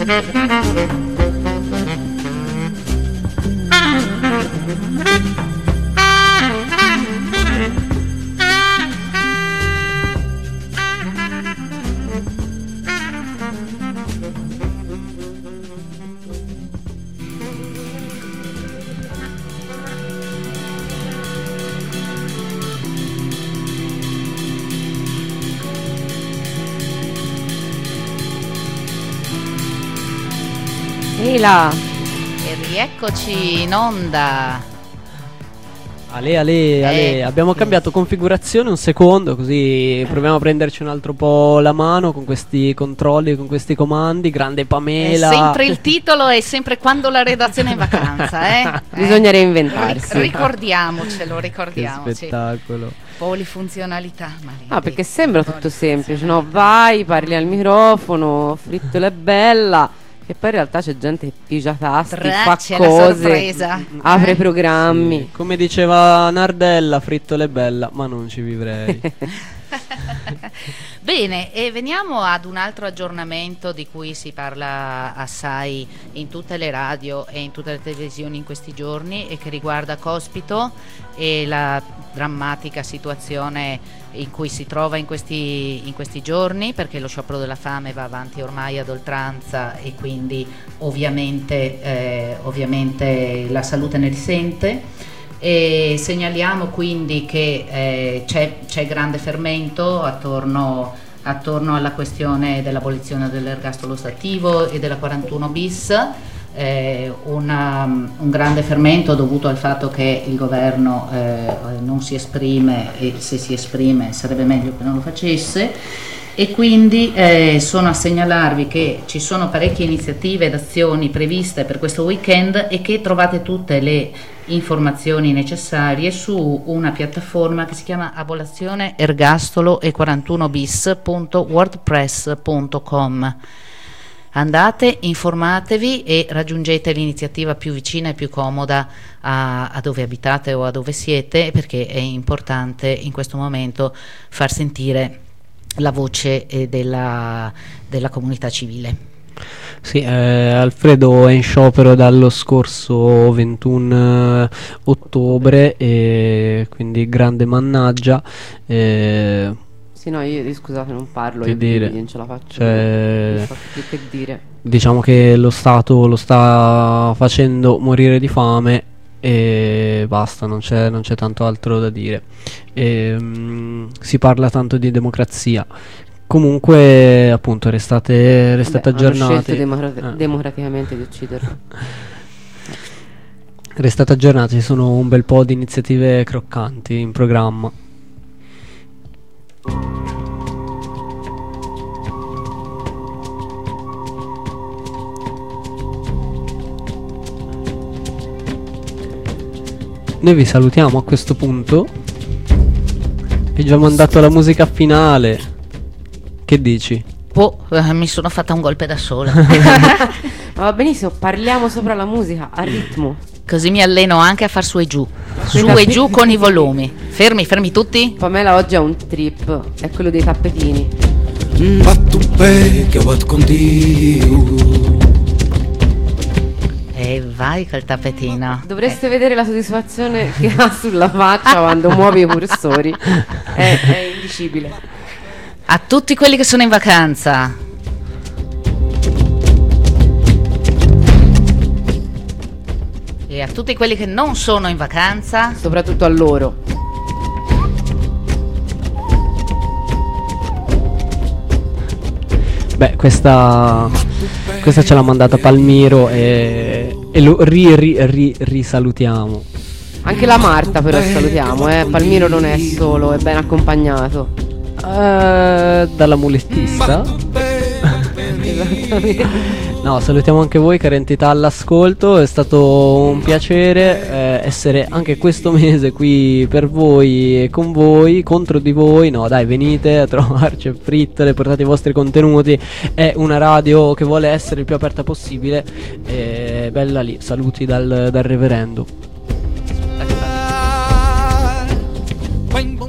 Là. E rieccoci in onda. Ale, abbiamo cambiato configurazione un secondo, così proviamo a prenderci un altro po' la mano con questi controlli, con questi comandi. Grande Pamela. È sempre il titolo, è sempre quando la redazione è in vacanza, Bisogna reinventarsi. Ricordiamocelo. Che spettacolo. Polifunzionalità. Perché sembra tutto semplice, no? Vai, parli al microfono, Frittola è bella. E poi in realtà c'è gente che pigia tasti, fa cose, apre programmi. Sì, come diceva Nardella, Frittola è bella, ma non ci vivrei. Bene, e veniamo ad un altro aggiornamento di cui si parla assai in tutte le radio e in tutte le televisioni in questi giorni, e che riguarda Cospito e la drammatica situazione in cui si trova in questi giorni, perché lo sciopero della fame va avanti ormai ad oltranza e quindi ovviamente la salute ne risente. E segnaliamo quindi che c'è grande fermento attorno alla questione dell'abolizione dell'ergastolo ostativo e della 41 bis, un grande fermento dovuto al fatto che il governo non si esprime, e se si esprime sarebbe meglio che non lo facesse. E quindi sono a segnalarvi che ci sono parecchie iniziative ed azioni previste per questo weekend e che trovate tutte le informazioni necessarie su una piattaforma che si chiama Abolizione Ergastolo e 41bis.wordpress.com. Andate, informatevi e raggiungete l'iniziativa più vicina e più comoda a dove abitate o a dove siete, perché è importante in questo momento far sentire la voce della comunità civile. Sì, Alfredo è in sciopero dallo scorso 21 ottobre, e quindi grande mannaggia. Sì, no, io scusate, non parlo, che dire, non ce la faccio. Non so che dire. Diciamo che lo Stato lo sta facendo morire di fame e basta, non c'è tanto altro da dire. Si parla tanto di democrazia. Comunque, appunto, restate aggiornati. Hanno scelto democraticamente di ucciderlo. Restate aggiornati, ci sono un bel po' di iniziative croccanti in programma. Noi vi salutiamo a questo punto. Hai già mandato la musica finale. Che dici? Mi sono fatta un golpe da sola. Va benissimo, parliamo sopra la musica a ritmo. Così mi alleno anche a far su e giù. Su e giù con i volumi. Fermi tutti. Pamela oggi ha un trip, è quello dei tappetini. Ma tu che vuoi contigo? E vai col tappetino. Dovreste vedere la soddisfazione che ha sulla faccia quando muove i cursori. È indicibile. A tutti quelli che sono in vacanza. E a tutti quelli che non sono in vacanza. Soprattutto a loro. Beh, questa ce l'ha mandata Palmiro e lo risalutiamo. Anche la Marta però salutiamo, Palmiro non è solo, è ben accompagnato. Dalla mulettista. No, salutiamo anche voi, cara entità all'ascolto. È stato un piacere essere anche questo mese qui per voi e con voi, contro di voi. No dai, venite a trovarci a Frittole, portate i vostri contenuti. È una radio che vuole essere il più aperta possibile. Bella lì, saluti dal reverendo.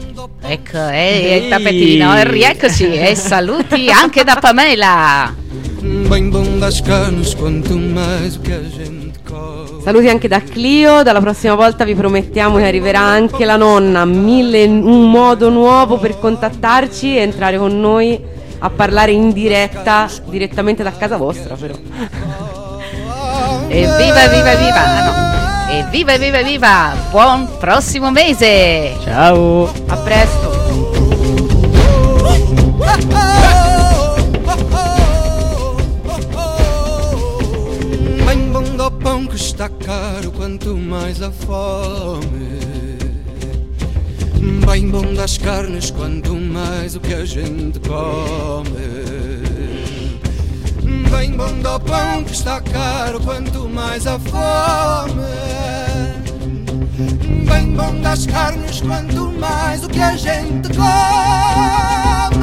Ecco, il tappetino, rieccoci, e saluti anche da Pamela. bem bom das carnes, quanto mais o que a gente come. Saluti anche da Clio, dalla prossima volta vi promettiamo che arriverà anche la nonna, 1001 modo nuovo per contattarci e entrare con noi a parlare in diretta, direttamente da casa vostra però. Evviva, evviva, evviva! No. Evviva, evviva, evviva! Buon prossimo mese! Ciao! A presto! Bem bom do pão que está caro, quanto mais a fome. Bem bom das carnes, quanto mais o que a gente come. Bem bom do pão que está caro, quanto mais a fome. Bem bom das carnes, quanto mais o que a gente come.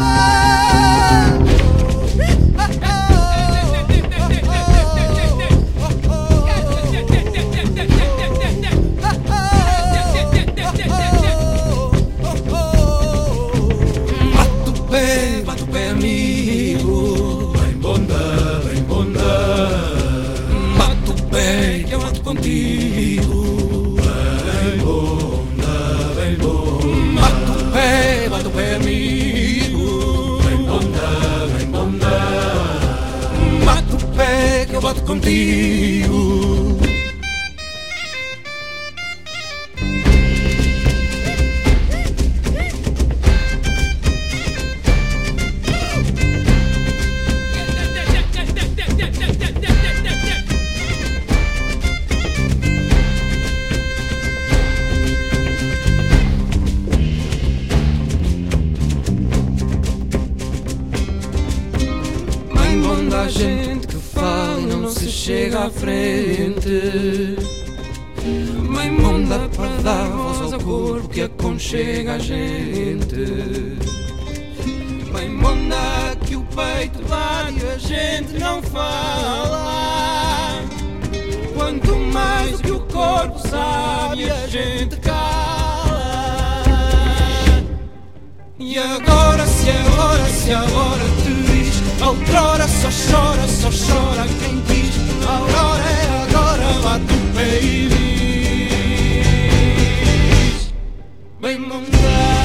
Bate o pé, amigo. Bem bonda, bem bonda. Bate o pé, que eu mato contigo. Bem bonda, bem bonda. Bate o pé, amigo. Bem bonda, bem bonda. Bate o pé, que eu bato contigo. A gente que fala e não se chega à frente. Bem monda para dar voz ao corpo que aconchega a gente. Bem monda que o peito bate e a gente não fala. Quanto mais que o corpo sabe a gente cala. E agora, se agora te diz, outrora só chora quem quis. Agora é agora, bate o pé e diz: bem mondar.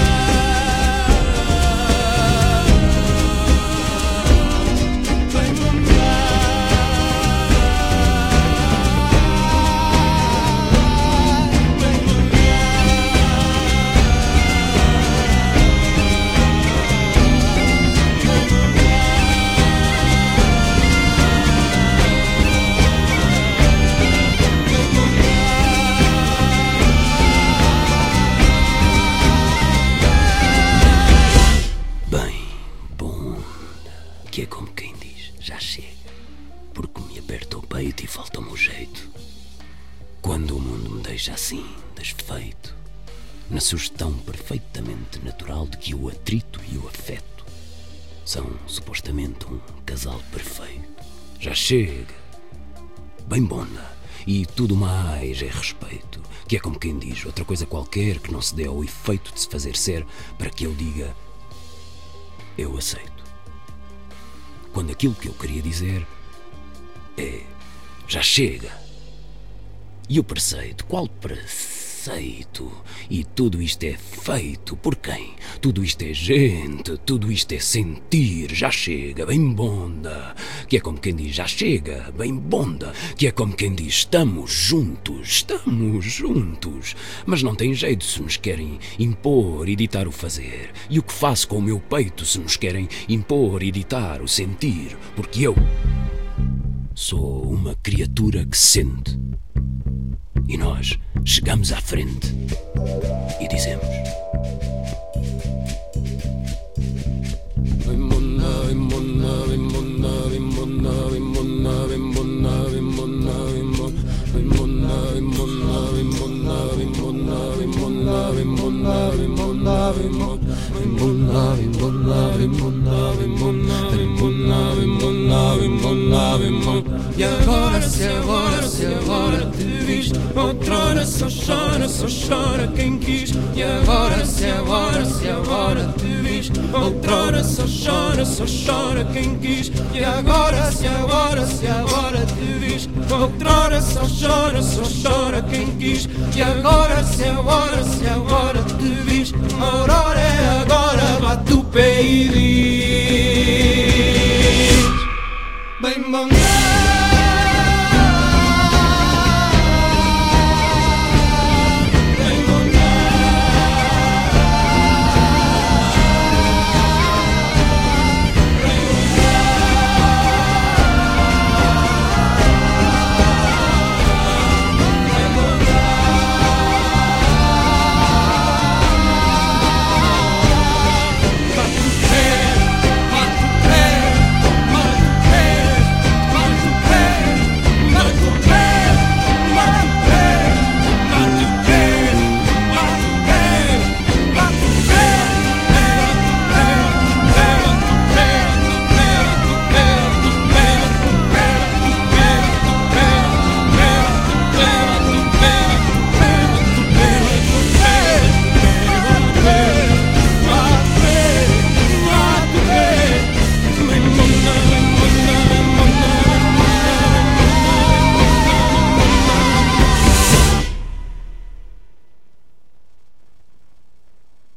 Que é como quem diz, já chega, porque me aperta o peito e falta-me o jeito. Quando o mundo me deixa assim, desfeito, na sugestão perfeitamente natural de que o atrito e o afeto são supostamente um casal perfeito. Já chega, bem bonda, e tudo mais é respeito, que é como quem diz, outra coisa qualquer que não se dê ao efeito de se fazer ser para que eu diga, eu aceito. Quando aquilo que eu queria dizer é, já chega. E o preceito, qual preceito? E tudo isto é feito por quem? Tudo isto é gente, tudo isto é sentir, já chega, bem bonda. Que é como quem diz, já chega, bem bonda. Que é como quem diz, estamos juntos. Mas não tem jeito se nos querem impor e ditar o fazer. E o que faço com o meu peito se nos querem impor e ditar o sentir? Porque eu sou uma criatura que sente. E nós chegamos à frente e dizemos: e agora, se agora te viste, outrora só chora quem quis. E agora, se agora te viste, diz. Outrora só chora quem quis. E agora, se agora te diz. Outrora só chora quem quis. E agora, se agora te diz. Aurora é agora, bate o pé e diz.